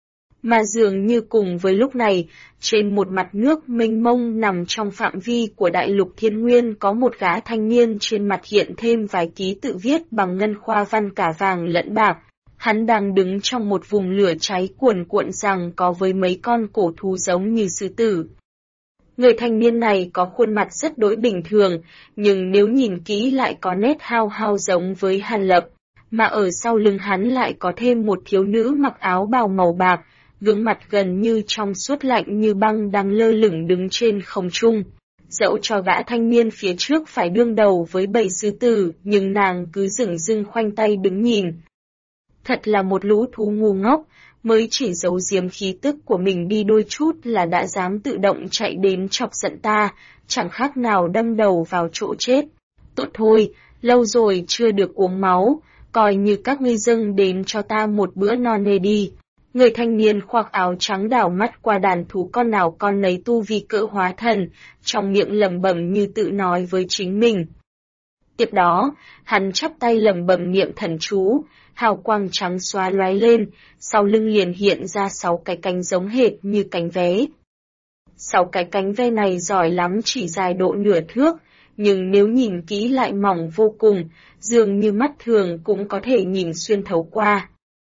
Mà dường như cùng với lúc này, trên một mặt nước mênh mông nằm trong phạm vi của đại lục Thiên Nguyên có một gã thanh niên trên mặt hiện thêm vài ký tự viết bằng ngân khoa văn cả vàng lẫn bạc. Hắn đang đứng trong một vùng lửa cháy cuồn cuộn rằng có với mấy con cổ thú giống như sư tử. Người thanh niên này có khuôn mặt rất đối bình thường, nhưng nếu nhìn kỹ lại có nét hao hao giống với Hàn Lập, mà ở sau lưng hắn lại có thêm một thiếu nữ mặc áo bào màu bạc, gương mặt gần như trong suốt lạnh như băng đang lơ lửng đứng trên không trung. Dẫu cho gã thanh niên phía trước phải đương đầu với bầy sư tử, nhưng nàng cứ dửng dưng khoanh tay đứng nhìn. Thật là một lũ thú ngu ngốc, mới chỉ giấu giếm khí tức của mình đi đôi chút là đã dám tự động chạy đến chọc giận ta, chẳng khác nào đâm đầu vào chỗ chết. Tốt thôi, lâu rồi chưa được uống máu, coi như các ngươi dâng đến cho ta một bữa no nê đi. Người thanh niên khoác áo trắng đảo mắt qua đàn thú con nào con nấy tu vi cỡ hóa thần, trong miệng lẩm bẩm như tự nói với chính mình. Tiếp đó, hắn chắp tay lẩm bẩm niệm thần chú, hào quang trắng xóa lóe lên, sau lưng liền hiện ra 6 cái cánh giống hệt như cánh vé. 6 cái cánh ve này giỏi lắm chỉ dài độ nửa thước, nhưng nếu nhìn kỹ lại mỏng vô cùng, dường như mắt thường cũng có thể nhìn xuyên thấu qua.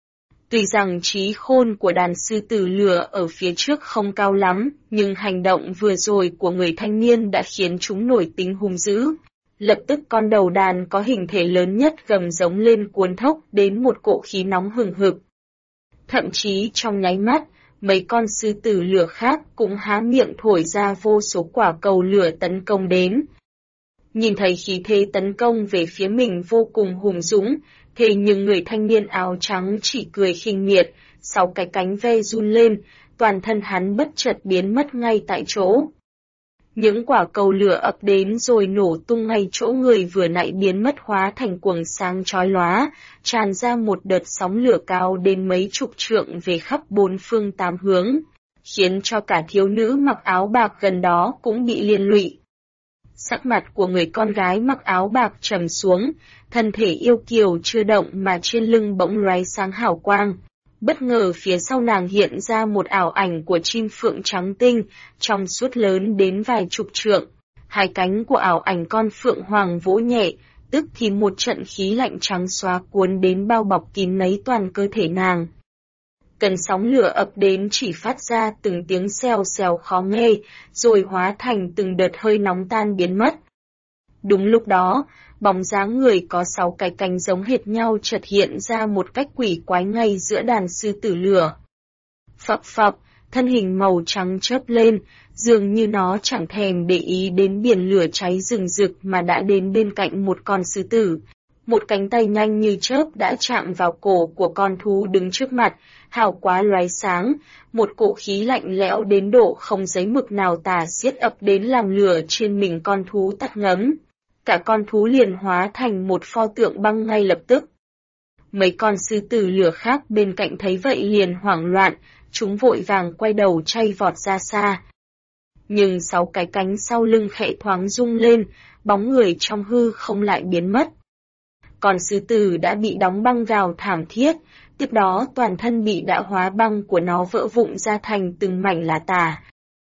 Tuy rằng trí khôn của đàn sư tử lửa ở phía trước không cao lắm, nhưng hành động vừa rồi của người thanh niên đã khiến chúng nổi tính hung dữ. Lập tức con đầu đàn có hình thể lớn nhất gầm giống lên cuốn thốc đến một cỗ khí nóng hừng hực. Thậm chí trong nháy mắt, mấy con sư tử lửa khác cũng há miệng thổi ra vô số quả cầu lửa tấn công đến. Nhìn thấy khí thế tấn công về phía mình vô cùng hùng dũng, thế nhưng người thanh niên áo trắng chỉ cười khinh miệt, 6 cái cánh ve run lên, toàn thân hắn bất chợt biến mất ngay tại chỗ. Những quả cầu lửa ập đến rồi nổ tung ngay chỗ người vừa nãy biến mất hóa thành quầng sáng chói lóa, tràn ra một đợt sóng lửa cao đến mấy chục trượng về khắp bốn phương tám hướng, khiến cho cả thiếu nữ mặc áo bạc gần đó cũng bị liên lụy. Sắc mặt của người con gái mặc áo bạc trầm xuống, thân thể yêu kiều chưa động mà trên lưng bỗng lóe sáng hào quang. Bất ngờ phía sau nàng hiện ra một ảo ảnh của chim phượng trắng tinh, trong suốt lớn đến vài chục trượng. Hai cánh của ảo ảnh con phượng hoàng vỗ nhẹ, tức thì một trận khí lạnh trắng xóa cuốn đến bao bọc kín lấy toàn cơ thể nàng. Cơn sóng lửa ập đến chỉ phát ra từng tiếng xèo xèo khó nghe, rồi hóa thành từng đợt hơi nóng tan biến mất. Đúng lúc đó, bóng dáng người có 6 cái cánh giống hệt nhau chợt hiện ra một cách quỷ quái ngay giữa đàn sư tử lửa. Phập phập, thân hình màu trắng chớp lên, dường như nó chẳng thèm để ý đến biển lửa cháy rừng rực mà đã đến bên cạnh một con sư tử. Một cánh tay nhanh như chớp đã chạm vào cổ của con thú đứng trước mặt, hào quá lóe sáng, một cỗ khí lạnh lẽo đến độ không giấy mực nào tả xiết ập đến làm lửa trên mình con thú tắt ngấm. Cả con thú liền hóa thành một pho tượng băng ngay lập tức. Mấy con sư tử lửa khác bên cạnh thấy vậy liền hoảng loạn, chúng vội vàng quay đầu chay vọt ra xa. Nhưng 6 cái cánh sau lưng khẽ thoáng rung lên, bóng người trong hư không lại biến mất. Con sư tử đã bị đóng băng vào thảm thiết, tiếp đó toàn thân bị đã hóa băng của nó vỡ vụn ra thành từng mảnh là tả.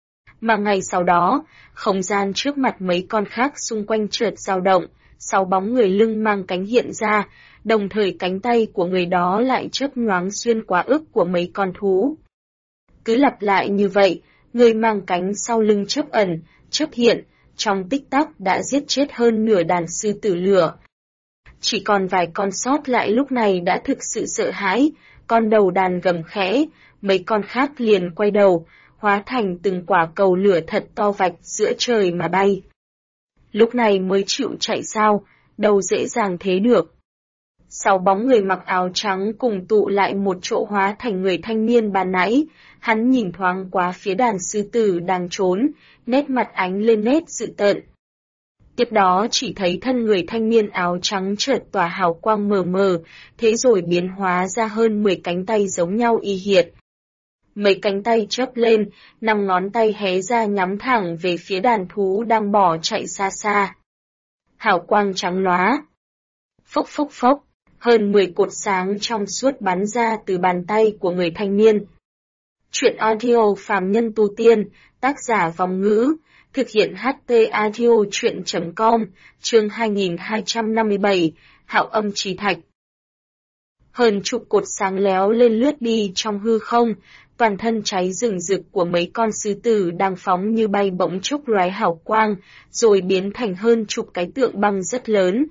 Mà ngày sau đó, không gian trước mặt mấy con khác xung quanh chợt dao động, 6 bóng người lưng mang cánh hiện ra, đồng thời cánh tay của người đó lại chớp nhoáng xuyên qua ức của mấy con thú. Cứ lặp lại như vậy, người mang cánh sau lưng chớp ẩn, chớp hiện, trong tích tắc đã giết chết hơn nửa đàn sư tử lửa. Chỉ còn vài con sót lại lúc này đã thực sự sợ hãi, con đầu đàn gầm khẽ, mấy con khác liền quay đầu, hóa thành từng quả cầu lửa thật to vạch giữa trời mà bay. Lúc này mới chịu chạy sao, đâu dễ dàng thế được. 6 bóng người mặc áo trắng cùng tụ lại một chỗ hóa thành người thanh niên ban nãy, hắn nhìn thoáng qua phía đàn sư tử đang trốn, nét mặt ánh lên nét dữ tợn. Tiếp đó chỉ thấy thân người thanh niên áo trắng chợt tỏa hào quang mờ mờ, thế rồi biến hóa ra hơn 10 cánh tay giống nhau y hệt. Mấy cánh tay chớp lên, 5 ngón tay hé ra nhắm thẳng về phía đàn thú đang bỏ chạy xa xa. Hào quang trắng lóa. Phốc phốc phốc, hơn 10 cột sáng trong suốt bắn ra từ bàn tay của người thanh niên. Truyện audio Phàm Nhân Tu Tiên, tác giả Vòng Ngữ, thực hiện HT Audio Truyện.com, chương 2257, Hạo Âm Trì Thạch. Hơn chục cột sáng léo lên lướt đi trong hư không, toàn thân cháy rừng rực của mấy con sư tử đang phóng như bay bỗng chốc lóe hào quang, rồi biến thành hơn chục cái tượng băng rất lớn.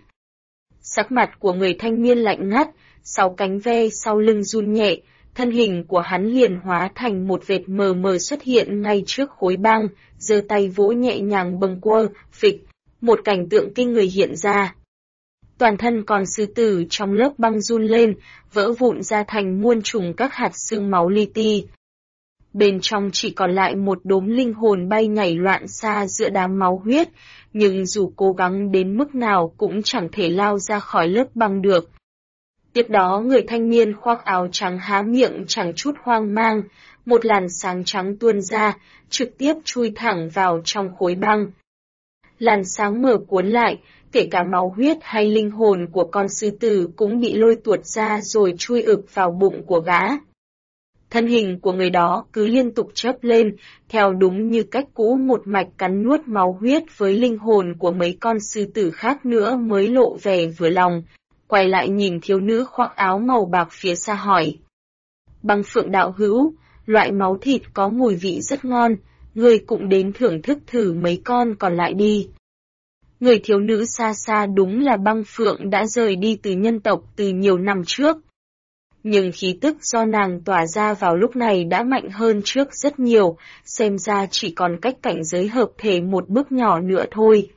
Sắc mặt của người thanh niên lạnh ngắt, 6 cánh ve sau lưng run nhẹ, thân hình của hắn liền hóa thành một vệt mờ mờ xuất hiện ngay trước khối băng, giơ tay vỗ nhẹ nhàng bâng quơ, phịch, một cảnh tượng kinh người hiện ra. Toàn thân con sư tử trong lớp băng run lên, vỡ vụn ra thành muôn trùng các hạt xương máu li ti. Bên trong chỉ còn lại một đốm linh hồn bay nhảy loạn xa giữa đám máu huyết, nhưng dù cố gắng đến mức nào cũng chẳng thể lao ra khỏi lớp băng được. Tiếp đó người thanh niên khoác áo trắng há miệng chẳng chút hoang mang, một làn sáng trắng tuôn ra, trực tiếp chui thẳng vào trong khối băng. Làn sáng mở cuốn lại, kể cả máu huyết hay linh hồn của con sư tử cũng bị lôi tuột ra rồi chui ực vào bụng của gã. Thân hình của người đó cứ liên tục chớp lên, theo đúng như cách cũ một mạch cắn nuốt máu huyết với linh hồn của mấy con sư tử khác nữa mới lộ vẻ vừa lòng. Quay lại nhìn thiếu nữ khoác áo màu bạc phía xa hỏi. Băng Phượng đạo hữu, loại máu thịt có mùi vị rất ngon, ngươi cũng đến thưởng thức thử mấy con còn lại đi. Người thiếu nữ xa xa đúng là Băng Phượng đã rời đi từ nhân tộc từ nhiều năm trước. Nhưng khí tức do nàng tỏa ra vào lúc này đã mạnh hơn trước rất nhiều, xem ra chỉ còn cách cảnh giới hợp thể một bước nhỏ nữa thôi.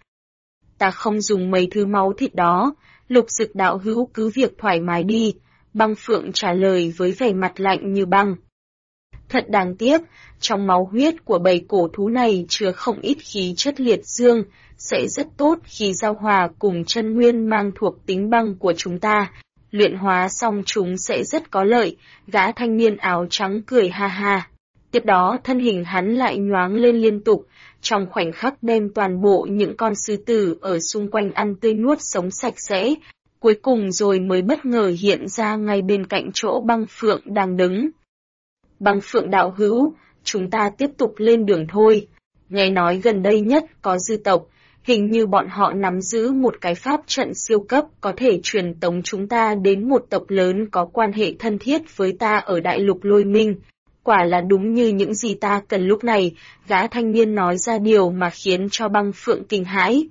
Ta không dùng mấy thứ máu thịt đó, Lục Dực đạo hữu cứ việc thoải mái đi, Băng Phượng trả lời với vẻ mặt lạnh như băng. Thật đáng tiếc, trong máu huyết của bầy cổ thú này chứa không ít khí chất liệt dương, sẽ rất tốt khi giao hòa cùng chân nguyên mang thuộc tính băng của chúng ta. Luyện hóa xong chúng sẽ rất có lợi, gã thanh niên áo trắng cười ha ha. Tiếp đó thân hình hắn lại nhoáng lên liên tục, trong khoảnh khắc đem toàn bộ những con sư tử ở xung quanh ăn tươi nuốt sống sạch sẽ, cuối cùng rồi mới bất ngờ hiện ra ngay bên cạnh chỗ Băng Phượng đang đứng. Băng Phượng đạo hữu, chúng ta tiếp tục lên đường thôi. Nghe nói gần đây nhất có dư tộc, hình như bọn họ nắm giữ một cái pháp trận siêu cấp có thể truyền tống chúng ta đến một tộc lớn có quan hệ thân thiết với ta ở đại lục Lôi Minh. Quả là đúng như những gì ta cần lúc này, gã thanh niên nói ra điều mà khiến cho Băng Phượng kinh hãi.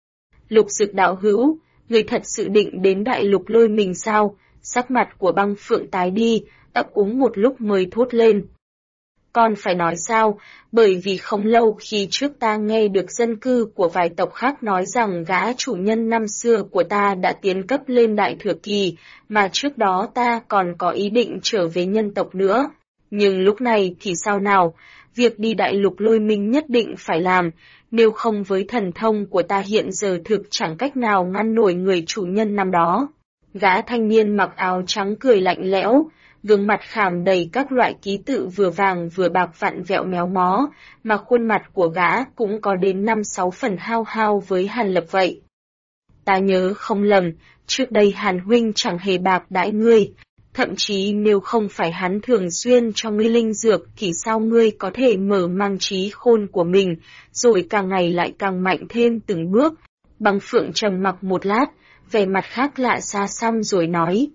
Lục Dực đạo hữu, người thật sự định đến đại lục Lôi Minh sao? Sắc mặt của Băng Phượng tái đi, ấp úng một lúc mới thốt lên. Con phải nói sao, bởi vì không lâu khi trước ta nghe được dân cư của vài tộc khác nói rằng gã chủ nhân năm xưa của ta đã tiến cấp lên đại thừa kỳ, mà trước đó ta còn có ý định trở về nhân tộc nữa. Nhưng lúc này thì sao nào, việc đi đại lục Lôi Minh nhất định phải làm, nếu không với thần thông của ta hiện giờ thực chẳng cách nào ngăn nổi người chủ nhân năm đó. Gã thanh niên mặc áo trắng cười lạnh lẽo, gương mặt khảm đầy các loại ký tự vừa vàng vừa bạc vặn vẹo méo mó, mà khuôn mặt của gã cũng có đến 5-6 phần hao hao với Hàn Lập vậy. Ta nhớ không lầm, trước đây Hàn huynh chẳng hề bạc đãi ngươi, thậm chí nếu không phải hắn thường xuyên cho ngươi linh dược thì sao ngươi có thể mở mang trí khôn của mình, rồi càng ngày lại càng mạnh thêm từng bước. Băng Phượng trầm mặc một lát, vẻ mặt khác lạ xa xăm rồi nói.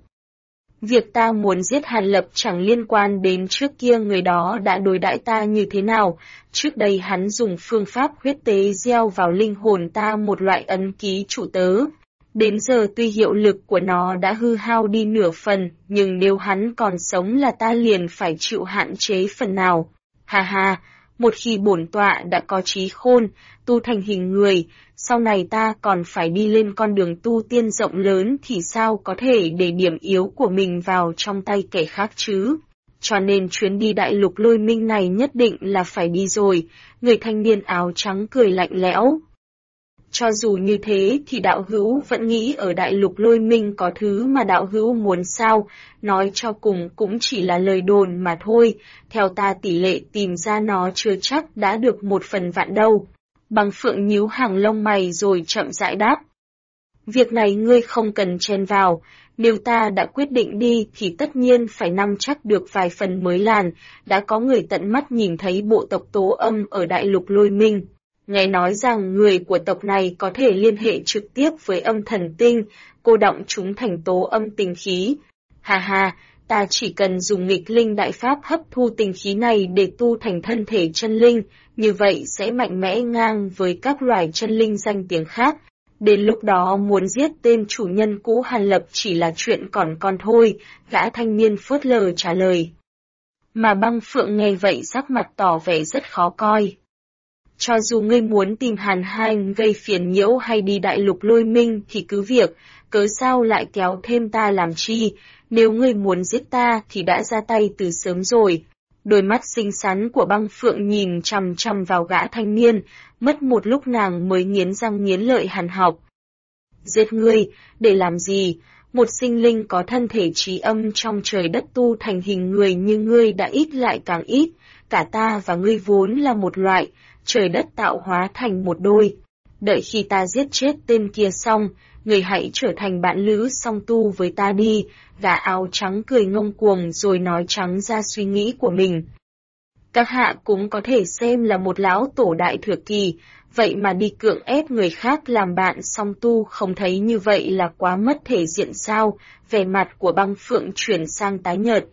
Việc ta muốn giết Hàn Lập chẳng liên quan đến trước kia người đó đã đối đãi ta như thế nào, trước đây hắn dùng phương pháp huyết tế gieo vào linh hồn ta một loại ấn ký chủ tớ. Đến giờ tuy hiệu lực của nó đã hư hao đi nửa phần, nhưng nếu hắn còn sống là ta liền phải chịu hạn chế phần nào. Ha ha, một khi bổn tọa đã có trí khôn, tu thành hình người, sau này ta còn phải đi lên con đường tu tiên rộng lớn thì sao có thể để điểm yếu của mình vào trong tay kẻ khác chứ? Cho nên chuyến đi đại lục lôi minh này nhất định là phải đi rồi, người thanh niên áo trắng cười lạnh lẽo. Cho dù như thế thì đạo hữu vẫn nghĩ ở đại lục lôi minh có thứ mà đạo hữu muốn sao, nói cho cùng cũng chỉ là lời đồn mà thôi, theo ta tỷ lệ tìm ra nó chưa chắc đã được 1/1000 đâu. Băng Phượng nhíu hàng lông mày rồi chậm rãi đáp. Việc này ngươi không cần chen vào, nếu ta đã quyết định đi thì tất nhiên phải nắm chắc được vài phần mới làn, đã có người tận mắt nhìn thấy bộ tộc Tố Âm ở đại lục lôi minh. Nghe nói rằng người của tộc này có thể liên hệ trực tiếp với âm thần tinh, cô động chúng thành tố âm tinh khí. Ha ha, ta chỉ cần dùng nghịch linh đại pháp hấp thu tinh khí này để tu thành thân thể chân linh, như vậy sẽ mạnh mẽ ngang với các loài chân linh danh tiếng khác. Đến lúc đó muốn giết tên chủ nhân cũ Hàn Lập chỉ là chuyện còn con thôi, gã thanh niên phớt lờ trả lời. Mà Băng Phượng nghe vậy sắc mặt tỏ vẻ rất khó coi. Cho dù ngươi muốn tìm Hàn Hành gây phiền nhiễu hay đi đại lục lôi minh thì cứ việc, cớ sao lại kéo thêm ta làm chi, nếu ngươi muốn giết ta thì đã ra tay từ sớm rồi. Đôi mắt xinh xắn của Băng Phượng nhìn chằm chằm vào gã thanh niên, mất một lúc nàng mới nghiến răng nghiến lợi hằn học. Giết ngươi, để làm gì? Một sinh linh có thân thể trí âm trong trời đất tu thành hình người như ngươi đã ít lại càng ít, cả ta và ngươi vốn là một loại, trời đất tạo hóa thành một đôi. Đợi khi ta giết chết tên kia xong, người hãy trở thành bạn lữ song tu với ta đi. Gã áo trắng cười ngông cuồng rồi nói trắng ra suy nghĩ của mình. Các hạ cũng có thể xem là một lão tổ đại thừa kỳ, vậy mà đi cưỡng ép người khác làm bạn song tu, không thấy như vậy là quá mất thể diện sao? Vẻ mặt của Băng Phượng chuyển sang tái nhợt.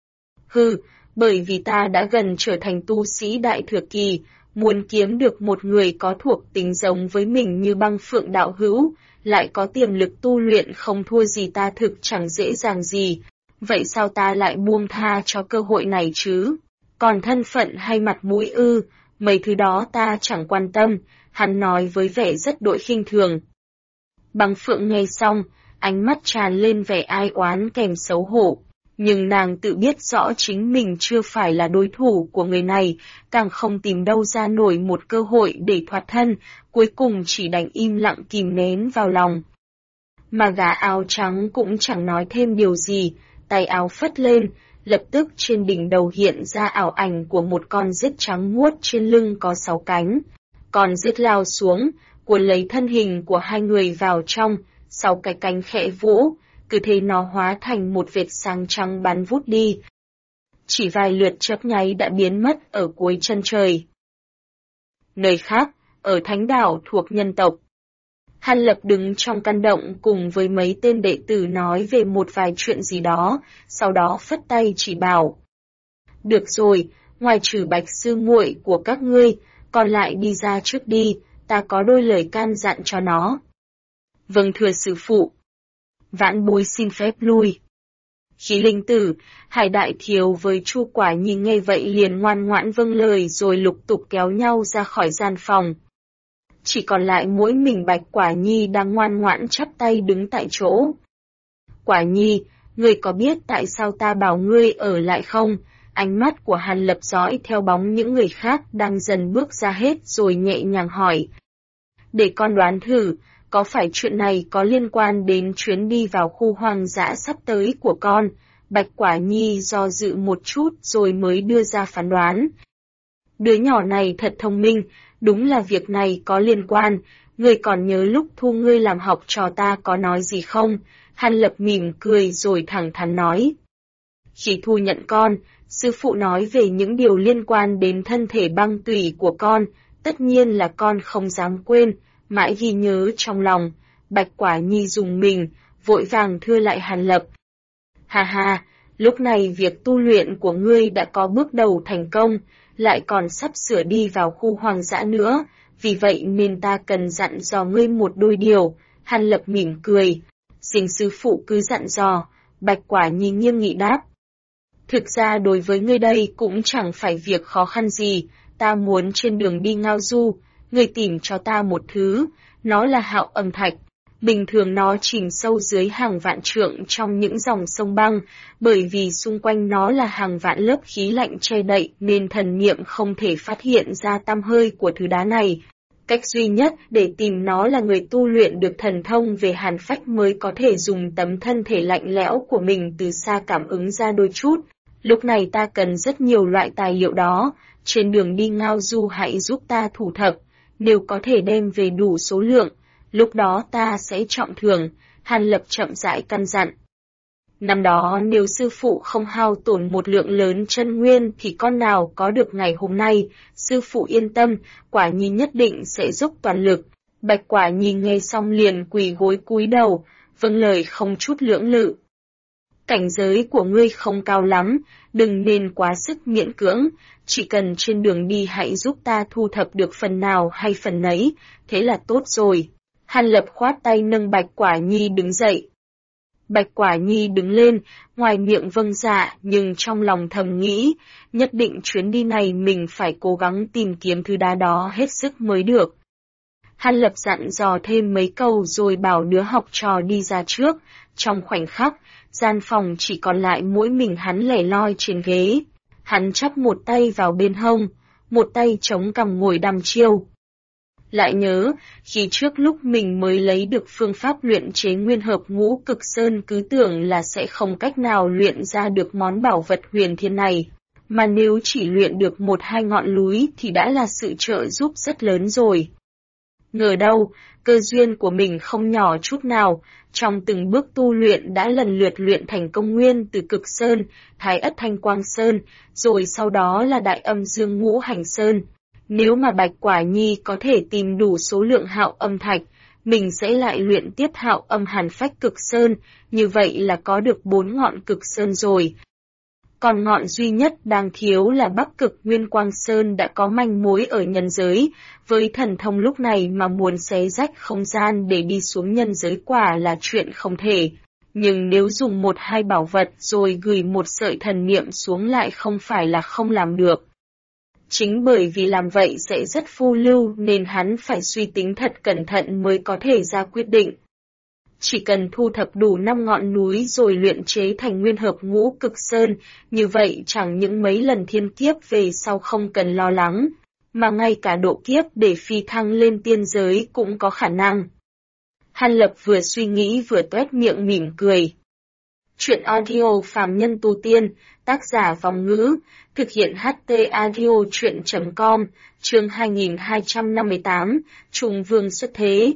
Hừ, bởi vì ta đã gần trở thành tu sĩ đại thừa kỳ, muốn kiếm được một người có thuộc tính giống với mình như Băng Phượng đạo hữu, lại có tiềm lực tu luyện không thua gì ta thực chẳng dễ dàng gì. Vậy sao ta lại buông tha cho cơ hội này chứ? Còn thân phận hay mặt mũi ư, mấy thứ đó ta chẳng quan tâm, hắn nói với vẻ rất đội khinh thường. Băng Phượng nghe xong, ánh mắt tràn lên vẻ ai oán kèm xấu hổ. Nhưng nàng tự biết rõ chính mình chưa phải là đối thủ của người này, càng không tìm đâu ra nổi một cơ hội để thoát thân, cuối cùng chỉ đành im lặng kìm nén vào lòng. Mà gã áo trắng cũng chẳng nói thêm điều gì, tay áo phất lên, lập tức trên đỉnh đầu hiện ra ảo ảnh của một con rết trắng muốt trên lưng có 6 cánh. Con rết lao xuống, cuốn lấy thân hình của hai người vào trong, 6 cái cánh khẽ vỗ, cứ thế nó hóa thành một vệt sáng trắng bắn vút đi. Chỉ vài lượt chớp nháy đã biến mất ở cuối chân trời. Nơi khác, ở thánh đảo thuộc nhân tộc. Hàn Lập đứng trong căn động cùng với mấy tên đệ tử nói về một vài chuyện gì đó, sau đó phất tay chỉ bảo. Được rồi, ngoài trừ Bạch sư muội của các ngươi, còn lại đi ra trước đi, ta có đôi lời can dặn cho nó. Vâng thưa sư phụ. Vãn bối xin phép lui. Khí linh tử, Hải Đại Thiếu với Chu Quả Nhi nghe vậy liền ngoan ngoãn vâng lời rồi lục tục kéo nhau ra khỏi gian phòng. Chỉ còn lại mỗi mình Bạch Quả Nhi đang ngoan ngoãn chắp tay đứng tại chỗ. Quả Nhi, ngươi có biết tại sao ta bảo ngươi ở lại không? Ánh mắt của Hàn Lập dõi theo bóng những người khác đang dần bước ra hết rồi nhẹ nhàng hỏi. Để con đoán thử, có phải chuyện này có liên quan đến chuyến đi vào khu hoang dã sắp tới của con? Bạch Quả Nhi do dự một chút rồi mới đưa ra phán đoán. Đứa nhỏ này thật thông minh, đúng là việc này có liên quan, ngươi còn nhớ lúc thu ngươi làm học trò ta có nói gì không? Hàn Lập mỉm cười rồi thẳng thắn nói. Khi thu nhận con, sư phụ nói về những điều liên quan đến thân thể băng tủy của con, tất nhiên là con không dám quên, mãi ghi nhớ trong lòng. Bạch Quả Nhi dùng mình, vội vàng thưa lại Hàn Lập. Ha ha, lúc này việc tu luyện của ngươi đã có bước đầu thành công, lại còn sắp sửa đi vào khu hoang dã nữa, vì vậy nên ta cần dặn dò ngươi một đôi điều. Hàn Lập mỉm cười. Xin sư phụ cứ dặn dò. Bạch Quả Nhi nghiêm nghị đáp. Thực ra đối với ngươi đây cũng chẳng phải việc khó khăn gì, ta muốn trên đường đi ngao du, ngươi tìm cho ta một thứ, nó là hạo âm thạch. Bình thường nó chìm sâu dưới hàng vạn trượng trong những dòng sông băng, bởi vì xung quanh nó là hàng vạn lớp khí lạnh che đậy nên thần niệm không thể phát hiện ra tăm hơi của thứ đá này. Cách duy nhất để tìm nó là người tu luyện được thần thông về hàn phách mới có thể dùng tấm thân thể lạnh lẽo của mình từ xa cảm ứng ra đôi chút. Lúc này ta cần rất nhiều loại tài liệu đó, trên đường đi ngao du hãy giúp ta thủ thập, nếu có thể đem về đủ số lượng, lúc đó ta sẽ trọng thưởng. Hàn Lập chậm rãi căn dặn. Năm đó nếu sư phụ không hao tổn một lượng lớn chân nguyên thì con nào có được ngày hôm nay, sư phụ yên tâm, Quả Nhi nhất định sẽ dốc toàn lực. Bạch Quả Nhi nghe xong liền quỳ gối cúi đầu, vâng lời không chút lưỡng lự. Cảnh giới của ngươi không cao lắm, đừng nên quá sức miễn cưỡng, chỉ cần trên đường đi hãy giúp ta thu thập được phần nào hay phần nấy, thế là tốt rồi. Hàn Lập khoát tay nâng Bạch Quả Nhi đứng dậy. Bạch Quả Nhi đứng lên, ngoài miệng vâng dạ nhưng trong lòng thầm nghĩ, nhất định chuyến đi này mình phải cố gắng tìm kiếm thứ đá đó hết sức mới được. Hàn Lập dặn dò thêm mấy câu rồi bảo đứa học trò đi ra trước, trong khoảnh khắc, gian phòng chỉ còn lại mỗi mình hắn lẻ loi trên ghế. Hắn chắp một tay vào bên hông, một tay chống cằm ngồi đăm chiêu. Lại nhớ, khi trước lúc mình mới lấy được phương pháp luyện chế nguyên hợp ngũ cực sơn cứ tưởng là sẽ không cách nào luyện ra được món bảo vật huyền thiên này, mà nếu chỉ luyện được một hai ngọn núi thì đã là sự trợ giúp rất lớn rồi. Ngờ đâu, cơ duyên của mình không nhỏ chút nào, trong từng bước tu luyện đã lần lượt luyện thành công nguyên từ cực sơn, thái ất thanh quang sơn, rồi sau đó là đại âm dương ngũ hành sơn. Nếu mà Bạch Quả Nhi có thể tìm đủ số lượng hạo âm thạch, mình sẽ lại luyện tiếp hạo âm hàn phách cực sơn, như vậy là có được 4 ngọn cực sơn rồi. Còn ngọn duy nhất đang thiếu là Bắc Cực Nguyên Quang Sơn đã có manh mối ở nhân giới, với thần thông lúc này mà muốn xé rách không gian để đi xuống nhân giới quả là chuyện không thể. Nhưng nếu dùng một hai bảo vật rồi gửi một sợi thần niệm xuống lại không phải là không làm được. Chính bởi vì làm vậy sẽ rất phô lưu nên hắn phải suy tính thật cẩn thận mới có thể ra quyết định. Chỉ cần thu thập đủ 5 ngọn núi rồi luyện chế thành nguyên hợp ngũ cực sơn, như vậy chẳng những mấy lần thiên kiếp về sau không cần lo lắng, mà ngay cả độ kiếp để phi thăng lên tiên giới cũng có khả năng. Hàn Lập vừa suy nghĩ vừa toét miệng mỉm cười. Chuyện audio phàm nhân tu tiên, tác giả Vòng Ngữ, thực hiện HT Audio Chuyện.com, chương 2258, Trùng Vương xuất thế.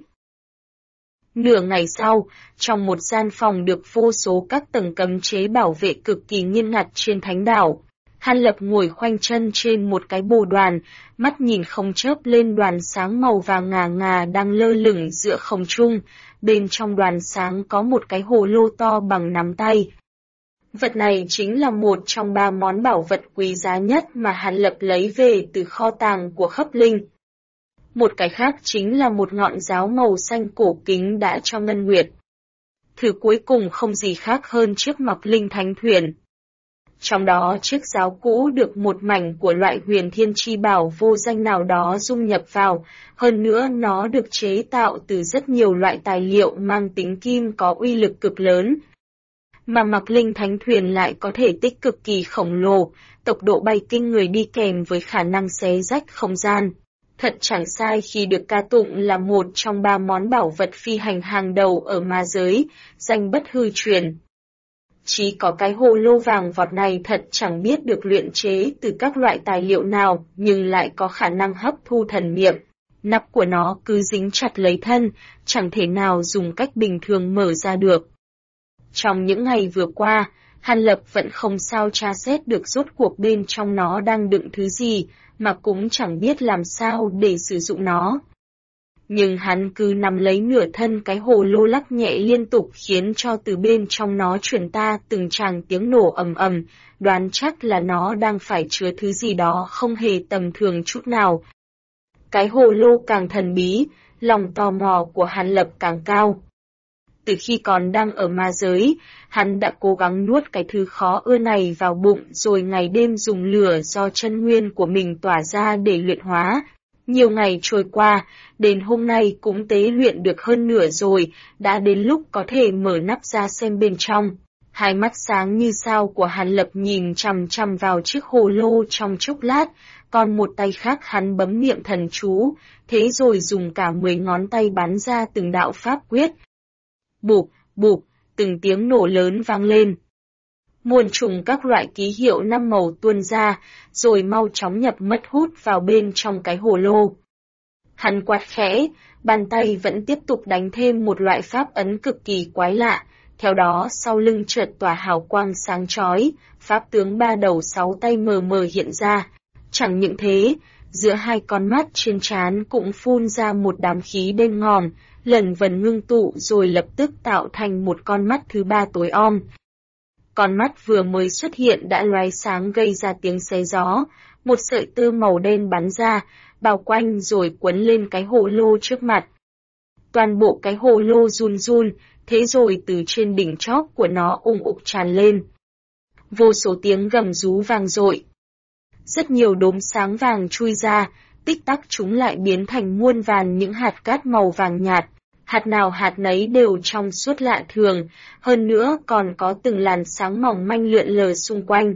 Nửa ngày sau, trong một gian phòng được vô số các tầng cấm chế bảo vệ cực kỳ nghiêm ngặt trên thánh đảo, Hàn Lập ngồi khoanh chân trên một cái bồ đoàn, mắt nhìn không chớp lên đoàn sáng màu vàng ngà ngà đang lơ lửng giữa không trung, bên trong đoàn sáng có một cái hồ lô to bằng nắm tay. Vật này chính là một trong 3 món bảo vật quý giá nhất mà Hàn Lập lấy về từ kho tàng của Khắp Linh. Một cái khác chính là một ngọn giáo màu xanh cổ kính đã cho Ngân Nguyệt. Thứ cuối cùng không gì khác hơn chiếc Mặc Linh Thánh Thuyền. Trong đó chiếc giáo cũ được một mảnh của loại huyền thiên chi bảo vô danh nào đó dung nhập vào, hơn nữa nó được chế tạo từ rất nhiều loại tài liệu mang tính kim có uy lực cực lớn. Mà Mặc Linh Thánh Thuyền lại có thể tích cực kỳ khổng lồ, tốc độ bay kinh người đi kèm với khả năng xé rách không gian. Thật chẳng sai khi được ca tụng là một trong 3 món bảo vật phi hành hàng đầu ở ma giới, danh bất hư truyền. Chỉ có cái hồ lô vàng vọt này thật chẳng biết được luyện chế từ các loại tài liệu nào, nhưng lại có khả năng hấp thu thần niệm. Nắp của nó cứ dính chặt lấy thân, chẳng thể nào dùng cách bình thường mở ra được. Trong những ngày vừa qua, Hàn Lập vẫn không sao tra xét được rốt cuộc bên trong nó đang đựng thứ gì, mà cũng chẳng biết làm sao để sử dụng nó. nhưng hắn cứ nắm lấy nửa thân cái hồ lô lắc nhẹ liên tục khiến cho từ bên trong nó truyền ta từng tràng tiếng nổ ầm ầm, đoán chắc là nó đang phải chứa thứ gì đó không hề tầm thường chút nào. Cái hồ lô càng thần bí, lòng tò mò của Hàn Lập càng cao. Từ khi còn đang ở ma giới, hắn đã cố gắng nuốt cái thứ khó ưa này vào bụng rồi ngày đêm dùng lửa do chân nguyên của mình tỏa ra để luyện hóa. Nhiều ngày trôi qua, đến hôm nay cũng tế luyện được hơn nửa rồi, đã đến lúc có thể mở nắp ra xem bên trong. Hai mắt sáng như sao của Hàn Lập nhìn chằm chằm vào chiếc hồ lô trong chốc lát, còn một tay khác hắn bấm niệm thần chú, thế rồi dùng cả 10 ngón tay bắn ra từng đạo pháp quyết. Bụp, bụp, từng tiếng nổ lớn vang lên. Muôn trùng các loại ký hiệu 5 màu tuôn ra, rồi mau chóng nhập mất hút vào bên trong cái hồ lô. Hắn quát khẽ, bàn tay vẫn tiếp tục đánh thêm một loại pháp ấn cực kỳ quái lạ, theo đó sau lưng chợt tỏa hào quang sáng chói, pháp tướng 3 đầu 6 tay mờ mờ hiện ra. Chẳng những thế, giữa hai con mắt trên trán cũng phun ra một đám khí đen ngòm, lần vần ngưng tụ rồi lập tức tạo thành một con mắt thứ ba tối om. Con mắt vừa mới xuất hiện đã lóe sáng gây ra tiếng xé gió, một sợi tơ màu đen bắn ra, bao quanh rồi quấn lên cái hồ lô trước mặt. Toàn bộ cái hồ lô run run, thế rồi từ trên đỉnh chóp của nó ùng ục tràn lên. Vô số tiếng gầm rú vang dội. Rất nhiều đốm sáng vàng chui ra, tích tắc chúng lại biến thành muôn vàn những hạt cát màu vàng nhạt. Hạt nào hạt nấy đều trong suốt lạ thường, hơn nữa còn có từng làn sáng mỏng manh lượn lờ xung quanh.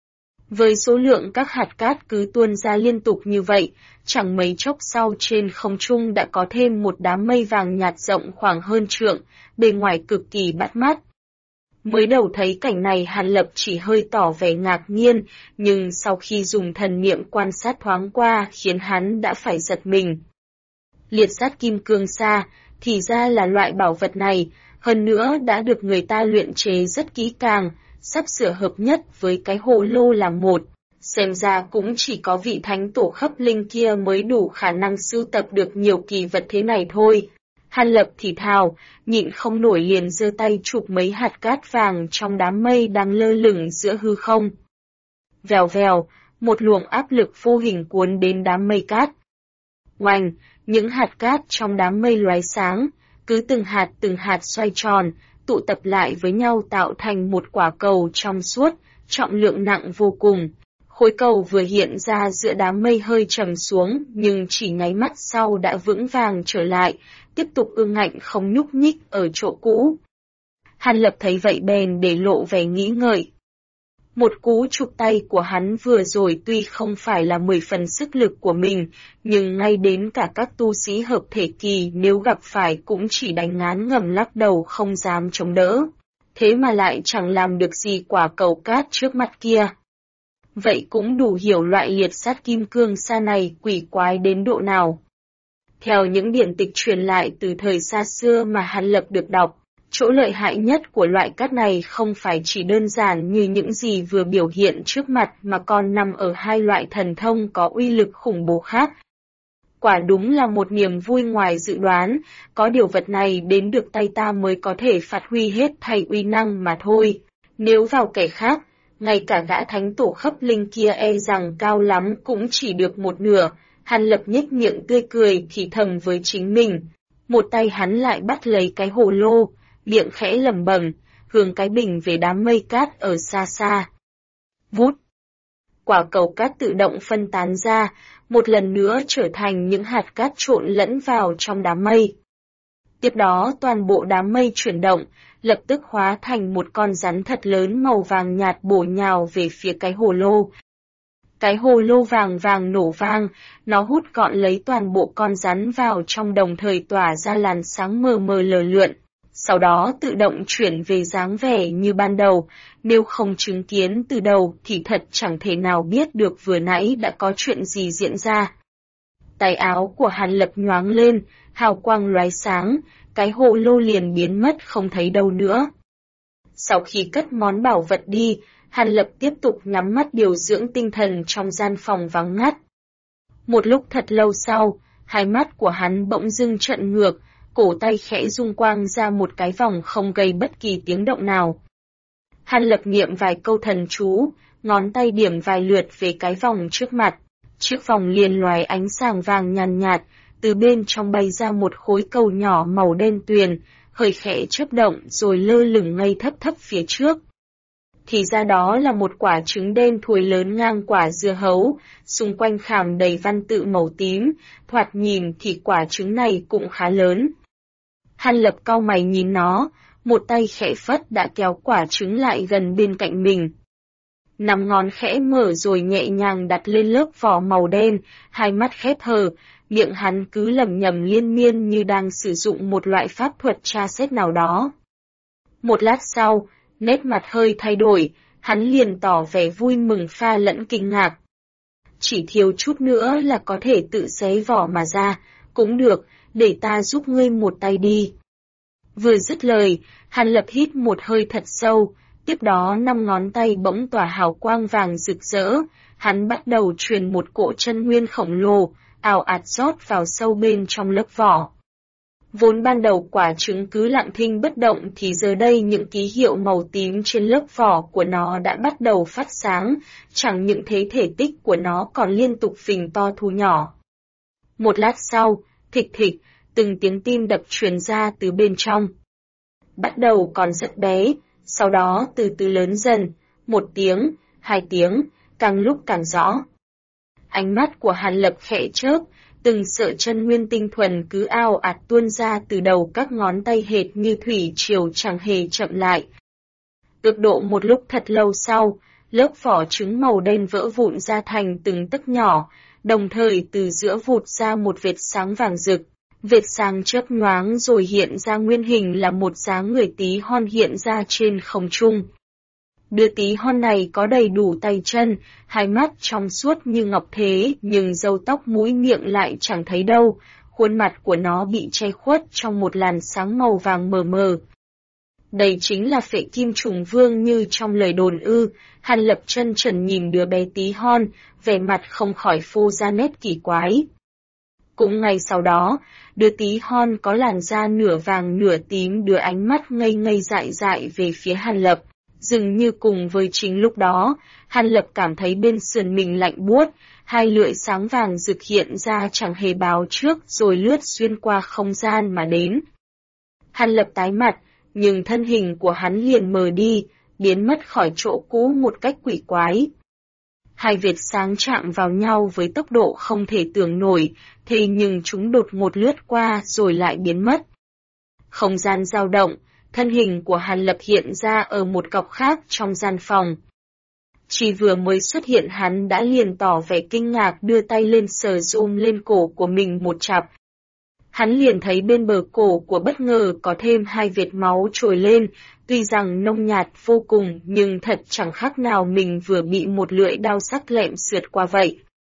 Với số lượng các hạt cát cứ tuôn ra liên tục như vậy, chẳng mấy chốc sau trên không trung đã có thêm một đám mây vàng nhạt rộng khoảng hơn trượng, bề ngoài cực kỳ bắt mắt. Mới đầu thấy cảnh này Hàn Lập chỉ hơi tỏ vẻ ngạc nhiên, nhưng sau khi dùng thần niệm quan sát thoáng qua khiến hắn đã phải giật mình. Liệt sát kim cương sa, thì ra là loại bảo vật này, hơn nữa đã được người ta luyện chế rất kỹ càng, sắp sửa hợp nhất với cái hồ lô làm một. Xem ra cũng chỉ có vị thánh tổ khắp linh kia mới đủ khả năng sưu tập được nhiều kỳ vật thế này thôi. Hàn Lập thì thào, nhịn không nổi liền giơ tay chụp mấy hạt cát vàng trong đám mây đang lơ lửng giữa hư không. Vèo vèo, một luồng áp lực vô hình cuốn đến đám mây cát. Oanh, những hạt cát trong đám mây lóe sáng, cứ từng hạt xoay tròn, tụ tập lại với nhau tạo thành một quả cầu trong suốt, trọng lượng nặng vô cùng. Khối cầu vừa hiện ra giữa đám mây hơi trầm xuống, nhưng chỉ nháy mắt sau đã vững vàng trở lại, tiếp tục ương ngạnh không nhúc nhích ở chỗ cũ. Hàn Lập thấy vậy bèn để lộ vẻ nghĩ ngợi. Một cú chụp tay của hắn vừa rồi tuy không phải là 10 phần sức lực của mình, nhưng ngay đến cả các tu sĩ hợp thể kỳ nếu gặp phải cũng chỉ đánh ngán ngẩm lắc đầu không dám chống đỡ. Thế mà lại chẳng làm được gì quả cầu cát trước mặt kia. Vậy cũng đủ hiểu loại liệt sát kim cương sa này quỷ quái đến độ nào. Theo những điển tịch truyền lại từ thời xa xưa mà Hàn Lập được đọc, chỗ lợi hại nhất của loại cát này không phải chỉ đơn giản như những gì vừa biểu hiện trước mặt mà còn nằm ở hai loại thần thông có uy lực khủng bố khác. Quả đúng là một niềm vui ngoài dự đoán, có điều vật này đến được tay ta mới có thể phát huy hết thảy uy năng mà thôi. Nếu vào kẻ khác, ngay cả gã thánh tổ khắp linh kia e rằng cao lắm cũng chỉ được một nửa. Hàn Lập nhếch miệng tươi cười thì thầm với chính mình. Một tay hắn lại bắt lấy cái hồ lô, miệng khẽ lẩm bẩm, hướng cái bình về đám mây cát ở xa xa. Vút! Quả cầu cát tự động phân tán ra, một lần nữa trở thành những hạt cát trộn lẫn vào trong đám mây. Tiếp đó toàn bộ đám mây chuyển động, lập tức hóa thành một con rắn thật lớn màu vàng nhạt bổ nhào về phía cái hồ lô. Cái hồ lô vàng vàng nổ vang, nó hút gọn lấy toàn bộ con rắn vào trong đồng thời tỏa ra làn sáng mờ mờ lờ lượn. Sau đó tự động chuyển về dáng vẻ như ban đầu, nếu không chứng kiến từ đầu thì thật chẳng thể nào biết được vừa nãy đã có chuyện gì diễn ra. Tay áo của Hàn Lập nhoáng lên, hào quang lóe sáng, cái hồ lô liền biến mất không thấy đâu nữa. Sau khi cất món bảo vật đi, Hàn Lập tiếp tục nhắm mắt điều dưỡng tinh thần trong gian phòng vắng ngắt. Một lúc thật lâu sau, hai mắt của hắn bỗng dưng trợn ngược, cổ tay khẽ rung quang ra một cái vòng không gây bất kỳ tiếng động nào. Hàn Lập niệm vài câu thần chú, ngón tay điểm vài lượt về cái vòng trước mặt. Chiếc vòng liền loài ánh sáng vàng nhàn nhạt, từ bên trong bay ra một khối cầu nhỏ màu đen tuyền, hơi khẽ chớp động rồi lơ lửng ngay thấp thấp phía trước. Thì ra đó là một quả trứng đen thui lớn ngang quả dưa hấu, xung quanh khảm đầy văn tự màu tím, thoạt nhìn thì quả trứng này cũng khá lớn. Hàn Lập cau mày nhìn nó, một tay khẽ phất đã kéo quả trứng lại gần bên cạnh mình. Nắm ngón khẽ mở rồi nhẹ nhàng đặt lên lớp vỏ màu đen, hai mắt khép hờ, miệng hắn cứ lẩm nhẩm liên miên như đang sử dụng một loại pháp thuật tra xét nào đó. Một lát sau, nét mặt hơi thay đổi, hắn liền tỏ vẻ vui mừng pha lẫn kinh ngạc. Chỉ thiếu chút nữa là có thể tự xé vỏ mà ra, cũng được, để ta giúp ngươi một tay đi. Vừa dứt lời, Hàn Lập hít một hơi thật sâu, tiếp đó 5 ngón tay bỗng tỏa hào quang vàng rực rỡ, hắn bắt đầu truyền một cỗ chân nguyên khổng lồ, ào ạt rót vào sâu bên trong lớp vỏ. Vốn ban đầu quả trứng cứ lặng thinh bất động thì giờ đây những ký hiệu màu tím trên lớp vỏ của nó đã bắt đầu phát sáng, chẳng những thế thể tích của nó còn liên tục phình to thu nhỏ. Một lát sau, thịch thịch, từng tiếng tim đập truyền ra từ bên trong. Bắt đầu còn rất bé, sau đó từ từ lớn dần, 1 tiếng, 2 tiếng, càng lúc càng rõ. Ánh mắt của Hàn Lập khẽ chớp, từng sợi chân nguyên tinh thuần cứ ào ạt tuôn ra từ đầu các ngón tay hệt như thủy triều chẳng hề chậm lại. Ước độ một lúc thật lâu sau, lớp vỏ trứng màu đen vỡ vụn ra thành từng tấc nhỏ, đồng thời từ giữa vụt ra một vệt sáng vàng rực. Vệt sáng chớp nhoáng rồi hiện ra nguyên hình là một dáng người tí hon hiện ra trên không trung. Đứa tí hon này có đầy đủ tay chân, hai mắt trong suốt như ngọc thế, nhưng râu tóc mũi miệng lại chẳng thấy đâu, khuôn mặt của nó bị che khuất trong một làn sáng màu vàng mờ mờ. Đây chính là Phệ Kim Trùng Vương như trong lời đồn ư. Hàn Lập chân trần nhìn đứa bé tí hon, vẻ mặt không khỏi phô ra nét kỳ quái. Cũng ngay sau đó, đứa tí hon có làn da nửa vàng nửa tím đưa ánh mắt ngây ngây dại dại về phía Hàn Lập. Dường như cùng với chính lúc đó, Hàn Lập cảm thấy bên sườn mình lạnh buốt, hai lưỡi sáng vàng rực hiện ra chẳng hề báo trước rồi lướt xuyên qua không gian mà đến. Hàn Lập tái mặt, nhưng thân hình của hắn liền mờ đi, biến mất khỏi chỗ cũ một cách quỷ quái. Hai vệt sáng chạm vào nhau với tốc độ không thể tưởng nổi, thế nhưng chúng đột ngột lướt qua rồi lại biến mất. Không gian dao động, thân hình của Hàn Lập hiện ra ở một góc khác trong gian phòng. Chỉ vừa mới xuất hiện hắn đã liền tỏ vẻ kinh ngạc đưa tay lên sờ zoom lên cổ của mình một chặp. Hắn liền thấy bên bờ cổ của bất ngờ có thêm hai vệt máu trồi lên, tuy rằng nông nhạt vô cùng nhưng thật chẳng khác nào mình vừa bị một lưỡi đao sắc lẹm sượt qua vậy.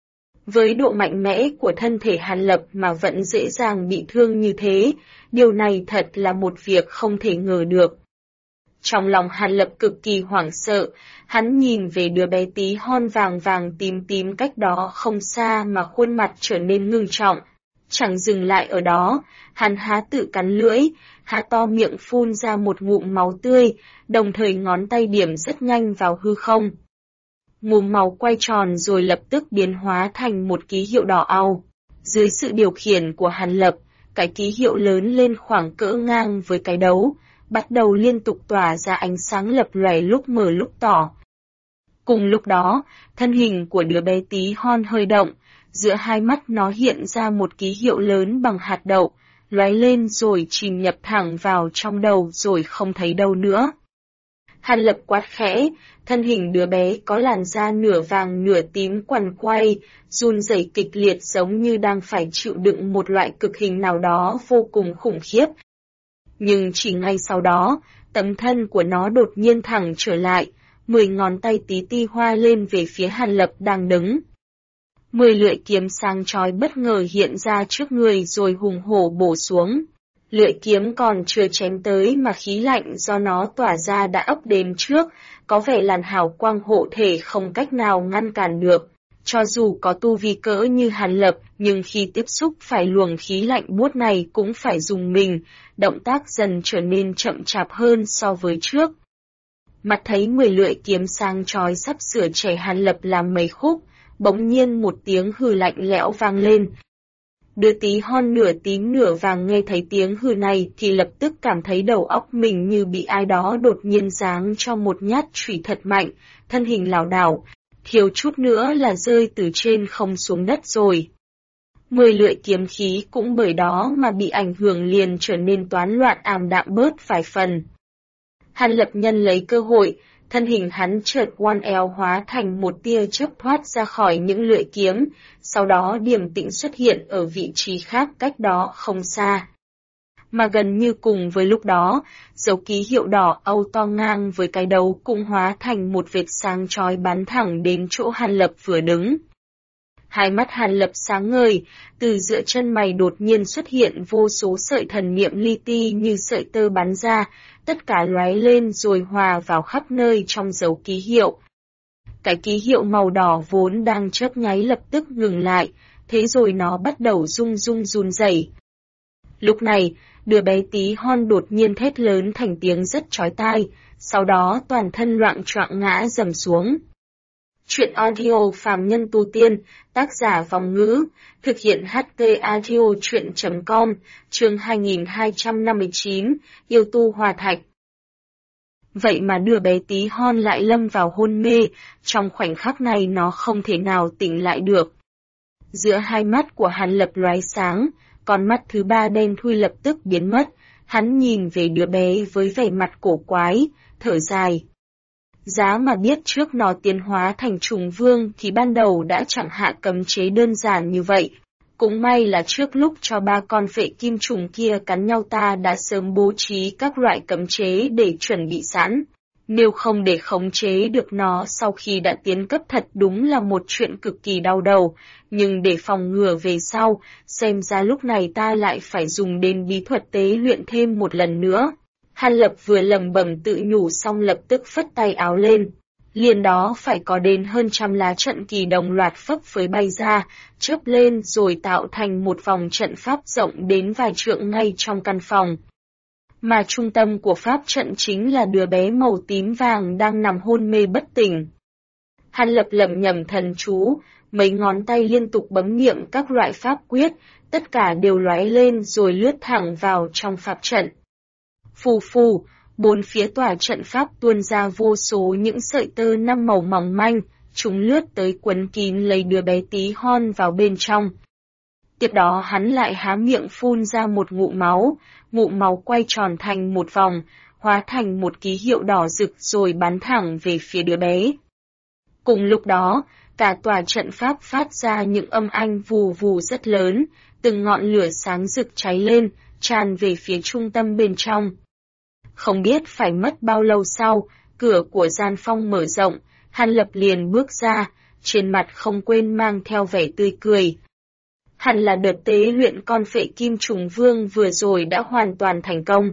Với độ mạnh mẽ của thân thể Hàn Lập mà vẫn dễ dàng bị thương như thế, điều này thật là một việc không thể ngờ được. Trong lòng Hàn Lập cực kỳ hoảng sợ, hắn nhìn về đứa bé tí hon vàng vàng tím tím cách đó không xa mà khuôn mặt trở nên ngưng trọng. Chẳng dừng lại ở đó, hắn há tự cắn lưỡi, há to miệng phun ra một ngụm máu tươi, đồng thời ngón tay điểm rất nhanh vào hư không. Ngụm máu quay tròn rồi lập tức biến hóa thành một ký hiệu đỏ au. Dưới sự điều khiển của Hàn Lập, cái ký hiệu lớn lên khoảng cỡ ngang với cái đấu, bắt đầu liên tục tỏa ra ánh sáng lập lòe lúc mờ lúc tỏ. Cùng lúc đó, thân hình của đứa bé tí hon hơi động, giữa hai mắt nó hiện ra một ký hiệu lớn bằng hạt đậu, lóe lên rồi chìm nhập thẳng vào trong đầu rồi không thấy đâu nữa. Hàn Lập quát khẽ, thân hình đứa bé có làn da nửa vàng nửa tím quằn quay, run rẩy kịch liệt giống như đang phải chịu đựng một loại cực hình nào đó vô cùng khủng khiếp. Nhưng chỉ ngay sau đó, tấm thân của nó đột nhiên thẳng trở lại, 10 ngón tay tí ti hoa lên về phía Hàn Lập đang đứng. 10 lưỡi kiếm sáng chói bất ngờ hiện ra trước người rồi hùng hổ bổ xuống. Lưỡi kiếm còn chưa chém tới mà khí lạnh do nó tỏa ra đã ấp đến trước, có vẻ làn hào quang hộ thể không cách nào ngăn cản được. Cho dù có tu vi cỡ như Hàn Lập, nhưng khi tiếp xúc phải luồng khí lạnh buốt này cũng phải dùng mình, động tác dần trở nên chậm chạp hơn so với trước. Mặt thấy 10 lưỡi kiếm sáng chói sắp sửa chẻ Hàn Lập làm mấy khúc, bỗng nhiên một tiếng hừ lạnh lẽo vang lên. Đứa tí hon nửa tím nửa vàng nghe thấy tiếng hừ này thì lập tức cảm thấy đầu óc mình như bị ai đó đột nhiên giáng cho một nhát chủy thật mạnh, thân hình lảo đảo, thiếu chút nữa là rơi từ trên không xuống đất rồi. 10 lưỡi kiếm khí cũng bởi đó mà bị ảnh hưởng liền trở nên toán loạn ảm đạm bớt vài phần. Hàn Lập nhân lấy cơ hội, thân hình hắn chợt oan éo hóa thành một tia chớp thoát ra khỏi những lưỡi kiếm, sau đó điềm tĩnh xuất hiện ở vị trí khác cách đó không xa. Mà gần như cùng với lúc đó, dấu ký hiệu đỏ âu to ngang với cái đầu cũng hóa thành một vệt sáng chói bắn thẳng đến chỗ Hàn Lập vừa đứng. Hai mắt Hàn Lập sáng ngời, từ giữa chân mày đột nhiên xuất hiện vô số sợi thần niệm li ti như sợi tơ bắn ra, tất cả lóe lên rồi hòa vào khắp nơi trong dấu ký hiệu. Cái ký hiệu màu đỏ vốn đang chớp nháy lập tức ngừng lại, thế rồi nó bắt đầu run rẩy. Lúc này, đứa bé tí hon đột nhiên thét lớn thành tiếng rất chói tai, sau đó toàn thân loạng choạng ngã dầm xuống. Chuyện audio phàm nhân tu tiên, tác giả Vòng Ngữ, thực hiện HT audio chuyện.com, chương 2259, yêu tu hòa thạch. Vậy mà đứa bé tí hon lại lâm vào hôn mê, trong khoảnh khắc này nó không thể nào tỉnh lại được. Giữa hai mắt của Hàn Lập lóe sáng, con mắt thứ ba đen thui lập tức biến mất, hắn nhìn về đứa bé với vẻ mặt cổ quái, thở dài. Giá mà biết trước nó tiến hóa thành trùng vương thì ban đầu đã chẳng hạ cấm chế đơn giản như vậy. Cũng may là trước lúc cho ba con phệ kim trùng kia cắn nhau ta đã sớm bố trí các loại cấm chế để chuẩn bị sẵn. Nếu không để khống chế được nó sau khi đã tiến cấp thật đúng là một chuyện cực kỳ đau đầu, nhưng để phòng ngừa về sau, xem ra lúc này ta lại phải dùng đến bí thuật tế luyện thêm một lần nữa. Hàn Lập vừa lẩm bẩm tự nhủ xong lập tức phất tay áo lên. Liền đó phải có đến hơn 100 lá trận kỳ đồng loạt phấp phới bay ra, chớp lên rồi tạo thành một vòng trận pháp rộng đến vài trượng ngay trong căn phòng. Mà trung tâm của pháp trận chính là đứa bé màu tím vàng đang nằm hôn mê bất tỉnh. Hàn Lập lẩm nhẩm thần chú, mấy ngón tay liên tục bấm niệm các loại pháp quyết, tất cả đều lóe lên rồi lướt thẳng vào trong pháp trận. Phù phù, bốn phía tòa trận pháp tuôn ra vô số những sợi tơ năm màu mỏng manh, chúng lướt tới quấn kín lấy đứa bé tí hon vào bên trong. Tiếp đó hắn lại há miệng phun ra một ngụm máu quay tròn thành một vòng, hóa thành một ký hiệu đỏ rực rồi bắn thẳng về phía đứa bé. Cùng lúc đó, cả tòa trận pháp phát ra những âm thanh vù vù rất lớn, từng ngọn lửa sáng rực cháy lên, tràn về phía trung tâm bên trong. Không biết phải mất bao lâu sau, cửa của gian phong mở rộng, Hàn Lập liền bước ra, trên mặt không quên mang theo vẻ tươi cười. Hẳn là đợt tế luyện con phệ kim trùng vương vừa rồi đã hoàn toàn thành công.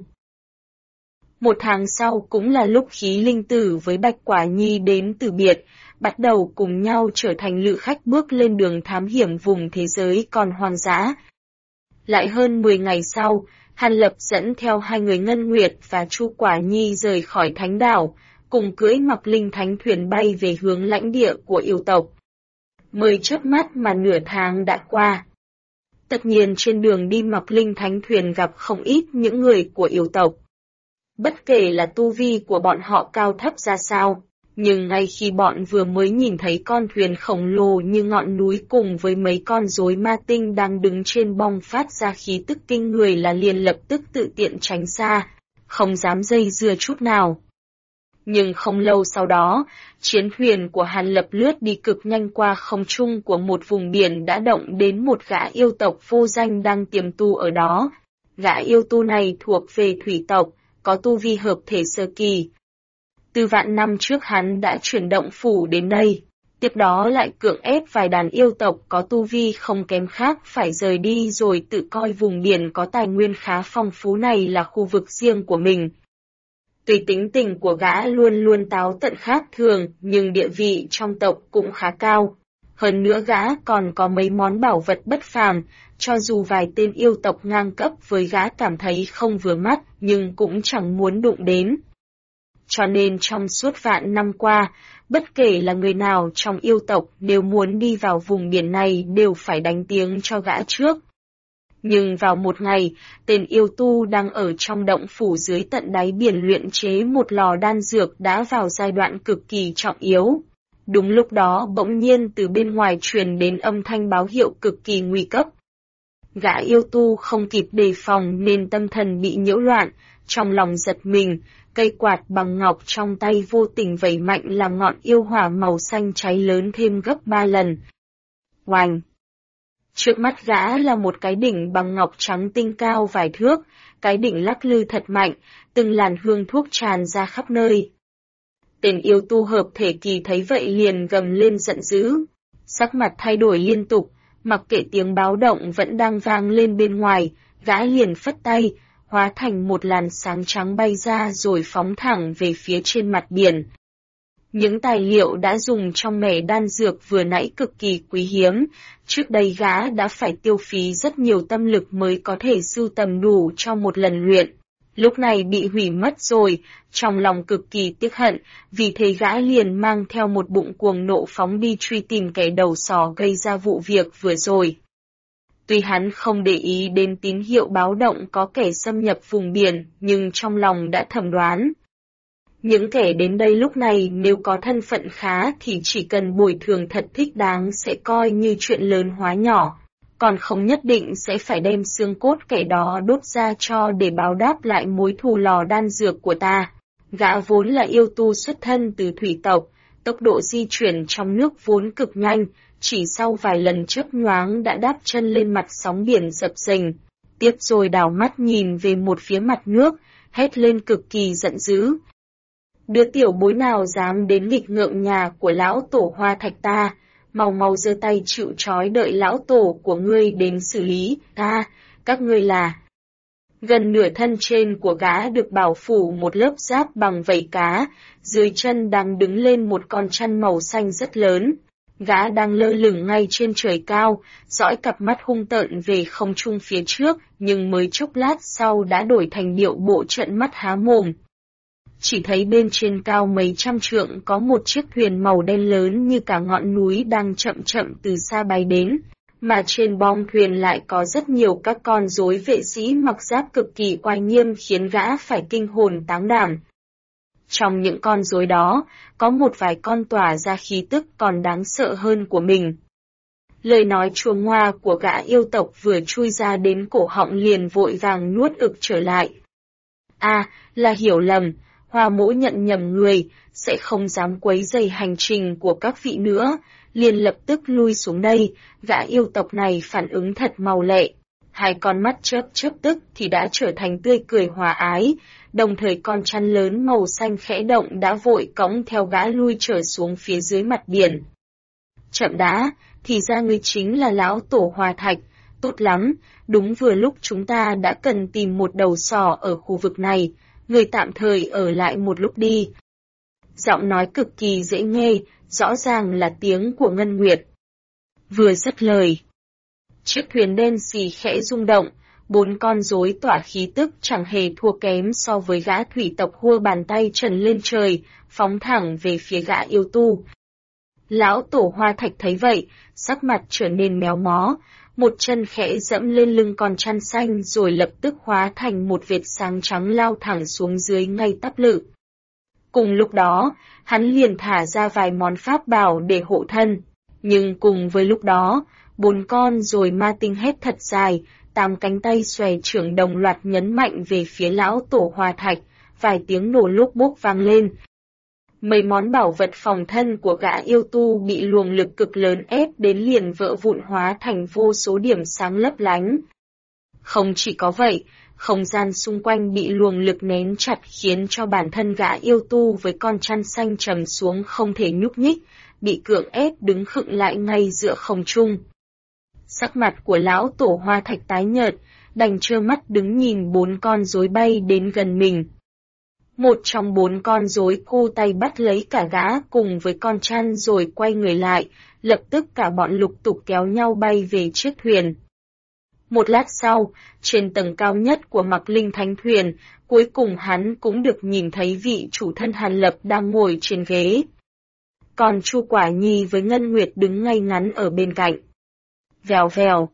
Một tháng sau cũng là lúc Khí Linh Tử với Bạch Quả Nhi đến từ biệt, bắt đầu cùng nhau trở thành lữ khách bước lên đường thám hiểm vùng thế giới còn hoang dã. Lại hơn 10 ngày sau, Hàn Lập dẫn theo hai người Ngân Nguyệt và Chu Quả Nhi rời khỏi thánh đảo, cùng cưỡi Mặc Linh Thánh thuyền bay về hướng lãnh địa của yêu tộc. Mới chớp mắt mà nửa tháng đã qua. Tất nhiên trên đường đi Mặc Linh Thánh thuyền gặp không ít những người của yêu tộc. Bất kể là tu vi của bọn họ cao thấp ra sao, nhưng ngay khi bọn vừa mới nhìn thấy con thuyền khổng lồ như ngọn núi cùng với mấy con rối ma tinh đang đứng trên bong phát ra khí tức kinh người là liền lập tức tự tiện tránh xa, không dám dây dưa chút nào. Nhưng không lâu sau đó, chiến thuyền của Hàn Lập lướt đi cực nhanh qua không trung của một vùng biển đã động đến một gã yêu tộc vô danh đang tiềm tu ở đó. Gã yêu tu này thuộc về thủy tộc, có tu vi hợp thể sơ kỳ. Từ vạn năm trước hắn đã chuyển động phủ đến đây, tiếp đó lại cưỡng ép vài đàn yêu tộc có tu vi không kém khác phải rời đi rồi tự coi vùng biển có tài nguyên khá phong phú này là khu vực riêng của mình. Tuy tính tình của gã luôn luôn táo tận khác thường nhưng địa vị trong tộc cũng khá cao. Hơn nữa gã còn có mấy món bảo vật bất phàm, cho dù vài tên yêu tộc ngang cấp với gã cảm thấy không vừa mắt nhưng cũng chẳng muốn đụng đến. Cho nên trong suốt vạn năm qua, bất kể là người nào trong yêu tộc nếu muốn đi vào vùng biển này đều phải đánh tiếng cho gã trước. Nhưng vào một ngày, tên yêu tu đang ở trong động phủ dưới tận đáy biển luyện chế một lò đan dược đã vào giai đoạn cực kỳ trọng yếu. Đúng lúc đó bỗng nhiên từ bên ngoài truyền đến âm thanh báo hiệu cực kỳ nguy cấp. Gã yêu tu không kịp đề phòng nên tâm thần bị nhiễu loạn, trong lòng giật mình, cây quạt bằng ngọc trong tay vô tình vẩy mạnh làm ngọn yêu hỏa màu xanh cháy lớn thêm gấp 3 lần. Oành! Trước mắt gã là một cái đỉnh bằng ngọc trắng tinh cao vài thước, cái đỉnh lắc lư thật mạnh, từng làn hương thuốc tràn ra khắp nơi. Tên yêu tu hợp thể kỳ thấy vậy liền gầm lên giận dữ, sắc mặt thay đổi liên tục, mặc kệ tiếng báo động vẫn đang vang lên bên ngoài, gã liền phất tay, hóa thành một làn sáng trắng bay ra rồi phóng thẳng về phía trên mặt biển. Những tài liệu đã dùng trong mẻ đan dược vừa nãy cực kỳ quý hiếm, trước đây gã đã phải tiêu phí rất nhiều tâm lực mới có thể sưu tầm đủ cho một lần luyện. Lúc này bị hủy mất rồi, trong lòng cực kỳ tiếc hận, vì thế gã liền mang theo một bụng cuồng nộ phóng đi truy tìm kẻ đầu sỏ gây ra vụ việc vừa rồi. Tuy hắn không để ý đến tín hiệu báo động có kẻ xâm nhập vùng biển, nhưng trong lòng đã thẩm đoán. Những kẻ đến đây lúc này nếu có thân phận khá thì chỉ cần bồi thường thật thích đáng sẽ coi như chuyện lớn hóa nhỏ, còn không nhất định sẽ phải đem xương cốt kẻ đó đốt ra cho để báo đáp lại mối thù lò đan dược của ta. Gã vốn là yêu tu xuất thân từ thủy tộc, tốc độ di chuyển trong nước vốn cực nhanh, chỉ sau vài lần chớp nhoáng đã đáp chân lên mặt sóng biển dập dềnh, tiếp rồi đảo mắt nhìn về một phía mặt nước, hét lên cực kỳ giận dữ. Đứa tiểu bối nào dám đến nghịch ngợm nhà của lão tổ Hoa Thạch ta, mau mau giơ tay chịu trói đợi lão tổ của ngươi đến xử lý, các ngươi là... Gần nửa thân trên của gã được bảo phủ một lớp giáp bằng vảy cá, dưới chân đang đứng lên một con chăn màu xanh rất lớn. Gã đang lơ lửng ngay trên trời cao, dõi cặp mắt hung tợn về không trung phía trước, nhưng mới chốc lát sau đã đổi thành điệu bộ trợn mắt há mồm. Chỉ thấy bên trên cao mấy trăm trượng có một chiếc thuyền màu đen lớn như cả ngọn núi đang chậm chậm từ xa bay đến, mà trên bong thuyền lại có rất nhiều các con rối vệ sĩ mặc giáp cực kỳ oai nghiêm khiến gã phải kinh hồn táng đảm. Trong những con rối đó, có một vài con tỏa ra khí tức còn đáng sợ hơn của mình. Lời nói chua ngoa của gã yêu tộc vừa chui ra đến cổ họng liền vội vàng nuốt ực trở lại. Là hiểu lầm, Hoa Mỗ nhận nhầm người, sẽ không dám quấy rầy hành trình của các vị nữa, liền lập tức lui xuống đây, gã yêu tộc này phản ứng thật mau lẹ. Hai con mắt chớp tức thì đã trở thành tươi cười hòa ái, đồng thời con chăn lớn màu xanh khẽ động đã vội cõng theo gã lui trở xuống phía dưới mặt biển. Chậm đã, thì ra ngươi chính là lão tổ Hoa Thạch, tốt lắm, đúng vừa lúc chúng ta đã cần tìm một đầu sỏ ở khu vực này, ngươi tạm thời ở lại một lúc đi. Giọng nói cực kỳ dễ nghe, rõ ràng là tiếng của Ngân Nguyệt. Vừa dứt lời, chiếc thuyền đen xì khẽ rung động, 4 con rối tỏa khí tức chẳng hề thua kém so với gã thủy tộc hua bàn tay trần lên trời, phóng thẳng về phía gã yêu tu. Lão tổ Hoa Thạch thấy vậy, sắc mặt trở nên méo mó, một chân khẽ dẫm lên lưng con chăn xanh rồi lập tức hóa thành một vệt sáng trắng lao thẳng xuống dưới ngay tắp lự. Cùng lúc đó, hắn liền thả ra vài món pháp bảo để hộ thân, nhưng cùng với lúc đó, 4 con rồi ma tinh hét thật dài, 8 cánh tay xòe trưởng đồng loạt nhấn mạnh về phía lão tổ Hoa Thạch, vài tiếng nổ lúc bốc vang lên. Mấy món bảo vật phòng thân của gã yêu tu bị luồng lực cực lớn ép đến liền vỡ vụn hóa thành vô số điểm sáng lấp lánh. Không chỉ có vậy, không gian xung quanh bị luồng lực nén chặt khiến cho bản thân gã yêu tu với con chăn xanh trầm xuống không thể nhúc nhích, bị cưỡng ép đứng khựng lại ngay giữa không trung. Sắc mặt của lão tổ Hoa Thạch tái nhợt, đành trơ mắt đứng nhìn 4 con rối bay đến gần mình. Một trong 4 con rối cô tay bắt lấy cả gã cùng với con chăn rồi quay người lại, lập tức cả bọn lục tục kéo nhau bay về chiếc thuyền. Một lát sau, trên tầng cao nhất của Mạc Linh Thánh thuyền, cuối cùng hắn cũng được nhìn thấy vị chủ thân Hàn Lập đang ngồi trên ghế. Còn Chu Quả Nhi với Ngân Nguyệt đứng ngay ngắn ở bên cạnh. Vèo vèo.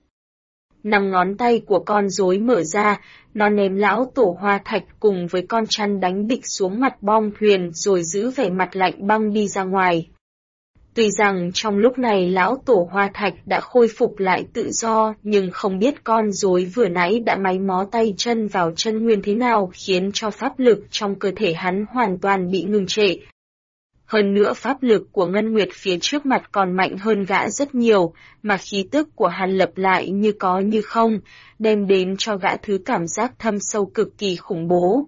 5 ngón tay của con rối mở ra, nó ném lão tổ Hoa Thạch cùng với con chăn đánh bịch xuống mặt bong thuyền rồi giữ vẻ mặt lạnh băng đi ra ngoài. Tuy rằng trong lúc này lão tổ Hoa Thạch đã khôi phục lại tự do, nhưng không biết con rối vừa nãy đã máy mó tay chân vào chân nguyên thế nào khiến cho pháp lực trong cơ thể hắn hoàn toàn bị ngừng trệ. Hơn nữa pháp lực của Ngân Nguyệt phía trước mặt còn mạnh hơn gã rất nhiều, mà khí tức của Hàn Lập lại như có như không, đem đến cho gã thứ cảm giác thâm sâu cực kỳ khủng bố.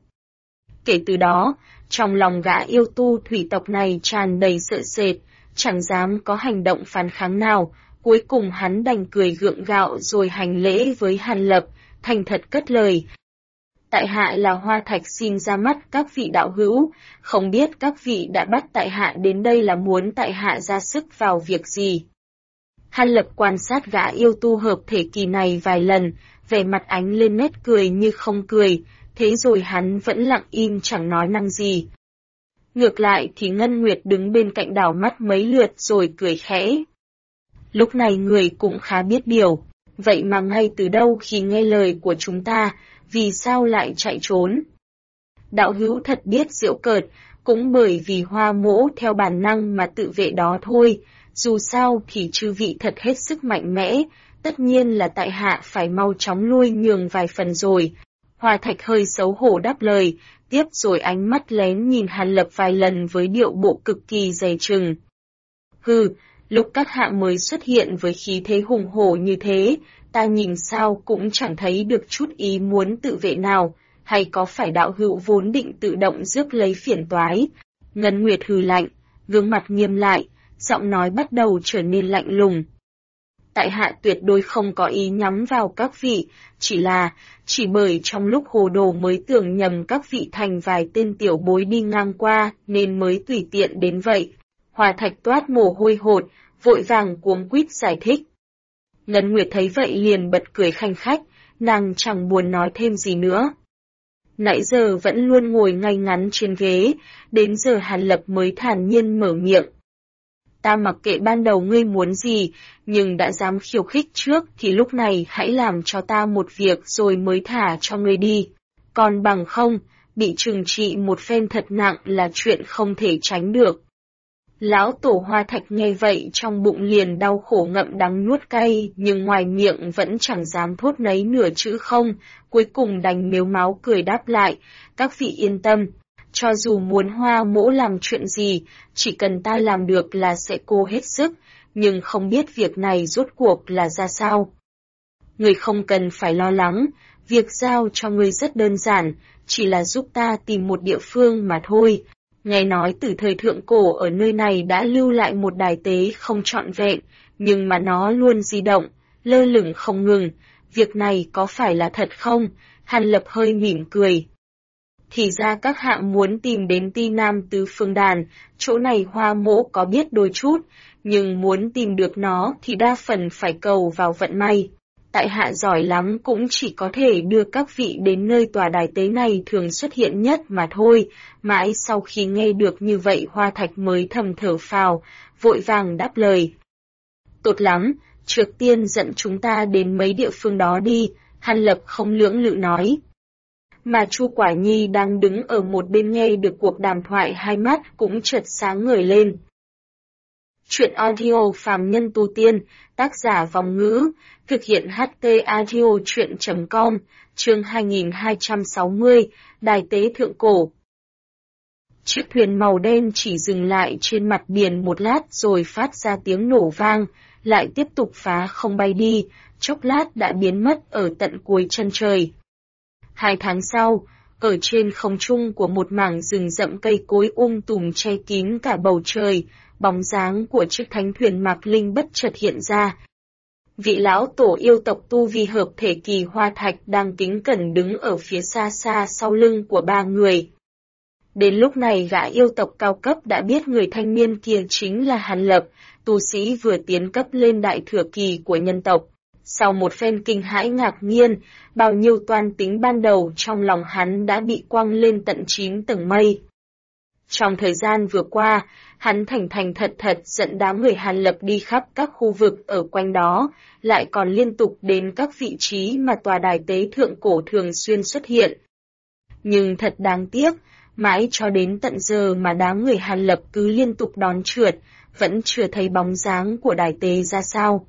Kể từ đó, trong lòng gã yêu tu thủy tộc này tràn đầy sợ sệt, chẳng dám có hành động phản kháng nào, cuối cùng hắn đành cười gượng gạo rồi hành lễ với Hàn Lập, thành thật cất lời. Tại hạ là Hoa Thạch xin ra mắt các vị đạo hữu, không biết các vị đã bắt tại hạ đến đây là muốn tại hạ ra sức vào việc gì. Hàn Lập quan sát gã yêu tu hợp thể kỳ này vài lần, vẻ mặt ánh lên nét cười như không cười, thế rồi hắn vẫn lặng im chẳng nói năng gì. Ngược lại thì Ngân Nguyệt đứng bên cạnh đảo mắt mấy lượt rồi cười khẽ. Lúc này người cũng khá biết điều, vậy mà ngay từ đâu khi nghe lời của chúng ta, vì sao lại chạy trốn? Đạo hữu thật biết giễu cợt, cũng bởi vì Hoa Mỗ theo bản năng mà tự vệ đó thôi, dù sao thì chư vị thật hết sức mạnh mẽ, tất nhiên là tại hạ phải mau chóng lui nhường vài phần rồi. Hoa Thạch hơi xấu hổ đáp lời, tiếp rồi ánh mắt lén nhìn Hàn Lập vài lần với điệu bộ cực kỳ dè chừng. Hừ, lúc các hạ mới xuất hiện với khí thế hùng hổ như thế, ta nhìn sao cũng chẳng thấy được chút ý muốn tự vệ nào, hay có phải đạo hữu vốn định tự động rước lấy phiền toái? Ngân Nguyệt hừ lạnh, gương mặt nghiêm lại, giọng nói bắt đầu trở nên lạnh lùng. Tại hạ tuyệt đối không có ý nhắm vào các vị, chỉ bởi trong lúc hồ đồ mới tưởng nhầm các vị thành vài tên tiểu bối đi ngang qua nên mới tùy tiện đến vậy. Hoa Thạch toát mồ hôi hột, vội vàng cuống quýt giải thích. Ngân Nguyệt thấy vậy liền bật cười khanh khách, nàng chẳng buồn nói thêm gì nữa. Nãy giờ vẫn luôn ngồi ngay ngắn trên ghế, đến giờ Hàn Lập mới thản nhiên mở miệng. Ta mặc kệ ban đầu ngươi muốn gì, nhưng đã dám khiêu khích trước thì lúc này hãy làm cho ta một việc rồi mới thả cho ngươi đi. Còn bằng không, bị trừng trị một phen thật nặng là chuyện không thể tránh được. Lão tổ Hoa Thạch nghe vậy trong bụng liền đau khổ ngậm đắng nuốt cay, nhưng ngoài miệng vẫn chẳng dám thốt nấy nửa chữ không, cuối cùng đành mếu máo cười đáp lại, các vị yên tâm, cho dù muốn Hoa Mỗ làm chuyện gì, chỉ cần ta làm được là sẽ cố hết sức, nhưng không biết việc này rốt cuộc là ra sao. Người không cần phải lo lắng, việc giao cho ngươi rất đơn giản, chỉ là giúp ta tìm một địa phương mà thôi. Nghe nói từ thời thượng cổ ở nơi này đã lưu lại một đài tế không trọn vẹn, nhưng mà nó luôn di động, lơ lửng không ngừng. Việc này có phải là thật không? Hàn Lập hơi mỉm cười. Thì ra các hạ muốn tìm đến Ti Nam Tứ Phương Đàn, chỗ này Hoa Mỗ có biết đôi chút, nhưng muốn tìm được nó thì đa phần phải cầu vào vận may. Tại hạ giỏi lắm cũng chỉ có thể đưa các vị đến nơi tòa đài tế này thường xuất hiện nhất mà thôi. Mãi sau khi nghe được như vậy Hoa Thạch mới thầm thở phào, vội vàng đáp lời. Tốt lắm, trước tiên dẫn chúng ta đến mấy địa phương đó đi, Hàn Lập không lưỡng lự nói. Mà Chu Quả Nhi đang đứng ở một bên nghe được cuộc đàm thoại hai mắt cũng chợt sáng ngời lên. Chuyện audio phàm nhân tu tiên, tác giả Vòng Ngữ, thực hiện HT Audio Chuyện.com, chương 2260, Đài Tế Thượng Cổ. Chiếc thuyền màu đen chỉ dừng lại trên mặt biển một lát rồi phát ra tiếng nổ vang, lại tiếp tục phá không bay đi, chốc lát đã biến mất ở tận cuối chân trời. 2 tháng sau, ở trên không trung của một mảng rừng rậm cây cối tùm che kín cả bầu trời, bóng dáng của chiếc thánh thuyền Mạc Linh bất chợt hiện ra. Vị lão tổ yêu tộc tu vi hợp thể kỳ Hoa Thạch đang kính cẩn đứng ở phía xa xa sau lưng của 3 người. Đến lúc này gã yêu tộc cao cấp đã biết người thanh niên kia chính là Hàn Lập, tu sĩ vừa tiến cấp lên đại thừa kỳ của nhân tộc. Sau một phen kinh hãi ngạc nhiên, bao nhiêu toan tính ban đầu trong lòng hắn đã bị quăng lên tận 9 tầng mây. Trong thời gian vừa qua, hắn thành thành thật thật dẫn đám người Hàn Lập đi khắp các khu vực ở quanh đó, lại còn liên tục đến các vị trí mà tòa đài tế thượng cổ thường xuyên xuất hiện. Nhưng thật đáng tiếc, mãi cho đến tận giờ mà đám người Hàn Lập cứ liên tục đón trượt, vẫn chưa thấy bóng dáng của đài tế ra sao.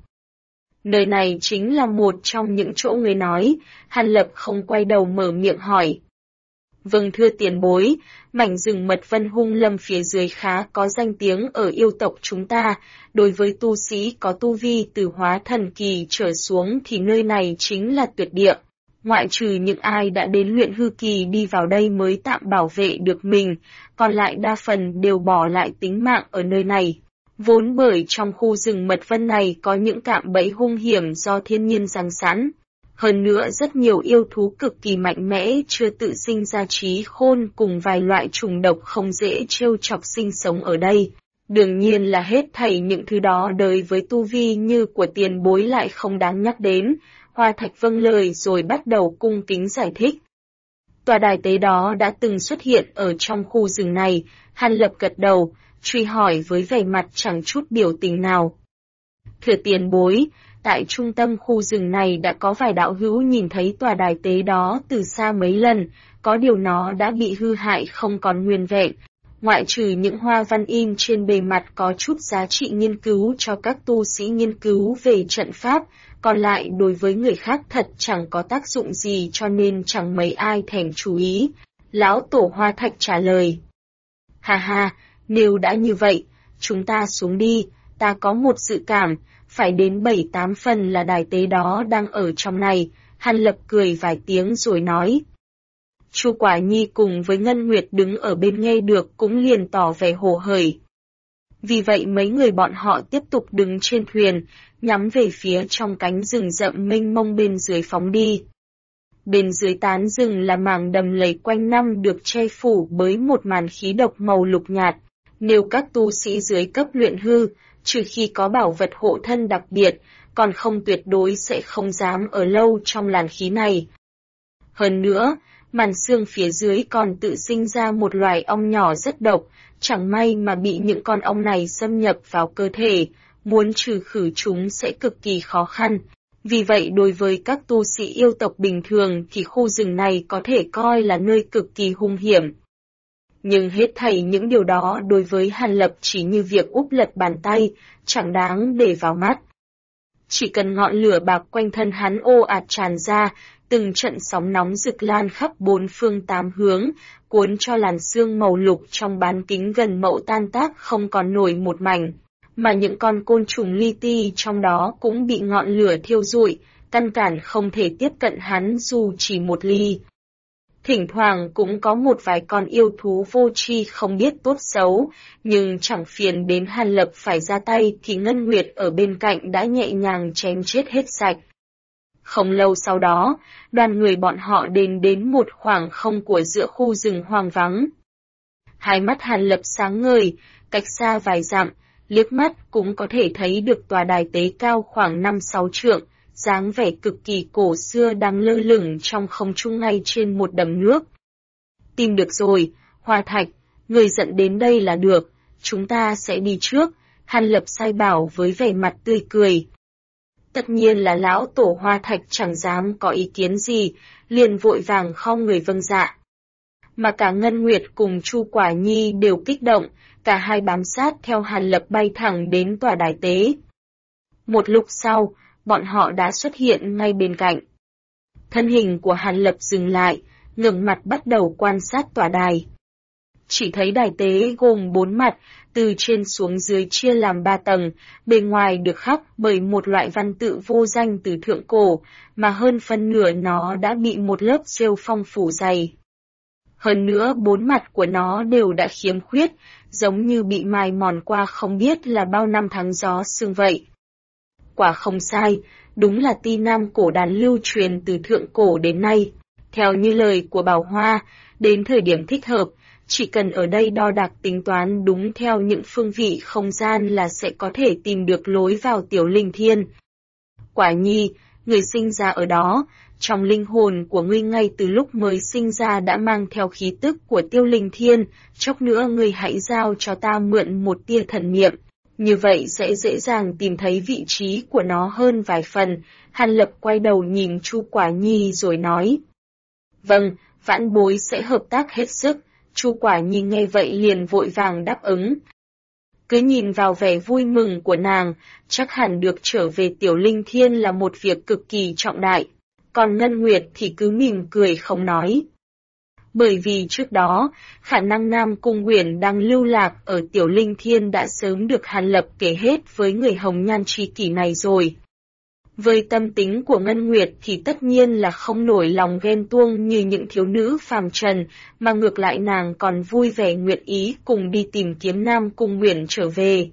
Nơi này chính là một trong những chỗ người nói, Hàn Lập không quay đầu mở miệng hỏi. Vâng thưa tiền bối, mảnh rừng mật vân hung lâm phía dưới khá có danh tiếng ở yêu tộc chúng ta, đối với tu sĩ có tu vi từ hóa thần kỳ trở xuống thì nơi này chính là tuyệt địa. Ngoại trừ những ai đã đến luyện hư kỳ đi vào đây mới tạm bảo vệ được mình, còn lại đa phần đều bỏ lại tính mạng ở nơi này. Vốn bởi trong khu rừng mật vân này có những cạm bẫy hung hiểm do thiên nhiên giăng sẵn. Hơn nữa rất nhiều yêu thú cực kỳ mạnh mẽ chưa tự sinh ra trí khôn cùng vài loại trùng độc không dễ trêu chọc sinh sống ở đây. Đương nhiên là hết thảy những thứ đó đối với tu vi như của tiền bối lại không đáng nhắc đến. Hoa Thạch vâng lời rồi bắt đầu cung kính giải thích. Tòa đài tế đó đã từng xuất hiện ở trong khu rừng này, Hàn Lập gật đầu, truy hỏi với vẻ mặt chẳng chút biểu tình nào. Thưa tiền bối, tại trung tâm khu rừng này đã có vài đạo hữu nhìn thấy tòa đài tế đó từ xa mấy lần, có điều nó đã bị hư hại không còn nguyên vẹn. Ngoại trừ những hoa văn in trên bề mặt có chút giá trị nghiên cứu cho các tu sĩ nghiên cứu về trận pháp, còn lại đối với người khác thật chẳng có tác dụng gì cho nên chẳng mấy ai thèm chú ý. Lão Tổ Hoa Thạch trả lời. Ha ha, nếu đã như vậy, chúng ta xuống đi, ta có một dự cảm, phải đến 7-8 phần là đài tế đó đang ở trong này. Hàn Lập cười vài tiếng rồi nói. Chu Quả Nhi cùng với Ngân Nguyệt đứng ở bên nghe được cũng liền tỏ vẻ hồ hởi. Vì vậy mấy người bọn họ tiếp tục đứng trên thuyền, nhắm về phía trong cánh rừng rậm mênh mông bên dưới phóng đi. Bên dưới tán rừng là mảng đầm lầy quanh năm được che phủ bởi một màn khí độc màu lục nhạt. Nếu các tu sĩ dưới cấp luyện hư, trừ khi có bảo vật hộ thân đặc biệt, còn không tuyệt đối sẽ không dám ở lâu trong làn khí này. Hơn nữa, màn xương phía dưới còn tự sinh ra một loài ong nhỏ rất độc, chẳng may mà bị những con ong này xâm nhập vào cơ thể, muốn trừ khử chúng sẽ cực kỳ khó khăn. Vì vậy đối với các tu sĩ yêu tộc bình thường thì khu rừng này có thể coi là nơi cực kỳ hung hiểm. Nhưng hết thảy những điều đó đối với Hàn Lập chỉ như việc úp lật bàn tay, chẳng đáng để vào mắt. Chỉ cần ngọn lửa bạc quanh thân hắn ồ ạt tràn ra, từng trận sóng nóng rực lan khắp bốn phương tám hướng, cuốn cho làn sương màu lục trong bán kính gần mậu tan tác không còn nổi một mảnh, mà những con côn trùng li ti trong đó cũng bị ngọn lửa thiêu rụi, căn bản không thể tiếp cận hắn dù chỉ một ly. Thỉnh thoảng cũng có một vài con yêu thú vô tri không biết tốt xấu, nhưng chẳng phiền đến Hàn Lập phải ra tay thì Ngân Nguyệt ở bên cạnh đã nhẹ nhàng chém chết hết sạch. Không lâu sau đó, đoàn người bọn họ đến một khoảng không của giữa khu rừng hoang vắng. Hai mắt Hàn Lập sáng ngời, cách xa vài dặm, liếc mắt cũng có thể thấy được tòa đài tế cao khoảng 5-6 trượng, dáng vẻ cực kỳ cổ xưa đang lơ lửng trong không trung ngay trên một đầm nước. Tìm được rồi, Hoa Thạch, người dẫn đến đây là được, chúng ta sẽ đi trước, Hàn Lập sai bảo với vẻ mặt tươi cười. Tất nhiên là lão Tổ Hoa Thạch chẳng dám có ý kiến gì, liền vội vàng khom người vâng dạ. Mà cả Ngân Nguyệt cùng Chu Quả Nhi đều kích động, cả hai bám sát theo Hàn Lập bay thẳng đến tòa đài tế. Một lúc sau, bọn họ đã xuất hiện ngay bên cạnh. Thân hình của Hàn Lập dừng lại, ngẩng mặt bắt đầu quan sát tòa đài. Chỉ thấy đài tế gồm 4 mặt, từ trên xuống dưới chia làm 3 tầng, bề ngoài được khắc bởi một loại văn tự vô danh từ thượng cổ, mà hơn phân nửa nó đã bị một lớp rêu phong phủ dày. Hơn nữa 4 mặt của nó đều đã khiếm khuyết, giống như bị mài mòn qua không biết là bao năm tháng gió sương vậy. Quả không sai, đúng là ti nam cổ đàn lưu truyền từ thượng cổ đến nay. Theo như lời của Bảo Hoa, đến thời điểm thích hợp, chỉ cần ở đây đo đạc tính toán đúng theo những phương vị không gian là sẽ có thể tìm được lối vào Tiểu Linh Thiên. Quả nhi, người sinh ra ở đó, trong linh hồn của ngươi ngay từ lúc mới sinh ra đã mang theo khí tức của Tiêu Linh Thiên, chốc nữa ngươi hãy giao cho ta mượn một tia thần niệm, như vậy sẽ dễ dàng tìm thấy vị trí của nó hơn vài phần. Hàn Lập quay đầu nhìn Chu Quả Nhi rồi nói. Vâng, vãn bối sẽ hợp tác hết sức. Chu Quả Nhi nghe vậy liền vội vàng đáp ứng. Cứ nhìn vào vẻ vui mừng của nàng, chắc hẳn được trở về Tiểu Linh Thiên là một việc cực kỳ trọng đại. Còn Ngân Nguyệt thì cứ mỉm cười không nói. Bởi vì trước đó, khả năng Nam Cung Uyển đang lưu lạc ở Tiểu Linh Thiên đã sớm được Hàn Lập kể hết với người hồng nhan tri kỷ này rồi. Với tâm tính của Ngân Nguyệt thì tất nhiên là không nổi lòng ghen tuông như những thiếu nữ phàm trần, mà ngược lại nàng còn vui vẻ nguyện ý cùng đi tìm kiếm Nam Cung Uyển trở về.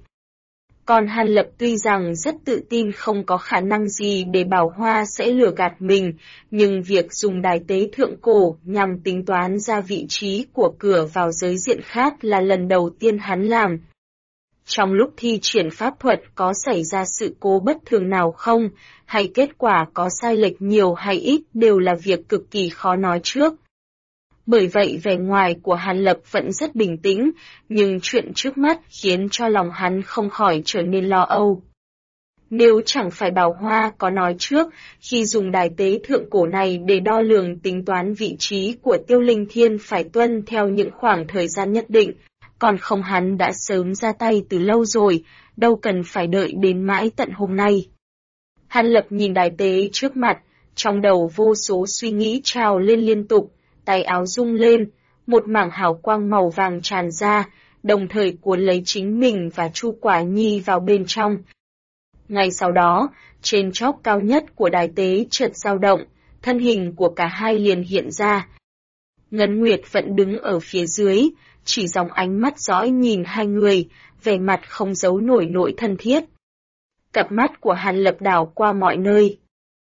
Còn Hàn Lập tuy rằng rất tự tin không có khả năng gì để Bảo Hoa sẽ lừa gạt mình, nhưng việc dùng đài tế thượng cổ nhằm tính toán ra vị trí của cửa vào giới diện khác là lần đầu tiên hắn làm. Trong lúc thi triển pháp thuật có xảy ra sự cố bất thường nào không, hay kết quả có sai lệch nhiều hay ít đều là việc cực kỳ khó nói trước. Bởi vậy vẻ ngoài của Hàn Lập vẫn rất bình tĩnh, nhưng chuyện trước mắt khiến cho lòng hắn không khỏi trở nên lo âu. Nếu chẳng phải Bảo Hoa có nói trước, khi dùng đài tế thượng cổ này để đo lường tính toán vị trí của Tiêu Linh Thiên phải tuân theo những khoảng thời gian nhất định, còn không hắn đã sớm ra tay từ lâu rồi, đâu cần phải đợi đến mãi tận hôm nay. Hàn Lập nhìn đài tế trước mặt, trong đầu vô số suy nghĩ trào lên liên tục, tay áo rung lên, một mảng hào quang màu vàng tràn ra, đồng thời cuốn lấy chính mình và Chu Quả Nhi vào bên trong. Ngay sau đó, trên chóp cao nhất của đài tế chợt dao động, thân hình của cả hai liền hiện ra. Ngân Nguyệt vẫn đứng ở phía dưới, chỉ dòng ánh mắt dõi nhìn hai người, vẻ mặt không giấu nổi nỗi thân thiết. Cặp mắt của Hàn Lập đảo qua mọi nơi.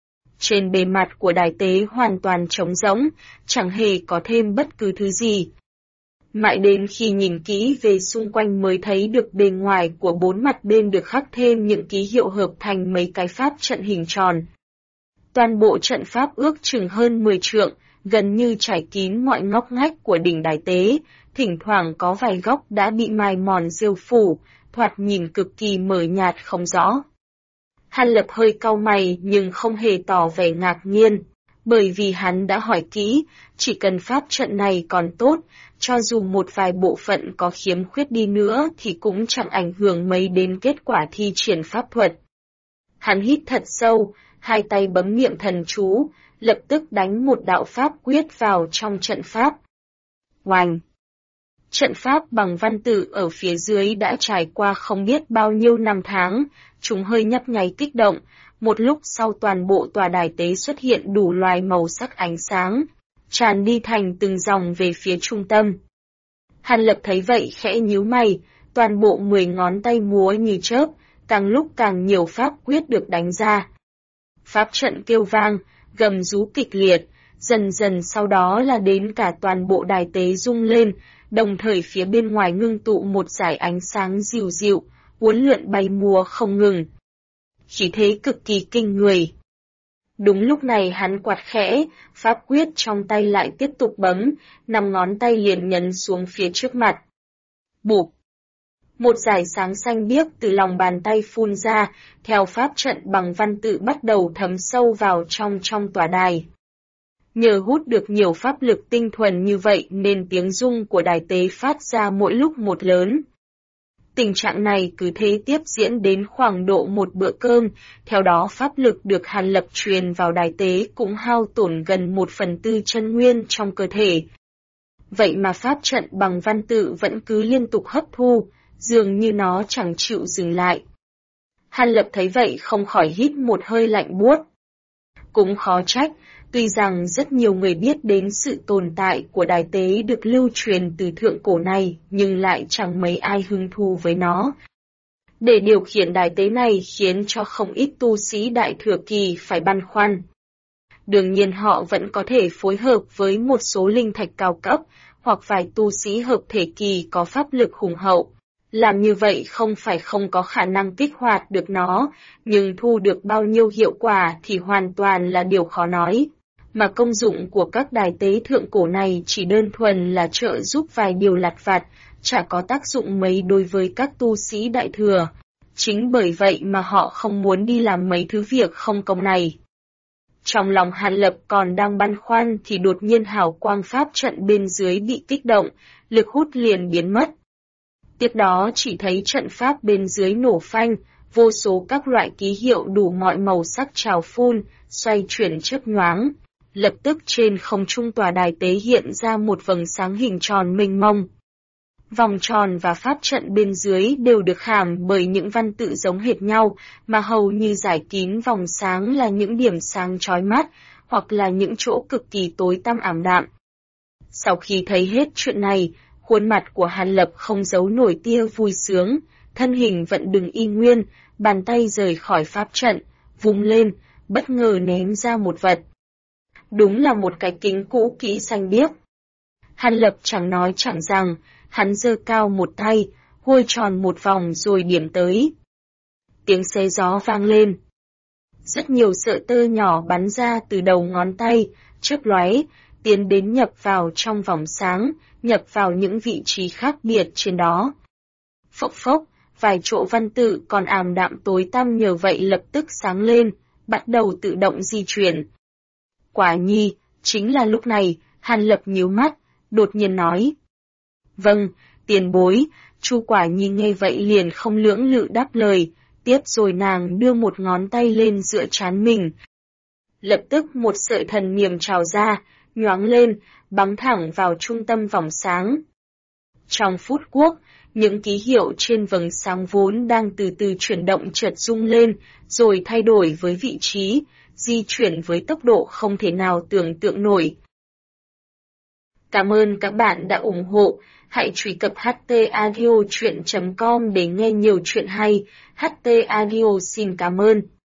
Trên bề mặt của đài tế hoàn toàn trống rỗng, chẳng hề có thêm bất cứ thứ gì. Mãi đến khi nhìn kỹ về xung quanh mới thấy được bề ngoài của bốn mặt bên được khắc thêm những ký hiệu hợp thành mấy cái pháp trận hình tròn. Toàn bộ trận pháp ước chừng hơn 10 trượng, gần như trải kín mọi ngóc ngách của đỉnh đài tế, thỉnh thoảng có vài góc đã bị mài mòn rêu phủ, thoạt nhìn cực kỳ mờ nhạt không rõ. Hàn Lập hơi cau mày nhưng không hề tỏ vẻ ngạc nhiên, bởi vì hắn đã hỏi kỹ, chỉ cần pháp trận này còn tốt, cho dù một vài bộ phận có khiếm khuyết đi nữa thì cũng chẳng ảnh hưởng mấy đến kết quả thi triển pháp thuật. Hắn hít thật sâu, hai tay bấm niệm thần chú, lập tức đánh một đạo pháp quyết vào trong trận pháp. Oành! Trận pháp bằng văn tự ở phía dưới đã trải qua không biết bao nhiêu năm tháng, chúng hơi nhấp nháy kích động, một lúc sau toàn bộ tòa đài tế xuất hiện đủ loài màu sắc ánh sáng, tràn đi thành từng dòng về phía trung tâm. Hàn Lập thấy vậy khẽ nhíu mày, toàn bộ 10 ngón tay múa như chớp, càng lúc càng nhiều pháp quyết được đánh ra. Pháp trận kêu vang, gầm rú kịch liệt, dần dần sau đó là đến cả toàn bộ đài tế rung lên, đồng thời phía bên ngoài ngưng tụ một dải ánh sáng dịu dịu, uốn lượn bay múa không ngừng. Khí thế cực kỳ kinh người. Đúng lúc này hắn quạt khẽ, pháp quyết trong tay lại tiếp tục bấm, 5 ngón tay liền nhấn xuống phía trước mặt. Bụp! Một dải sáng xanh biếc từ lòng bàn tay phun ra, theo pháp trận bằng văn tự bắt đầu thấm sâu vào trong tòa đài. Nhờ hút được nhiều pháp lực tinh thuần như vậy nên tiếng rung của đài tế phát ra mỗi lúc một lớn. Tình trạng này cứ thế tiếp diễn đến khoảng độ một bữa cơm, theo đó pháp lực được Hàn Lập truyền vào đài tế cũng hao tổn gần 1/4 chân nguyên trong cơ thể. Vậy mà pháp trận bằng văn tự vẫn cứ liên tục hấp thu, dường như nó chẳng chịu dừng lại. Hàn Lập thấy vậy không khỏi hít một hơi lạnh buốt. Cũng khó trách, tuy rằng rất nhiều người biết đến sự tồn tại của đài tế được lưu truyền từ thượng cổ này, nhưng lại chẳng mấy ai hứng thú với nó. Để điều khiển đài tế này khiến cho không ít tu sĩ đại thừa kỳ phải băn khoăn. Đương nhiên họ vẫn có thể phối hợp với một số linh thạch cao cấp, hoặc vài tu sĩ hợp thể kỳ có pháp lực hùng hậu. Làm như vậy không phải không có khả năng kích hoạt được nó, nhưng thu được bao nhiêu hiệu quả thì hoàn toàn là điều khó nói. Mà công dụng của các đài tế thượng cổ này chỉ đơn thuần là trợ giúp vài điều lặt vặt, chả có tác dụng mấy đối với các tu sĩ đại thừa. Chính bởi vậy mà họ không muốn đi làm mấy thứ việc không công này. Trong lòng Hàn Lập còn đang băn khoăn thì đột nhiên hào quang pháp trận bên dưới bị kích động, lực hút liền biến mất. Tiếp đó chỉ thấy trận pháp bên dưới nổ phanh, vô số các loại ký hiệu đủ mọi màu sắc trào phun, xoay chuyển chớp nhoáng. Lập tức trên không trung tòa đài tế hiện ra một vầng sáng hình tròn mênh mông. Vòng tròn và pháp trận bên dưới đều được khảm bởi những văn tự giống hệt nhau, mà hầu như giải kín vòng sáng là những điểm sáng chói mắt, hoặc là những chỗ cực kỳ tối tăm ảm đạm. Sau khi thấy hết chuyện này, khuôn mặt của Hàn Lập không giấu nổi tia vui sướng, thân hình vẫn đứng y nguyên, bàn tay rời khỏi pháp trận, vung lên, bất ngờ ném ra một vật. Đúng là một cái kính cũ kỹ xanh biếc. Hàn Lập chẳng nói chẳng rằng, hắn giơ cao một tay, huôi tròn một vòng rồi điểm tới. Tiếng xé gió vang lên. Rất nhiều sợi tơ nhỏ bắn ra từ đầu ngón tay, chớp lóe, tiến đến nhập vào trong vòng sáng, nhập vào những vị trí khác biệt trên đó. Phốc phốc, vài chỗ văn tự còn ảm đạm tối tăm nhờ vậy lập tức sáng lên, bắt đầu tự động di chuyển. Quả nhi, chính là lúc này, Hàn Lập nhíu mắt, đột nhiên nói. Vâng, tiền bối, Chu Quả Nhi nghe vậy liền không lưỡng lự đáp lời, tiếp rồi nàng đưa một ngón tay lên dựa trán mình. Lập tức một sợi thần niệm trào ra, nhoáng lên, bắn thẳng vào trung tâm vòng sáng. Trong phút quốc, những ký hiệu trên vầng sáng vốn đang từ từ chuyển động chợt rung lên, rồi thay đổi với vị trí, di chuyển với tốc độ không thể nào tưởng tượng nổi. Cảm ơn các bạn đã ủng hộ, hãy truy cập htaudio.com để nghe nhiều chuyện hay. HT Audio xin cảm ơn.